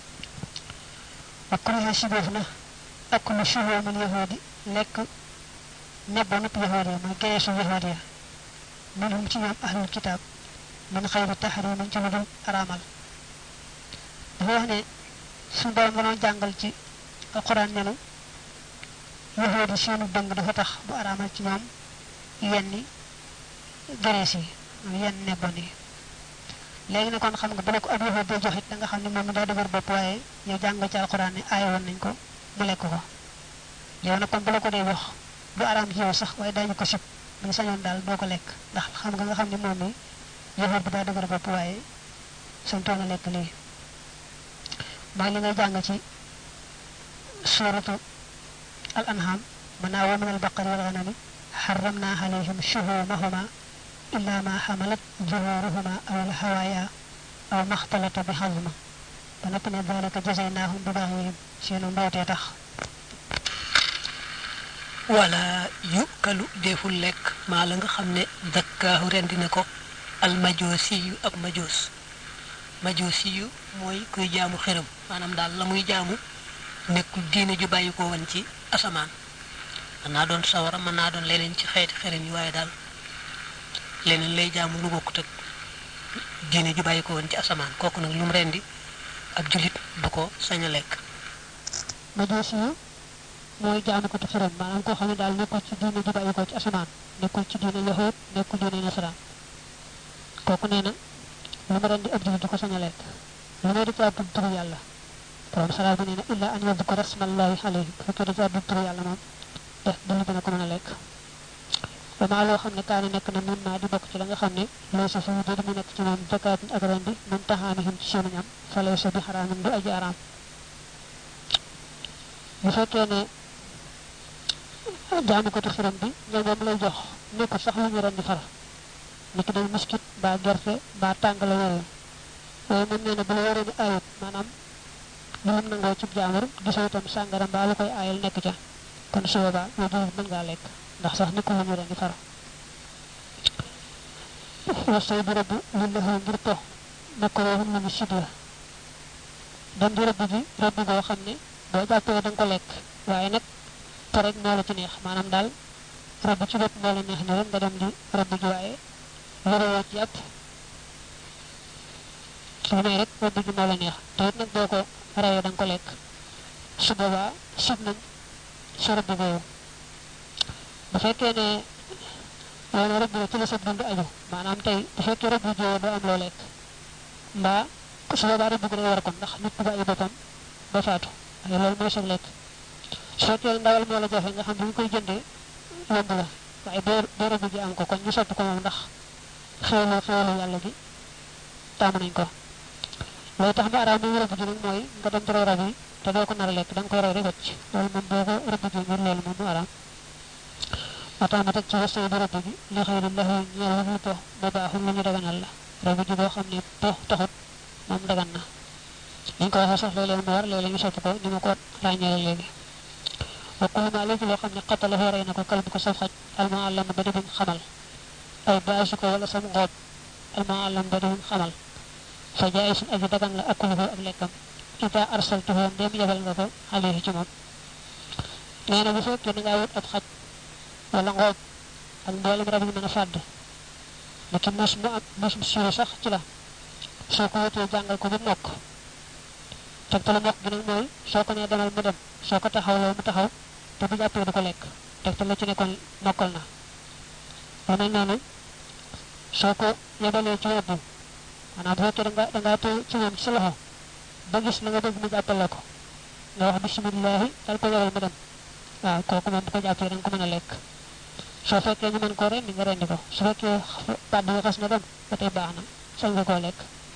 ak kuriha sibeef na ak lu suhoo min yahudi lekk nebbanub yahud ya mooy geesu yahud ya minhum ci ñoom ahlul kitaab min xayri tahrimin ci lu dul araamal dafa wax ne suñu borom mënoo jàngal ci alquran nenu yahudi seenu dëng dafa tax bu araamal ci ñoom yenni gerees yi yenn nebbon yi léegi nag kon xam nga bu la ko ab yahud day joxit da nga xam ne moom daa dëgër bopp waaye yow jàng ci alquran ne aaya woon nañ ko mu lekk ko yow nag kon bu la ko dee wax du araam ci yow sax waaye dañu ko sib bu ñu sañoon daal doo ko lekk ndax xam nga ne moom mi yahud bi daa dëgër bopp waaye sañ toona lekk lii mooy li ngay jàng ci suratu al anham manaa wa min al baqari wal ghanami حرمنا عليهم شهومهما إلا ما حملت ظهورهما أو الهوايا أو ما اختلط بحظم فنبني ذلك جزيناهم ببغيهم سينو موتي تخ wala yukalu deful lek ma la nga xamne zakkahu rendina ko al majusi ab majus majusi moy kuy jaamu xeram manam dal la muy jaamu nekkul diine ju bàyyiko won ci asamaan mën naa doon sawara mën naa doon leneen ci xeeti xereñ yi waaye daal leneen lay jaamu lu bokkut ak diine ju bàyyiko won ci asamaan kooku nag lu mu rendi ab julit du ko sañ a lekk majusi mooy jaamu ko te xereñ maanaam koo xam ne daal nekkul ci diine ju bàyyiko ci asamaan nekkul ci diine yahud nekkul diine nasaraan kooku nee na lu mu rendi ab julit du ko sañ a lekk lu may di ci abdu turu yàlla borom salaat bi nee na illa an yadhkura rasmallahi alayhi fekkee da ci abdu turu yàlla moom def dana dana ko mën a lekk dama loo xam ne kaani nekk na mun naa di bokk ci la nga xam ne lay sa fi di mu nekk ci moom zakaat ak rendi mun taxaamihim ci seenu ñam fa lay sa bi xaraamin du aji araam bu fekkee ne jaamu ko te xiram bi ñoom lay jox nekk sax lu ñu rendi far ni ki day miskit ba gerte ba tàngala yooyu waaye moom nee na bu la waree ni ayut maanaam lu mu nangoo ci jaamur gisoo itam sàngara mbaa lu koy aayal nekk ca kon su boobaa loolu mën ngaa lekk ndax sax nekkul lu ñu rendi far wasay bu rëbb lu la ngir to nekk loolu lu ñu sib la dem di rëbb ji rëbb goo xam ne boo jàppee da nga ko lekk waaye nag to rek moo la ci neex maanaam daal rëbb ci bopp moo la neex ne rek nga dem di rëbb ji waaye waroo ci yàpp su may rek rëbb ji moo la neex te it nag boo ko rayee da nga ko lekk su boobaa sib nañ sa rëbb googu bu fekkee ne loolu rëbb la ci la sa dund aju maanaam tey bu fekkee rëbb joo doo am loo lekk mbaa su boobaa rëbb gi day war kon ndax nit ku bàyyi boppam ba faatu waaye loolu mooy sa lekk su fekkee ndawal moo la jafe nga xam bu ñu koy jëndee yomb la waaye boo rëbb ji am ko kon ñu sotti ko moom ndax xéewlu yàlla gi taamu nañ ko loolu tax ba araam mi rëbb ji nag mooy nga dem ci rab yi te doo ko nar a lekk da nga koy rey rek wacc loolu moom boo ko rëbb ji ngir loolu moom mu araam moo tax ma teg ci wasay bu rëbb ji li xëy na laxu ñeel lu to ba baaxul lu ñu daganal la rëbb ji boo xam ne to taxut moom dagan na ñu ko waxee sax léeg-léeg mu war léeg-léeg ñu sotti ko ni ma ko ràññeele léegi wa kullu ma léegi loo xam ne xattala rey na ko kal bu ko saf xaj almuallam ba di buñ xamal ay baasu ko wala sam ngoob almuallam ba di buñ xamal fa jaay sun aji dagan la akuluhu ak lekkam ita arsaltuhu ndem yebal nga ko alayhi ci moom nee na bu fekkee da ngaa wut ab xaj wala ngoob ak mboolem rab yi mën a fàdd niki mus mu siiru sax ci la soo ko wutee jàngal ko ba mokk tegtalu mokk gi nag mooy soo ko nee demal mu dem soo ko taxawloo mu taxaw te bu jàppee du ko lekk tegtal la ci ne kon mokkal na lu mel noonu soo ko yebalee ci webbu maanaam bu fekkee da ngaa téye ci moom ci sa loxo ba gis la nga bëgg mu jàppale ko nga wax bisimillahi dal ko yebal mu dem waaw kooku moom bu ko jàppee da nga ko mën a lekk soo fekkee ñu mën koo rendi nga rendi ko su fekkee pàdd yi xas na dem ba tey baax na sañ nga koo lekk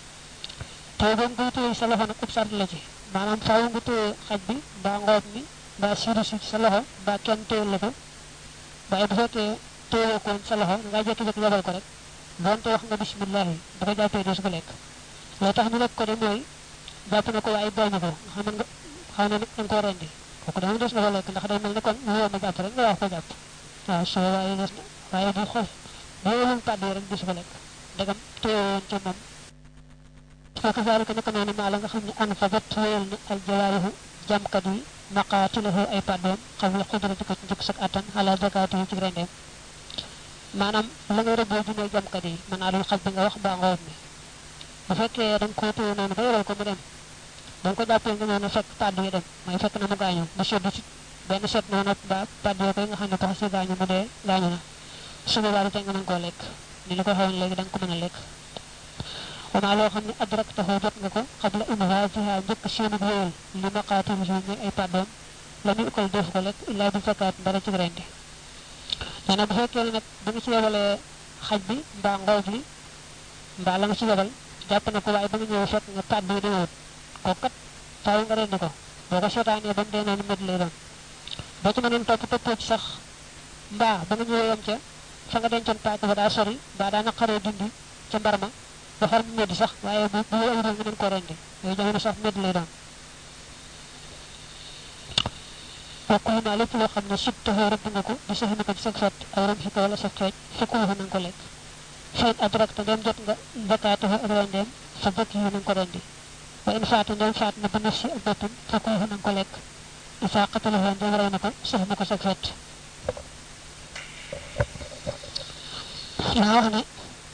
te ba nga téye sa loxo nag ub sart la ci maanaam faaw nga téye xaj bi mbaa ngoob mi mbaa siiru si sa loxo mbaa kenn téye la ko waaye bu fekkee téye ko sa loxo nga jékki-jékki yebal ko rek doonte wax nga bisimillahi bu ko jàppee doo su ko lekk loo tax ñu lekk ko de mooy jàpp na ko waaye bàyyi ko xam ne nga koo rendi kooku dama des na ko lekk ndax day mel ne kon lu ma jàpp rek nga wax ko jàpp waaw soo waaye des na waaye bu xool boo wëlum pàdd yi rek du su ko lekk ndegam téye woon ca moom fekk zalika naka noonu maa la nga xam ne an fa bat wéyal na al jawaarihu jàmkat yi maqaatilahu ay pàddoom xam la xudrati ko ci njëkk sak attan ala zakaati yi ci rendeem maanaam la nga rëbboo ji mooy jàmkat yi mën naa doon xaj bi nga wax mbaa ngoob mi bu fekkee da nga koo téye noonu ba yoral ko mu dem ba nga ko jàppee nga noonu fekk pàdd yi dem mooy fekk na mu gaañu bu seddu ci benn set noonu ba pàdd yi koy nga xam ne tax si gaañu mu dee gaañu na su boobaa tey nga mën koo lekk ni la ko xewoon léegi da nga ko mën a lekk wamaa loo xam ne adrak taxoo jot nga ko xabla inhaasiha njëkk seenu wéyal li maqaatim si ñooy ay pàddoom la muy ukkal def ko lekk illaa bi fekkaat mbara ci rendi nee na bu fekkee nag ba nga ci yebalee xaj bi mbaa ngoob li mbaa la nga ci yebal jàpp na ko waaye ba nga ñëw fekk nga pàdd yi demewut kooku kat faaw nga rendi ko boo ko seetaanee ba mu dee noonu med lay doon boo ci mënoon toppoo ci sax mbaa ba nga ñëwee yam ca fa nga dencoon paak ba daa sori mbaa daa naqaree dindi ca mbar ma ba far mu medd sax waaye bu awuroon nga mën ko rendi yooyu jamono sax medd lay doon wakkulu maa lépp loo xam ne sib taxoo rëbb nga ko di sax ni ko ci sag fett aw ram xika wala sa cooj fekkuwu fa na nga ko lekk fayin adrakta ndem jot nga zakaatahu ak rendeem fa bëkk yi na nga ko rendi wa in faata ndem faat na ba naf si ak boppam fekkuwu fa na nga ko lekk isa qatalahu ndem ray nako sax nako sa fet la wax ne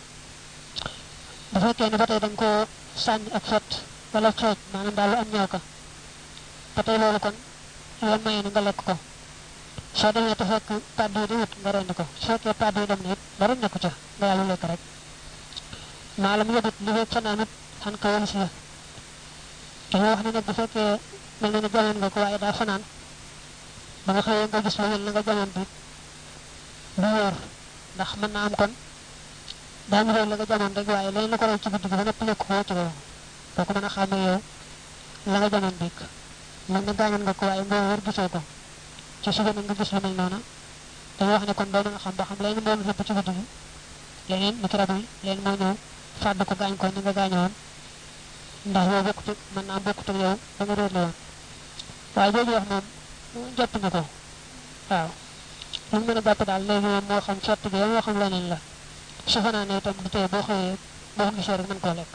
dafa kenn batay dañ ko sanni ak fet wala xej manam dalu am ñaw ka batay lolu kon yoon may nga lek ko so demé ta fekk paddu di wut nga rend ko so ke paddu dem nit dara nekku ca nga yalu lek rek malam yobut li wek fananut han ko won ci la dañu wax ne nak bu fekke mel na jaman nga ko waye da fanan ba nga xeye nga gis lu mel nga jaman bi bu wor ndax man na am kon da ñu la nga jaman rek waye lay la ko ci guddi ba nepp lek ko ci do ko mëna xamé yow la nga jaman bi man nga gañan nga ko waye nga wor gisoo ko ci suba nga gis lu mel nona dañu wax ne kon do nga xam ba xam lay ñu doon ci guddi gi leneen mu trabi leen mo ñew fàdd ko gaañ ko ni nga gaañoon ndax yow bokkut man naa bokkut ak yow da nga réer la woon waaye jooju wax moom jot na ko waaw lu mën a jàpp daal léegi moom moo xam fett bi moo xam leneen la su fanaanee itam du tee boo xëyee boo gisee rek mën koo lekk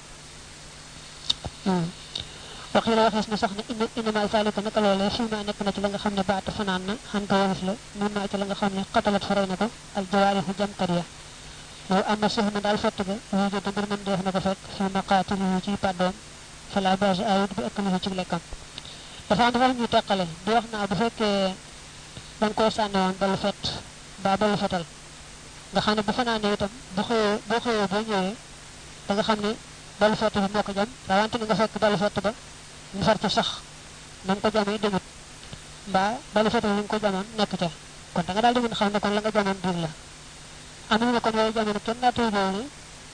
waxi la waxees na sax ne innamal zalika naka loolee fi ma nekk na ci la nga xam ne baata fanaan na xan ko waris la mun naa ci la nga xam ne xatalat faray na ko al jawaarihu jamkat ya yow am na soxna daal fett ga wu jot mbir mën def na ko fekk fi maqaatili ci paddoom fala base ayut bi ëkkali ci lekkam dafa am dafa ñu teqale di wax naa bu fekkee dañ koo sànni woon balu fett ba balu fetal nga xam ne bu fanaanee itam boo xëyee boo ñëwee da nga xam ne balu fett bi moo ko jam rawante ni nga fekk balu fett ba ñu far ci sax nañ ko jamee demut mbaa balu fett bi ñu ko jamoon nekk ca kon da nga daal di mën xam ne kon la nga jamoon biir la am na kon way jamono kenn naatu doone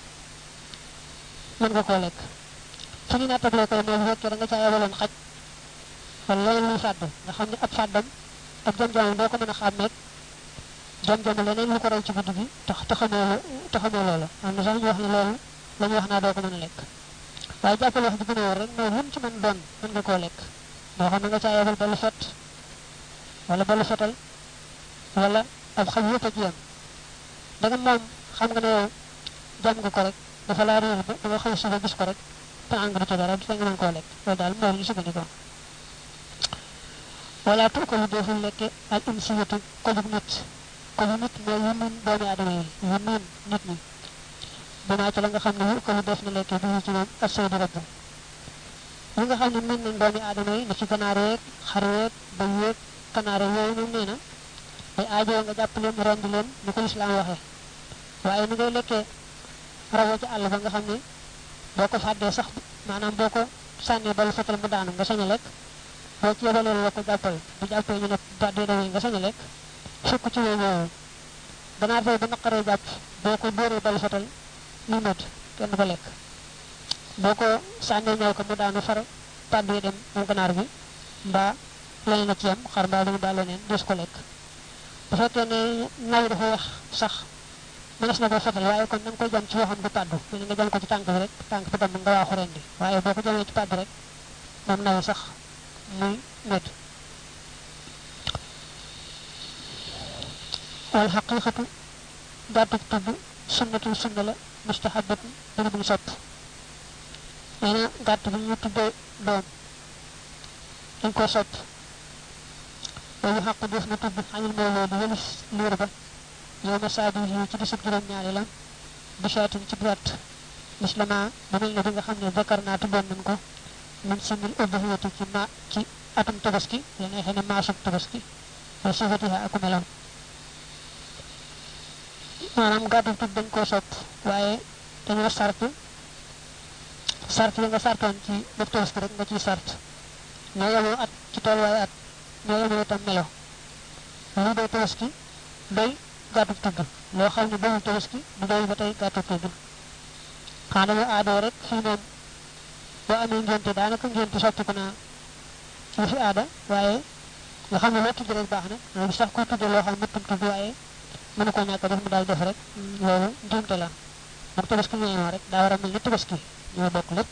mën nga koo lekk fu ñu naatable koy mooy bu fekkee da nga caa yabaloon xaj wala loolu luy fàdd nga xam ne ab fàddam ak jam-jamam doo ko mën a xàmmeeg jam-jam leneen lu ko raw ci guddi gi taxamoo loola am na sax ñu wax ne loolu la ñu wax naa doo ko mën a lekk waaye jàppal wax bi gën a wóor rek mooy lum ci mën doon mën nga koo lekk moo xam ne nga caa yabal balu fett wala balu fetal wala ab xaj yëpp a ci yam da nga moom xam nga ne yow jam nga ko rek dafa laa réer ba nga xëy suba gis ko rek te engrais ci dara da nga mën koo lekk loolu daal mooy ñu sukkandikoo wala tu ko lu deful lekke al insiyatu ko lu nit mooy yu mun doomi aadama yi yu mun nit ñi bima ci la nga xam ne ko lu def na lekke bi ci moom asay di rabbu li nga xam ne mun nañ doomi aadama yi na ci ganaar yeeg xar yeeg bëy yeeg kanaar yooyu moom nee na ay aajo nga jàpp leen rend leen ni ko islam waxee waaye ni ngay lekkee rawo ci àll ba nga xam ne boo ko fàddee sax maanaam boo ko sànnee bal fetal mu daanu nga sañ a lekk boo ci yebalee la ko jàppal bu jàppee ñu ne bàddee dawee nga sañ a lekk fukk ci yooyu ganaar fay ba naqaree jàpp boo ko dóoree bal fetal muy mët kenn ko lekk boo ko sànnee ñëw ko mu daanu far pàddee dem moom ganaar bi mbaa leneen a ci yam xar mbaa lu mbaa leneen des ko lekk bu fekkee ne naw dafa wax sax mënees na ko fetal waaye kon na nga koy jam ci waxam bu pàddu mu nga jam ko ci tànk bi rek tànk bi tam nga waaxu rendi waaye boo ko jamee ci pàddu rek moom naw sax muy métti wal xaqiqatu gàttug tudd sunnatul sunna la mustahabatu dana buñ sopp nee na gàtt bi ñu tuddee doom dañ ko sopp loolu xaq def na tudd xañul mawloo di wëlis liir ba yow ma saabi yi ci bisub juróom ñaari la bisaatin ci gàtt mislama ba mel ne bi nga xam ne bakar naa tuddoon nañ ko min simil ubahiyati ci atum tabaski la neexee ne maasub tabaski wa sifatiha aku melam maanaam gàttu tudd dañ koo sopp waaye dañoo sart yi nga sartoon ci bopp tabaski rek nga ciy sart ñoo yemoo at ci tool waaye at ñoo yemoo itam melo lii day tabaski doy gàttu tudd loo xam ne doyul tabaski du doy ba tey gàttu tudd xanaa dañoo aadoo rek fii moom boo amee ngénte daanaka ngénte soppiku naa lu fi aada waaye nga xam ne loo tudd rek baax na loolu sax kuy tudd loo xam ne mëttum tudd waaye mënu ko ñàkk def mu daal def rek loolu njuumte la moom tabaski ñoo rek daa war a mel ni tabaski ñoo bokk lépp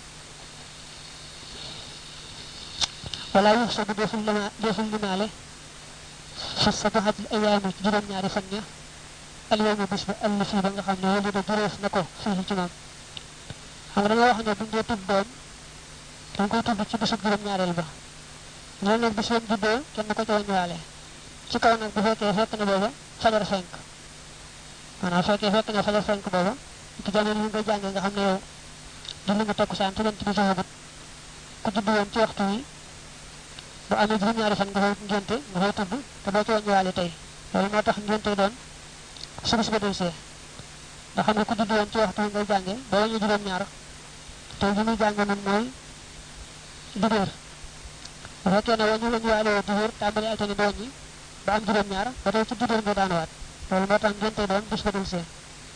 wala yu sa bu deful limaale fa sabahatil ayaami ci juróom ñaari fan ña al yawmu bis ba all fii ba nga xam ne wali da juróof na ko fii ci moom xam nga dañoo wax ne buñ dee tudd doom dañ koy tudd ci bisub juróom ñaareel ba ñoo nag bis yam juddoo kenn ko ci wàññiwaale ci kaw nag bu fekkee fekk na booba fajar fenk maanaam fekkee fekk na fajar fenk booba ci jamono yi nga jàngee nga xam ne yow dina nga takkusaan te jant bi soxagut ku judd woon ci waxtu wi bu amee juróom-ñaari fan nga fay ngénte nga fay tudd te doo ci wàññiwaale tey loolu moo tax ngénte doon su bis ba del see nga xam ne ku judd woon ci waxtu wi ngay jàngee ba wàññi juróom-ñaar te li muy jàng noonu mooy dibéer bu fekkee ne wàññiwaale woo dibéer tàmbali altine ba wàññi ba am juróom-ñaar ba tey ci dibéer nga daanuwaat loolu moo tax ngénte doon bis ba del see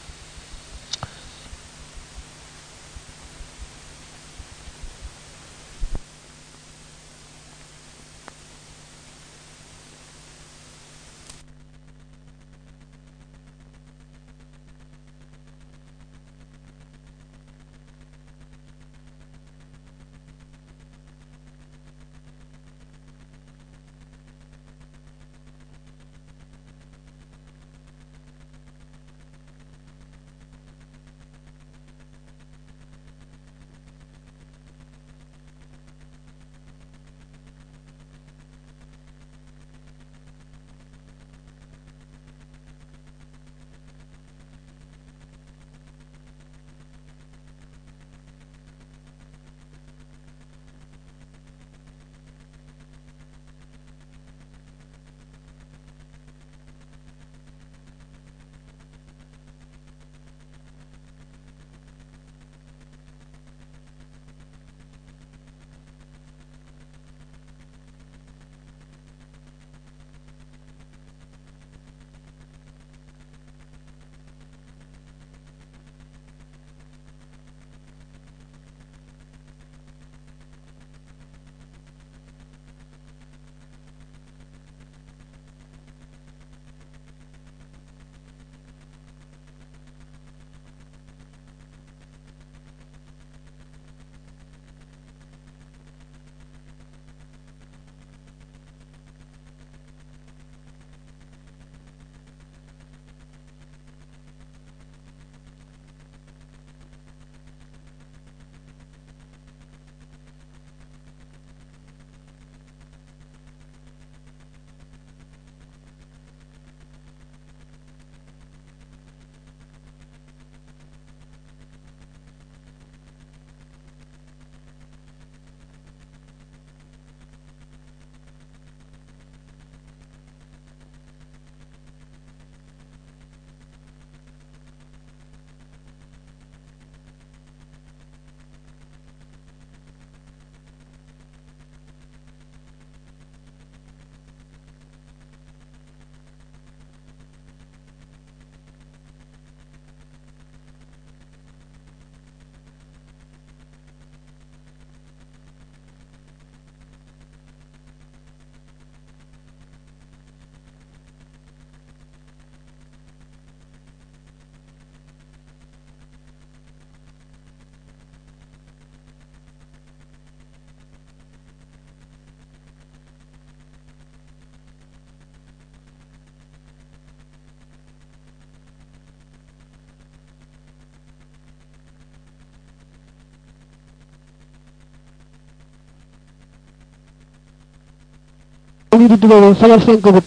ñu di dugal fajar fenk gut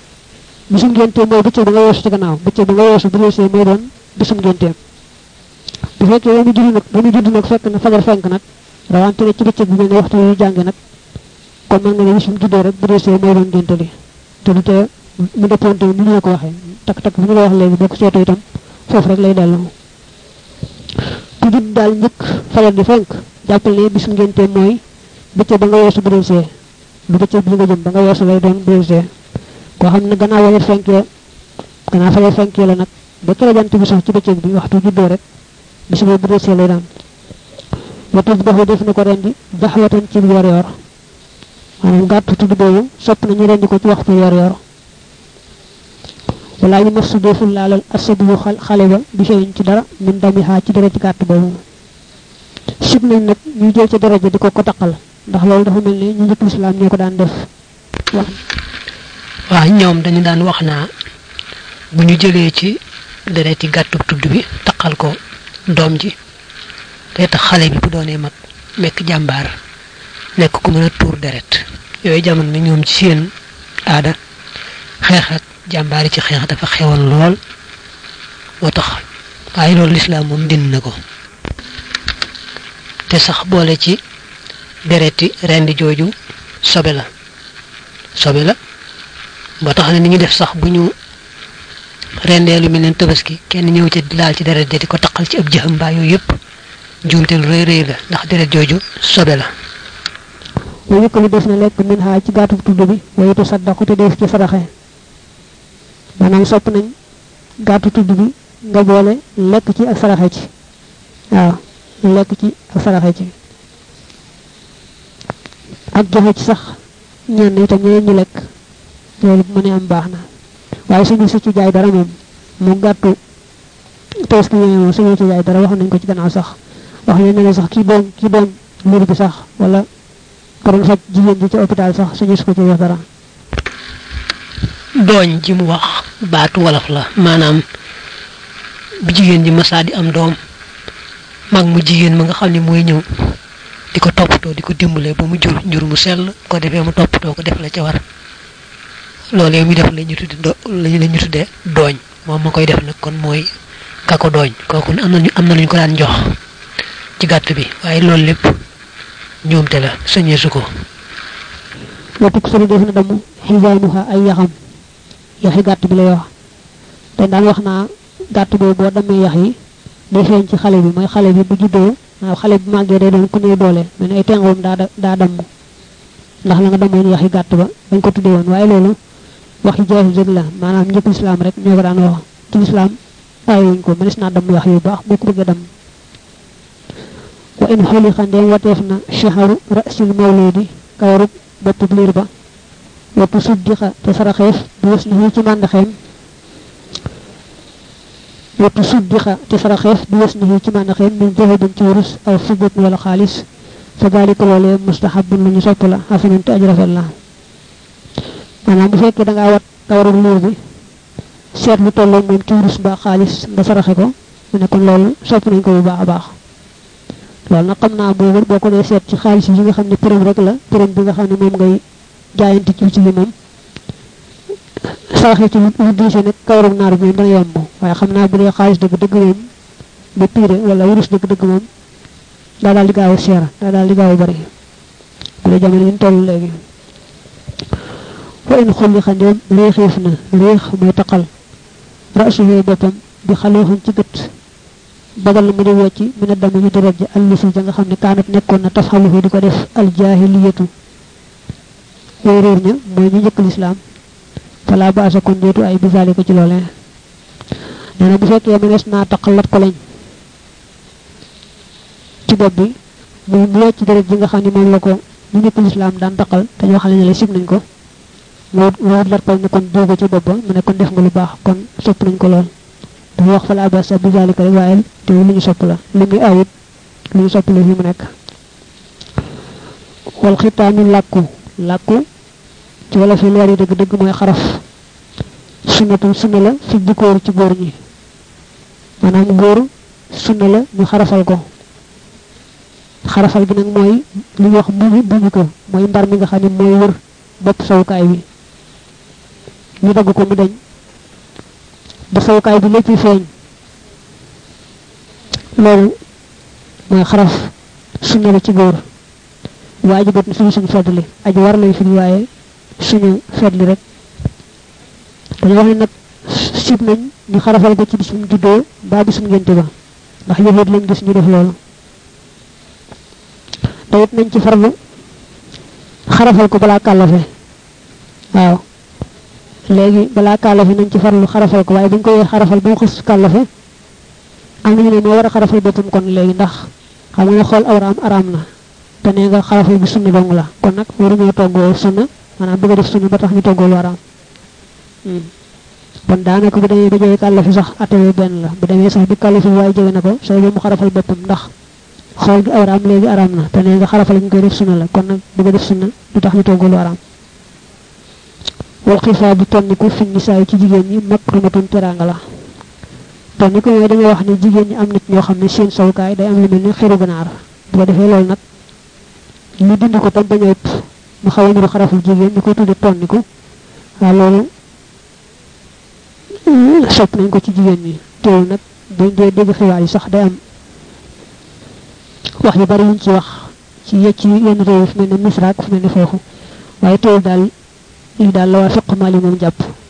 bisum ngénte mooy bëccëg ba nga weesu ci gannaaw bëccëg ba nga weesu bu reesee mooy doon bisum ngénteem bu fekkee ba mu judd nag fekk na fajar fenk nag rawante ne ci bëccëg bi mel ne waxtu yu jànge nag kon mën nga ne bisum juddoo rek bu reesee mooy doon ngénte li te du tee mu dëppante ni ñu la ko waxee tak bu ñu la wax léegi boo ko seetoo itam foofu rek lay delloo ku judd daal njëkk fajar di fenk jàppal ne bisum ngénteem mooy bëccëg ba nga weesu bu reesee bu bëccëg bi nga jëm ba nga weesu lay doon bu reesee koo xam ne gannaaw fajar fenkee la nag ba kër jant bi sax ci bëccëg bi waxtu juddoo rek bis boobu bu reesee lay daan watu doxu def na ko rendi daxwatan ci yor yor maanaam gàtt tudd boobu sopp nañu rendi ko ci waxtu yor yor wala ñu masu deful laalal asabu xale ba bi feeñ ci dara min damiha ci dara ci gàtt boobu sib nañ nag ñu jël ci daraja di ko taqal ndax loolu dafa mel ni ñu njëkk islam ñoo ko daan def wax waaw ñoom dañu daan wax naa bu ñu jëlee ci dereti gàttu tudd bi taqal ko doom ji day tax xale bi bu doonee mag nekk jàmbaar nekk ku mën a tuur deret yooyu jamono na ñoom ci seen aada xeex ak jàmbaari ci xeex dafa xewoon lool moo tax waaye loolu lislaam moom dind na ko te sax boole ci dereti rendi jooju sobe la moo tax ne ni ñu def sax bu ñu rendee lu mel ne tabaski kenn ñëw ci laal ci deret di ko taqal ci ab jëxam mbaa yooyu yëpp njuumte lu rëy rëy la ndax deret jooju sobe la wa yëkkali def na lekk min ha ci gàttu tudd bi wayitu saddaqu te def ci saraxe maanaam sopp nañ gàttu tudd bi nga boole lekk ci ak saraxe ci waaw lekk ci ak saraxe ci ak joxe ci sax ñenn itam ñeneen ñu lekk loolu bu mënee am baax na waaye suñu su ci jaay dara moom mu gàttu tabaski ñooy moom suñu ci jaay dara wax nañ ko ci gannaaw sax wax nañ ne sax ki doon liir bi sax wala karoon faj jigéen ji ci hôpital sax suñu su ko ci wax dara dooñ ji mu wax baatu wolof la maanaam bu jigéen ji masaa di am doom mag mu jigéen ma nga xam ne mooy ñëw di ko toppatoo di ko dimbale ba mu jur njur mu sell ko defee mu toppatoo ko def la ca war loolee muy def lañu tuddee dooñ moom ma koy def nag kon mooy kako dooñ kooku am na luñ ko daan jox ci gàtt bi waaye loolu lépp ñoomte la sañeesu ko watuk sori def na damu xisaanuha ay yaxi gàtt bi lay wax te daan wax naa gàtt boobu boo damee yax yi day feeñ ci xale bi mooy xale bi bu juddoo waaw xale bi màggee day doon ku ne doole mel ne ay tengoom daa damm ndax la nga damoon yaxi gàtt ba dañ ko tuddee woon waaye loolu wax yi jaay jëg la maanaam njëkk lislaam rek ñoo ko daan wax ci lislaam aayuñ ko mënees naa damm yax yu baax boo ko bëggee damm wa in xoli xandeem wateef na shaharu rasil mawludi kawarub bopp liir ba watu suddixa te saraxeef bi wës na ci màndaxeem watu suddixa te saraxeef bi wës na ci màndaxeem min zahabin ci wurus aw fiddatin wala xaalis fa dalika loolee mustahabun lu ñu sopp la xasanun te aj rafet la maanaam bu fekkee da ngaa wat kawarub liir bi seet lu tolloog moom ci wurus ba xaalis nga saraxe ko mu ne kon loolu sopp nañ ko bu baax a baax loolu nag xam naa boo ko dee seet ci xaalis yi nga xam ne përëm rek la përëm bi nga xam ne moom ngay jaayante ci li moom saraxe ci lu diise nag kawarug naar bi moom dana yomb waaye xam naa bu dee xaalis dëgg moom bu piire wala wurus dëgg moom daa daal di gaaw a seer daa daal di gaaw a bari bu dee jamono yi ñu toll léegi wa in xulli xandeem réexeef na réex mooy taqal rasuhu boppam bi xaluuxan ci gët bagal mu di wecci mu ne dama ñu deret ji allisi ja nga xam ne kaanat nekkoon na tafxaluhu di ko def aljaahiliyatu way réer ña mooy ñu njëkk lislaam fala baasa kon deetu ay bisaali ko ci loolee nee na bu fekkee mënees naa taqal lat ko lañ ci bopp bi mu wecc deret ji nga xam ne moom la ko ñu njëkk lislaam daan taqal te ñoo xam ne la sib nañ ko moo lat ko ne kon dóoga ci bopp ba mu ne kon def nga lu baax kon sopp nañ ko lool dafa wax fala baasa bisaali ko rek waaye te lu ñu sopp la li muy awit lu ñu sopp la fi mu nekk wal xitaami làkku ci wala fi leer yi dëgg mooy xaraf sunna la fi jikkoor ci góor ñi maanaam góor sunna la ñu xarafal ko xarafal gi nag mooy li ñuy wax buñu ko mooy mbar mi nga xam ne mooy wër bopp sawukaay bi ñu dagg ko mu deñ ba sawukaay bi lépp feeñ loolu mooy xaraf sunna la ci góor waajibat na suñu feddli aji war lay fi waaye suñu feddli rek dañu wax ne nag sib nañ ñu xarafal ko ci bisum juddoo ba bisum ngénte ba ndax yëfeet lañ gis ñu def loolu te it nañ ci farlu xarafal ko balaa kàllafe waaw léegi balaa kàllafe nañ ci farlu xarafal ko waaye buñ koy xarafal ba mu xës kàllafe am nañu ne moo war a xarafal boppam kon léegi ndax xam nga ne xool awraam araam na te nee nga xarafal bi sunna dong la kon nag waruñoo toggoo sunna maanaam bëgg a def sunna ba tax ñu toggoo lu araam kon daanaka bu demee ba jege kàllafi sax atewee benn la bu demee sax bi kàllafi waaye jege na ko sooy ba mu xarafal boppam ndax xool gi awraam léegi araam na te nee nga xarafal ñu koy def sunna la kon nag bëgg a def sunna du tax ñu toggoo lu araam wal xifaa bi tonniku fi nisaa ci jigéen ñi makrumatun teraanga la tonniku yooyu dañuy wax ne jigéen ñi am nit ñoo xam ne seen sawukaay day am lu mel ni xiru ganaar bu ko defee loolu nag ñu dindi ko tam bañ a ëpp mu xaw a niru xaraful jigéen ñu koy tudde tonniku waaye loolu sopp nañ ko ci jigéen ñi teewul nag buñ dee dégg xibaar yi sax day am wax yu bari yuñ ci wax ci yenn réew fu mel ne Misra ak fu mel ne foofu waaye teewul daal lii daal la waa fiq Maalik moom jàpp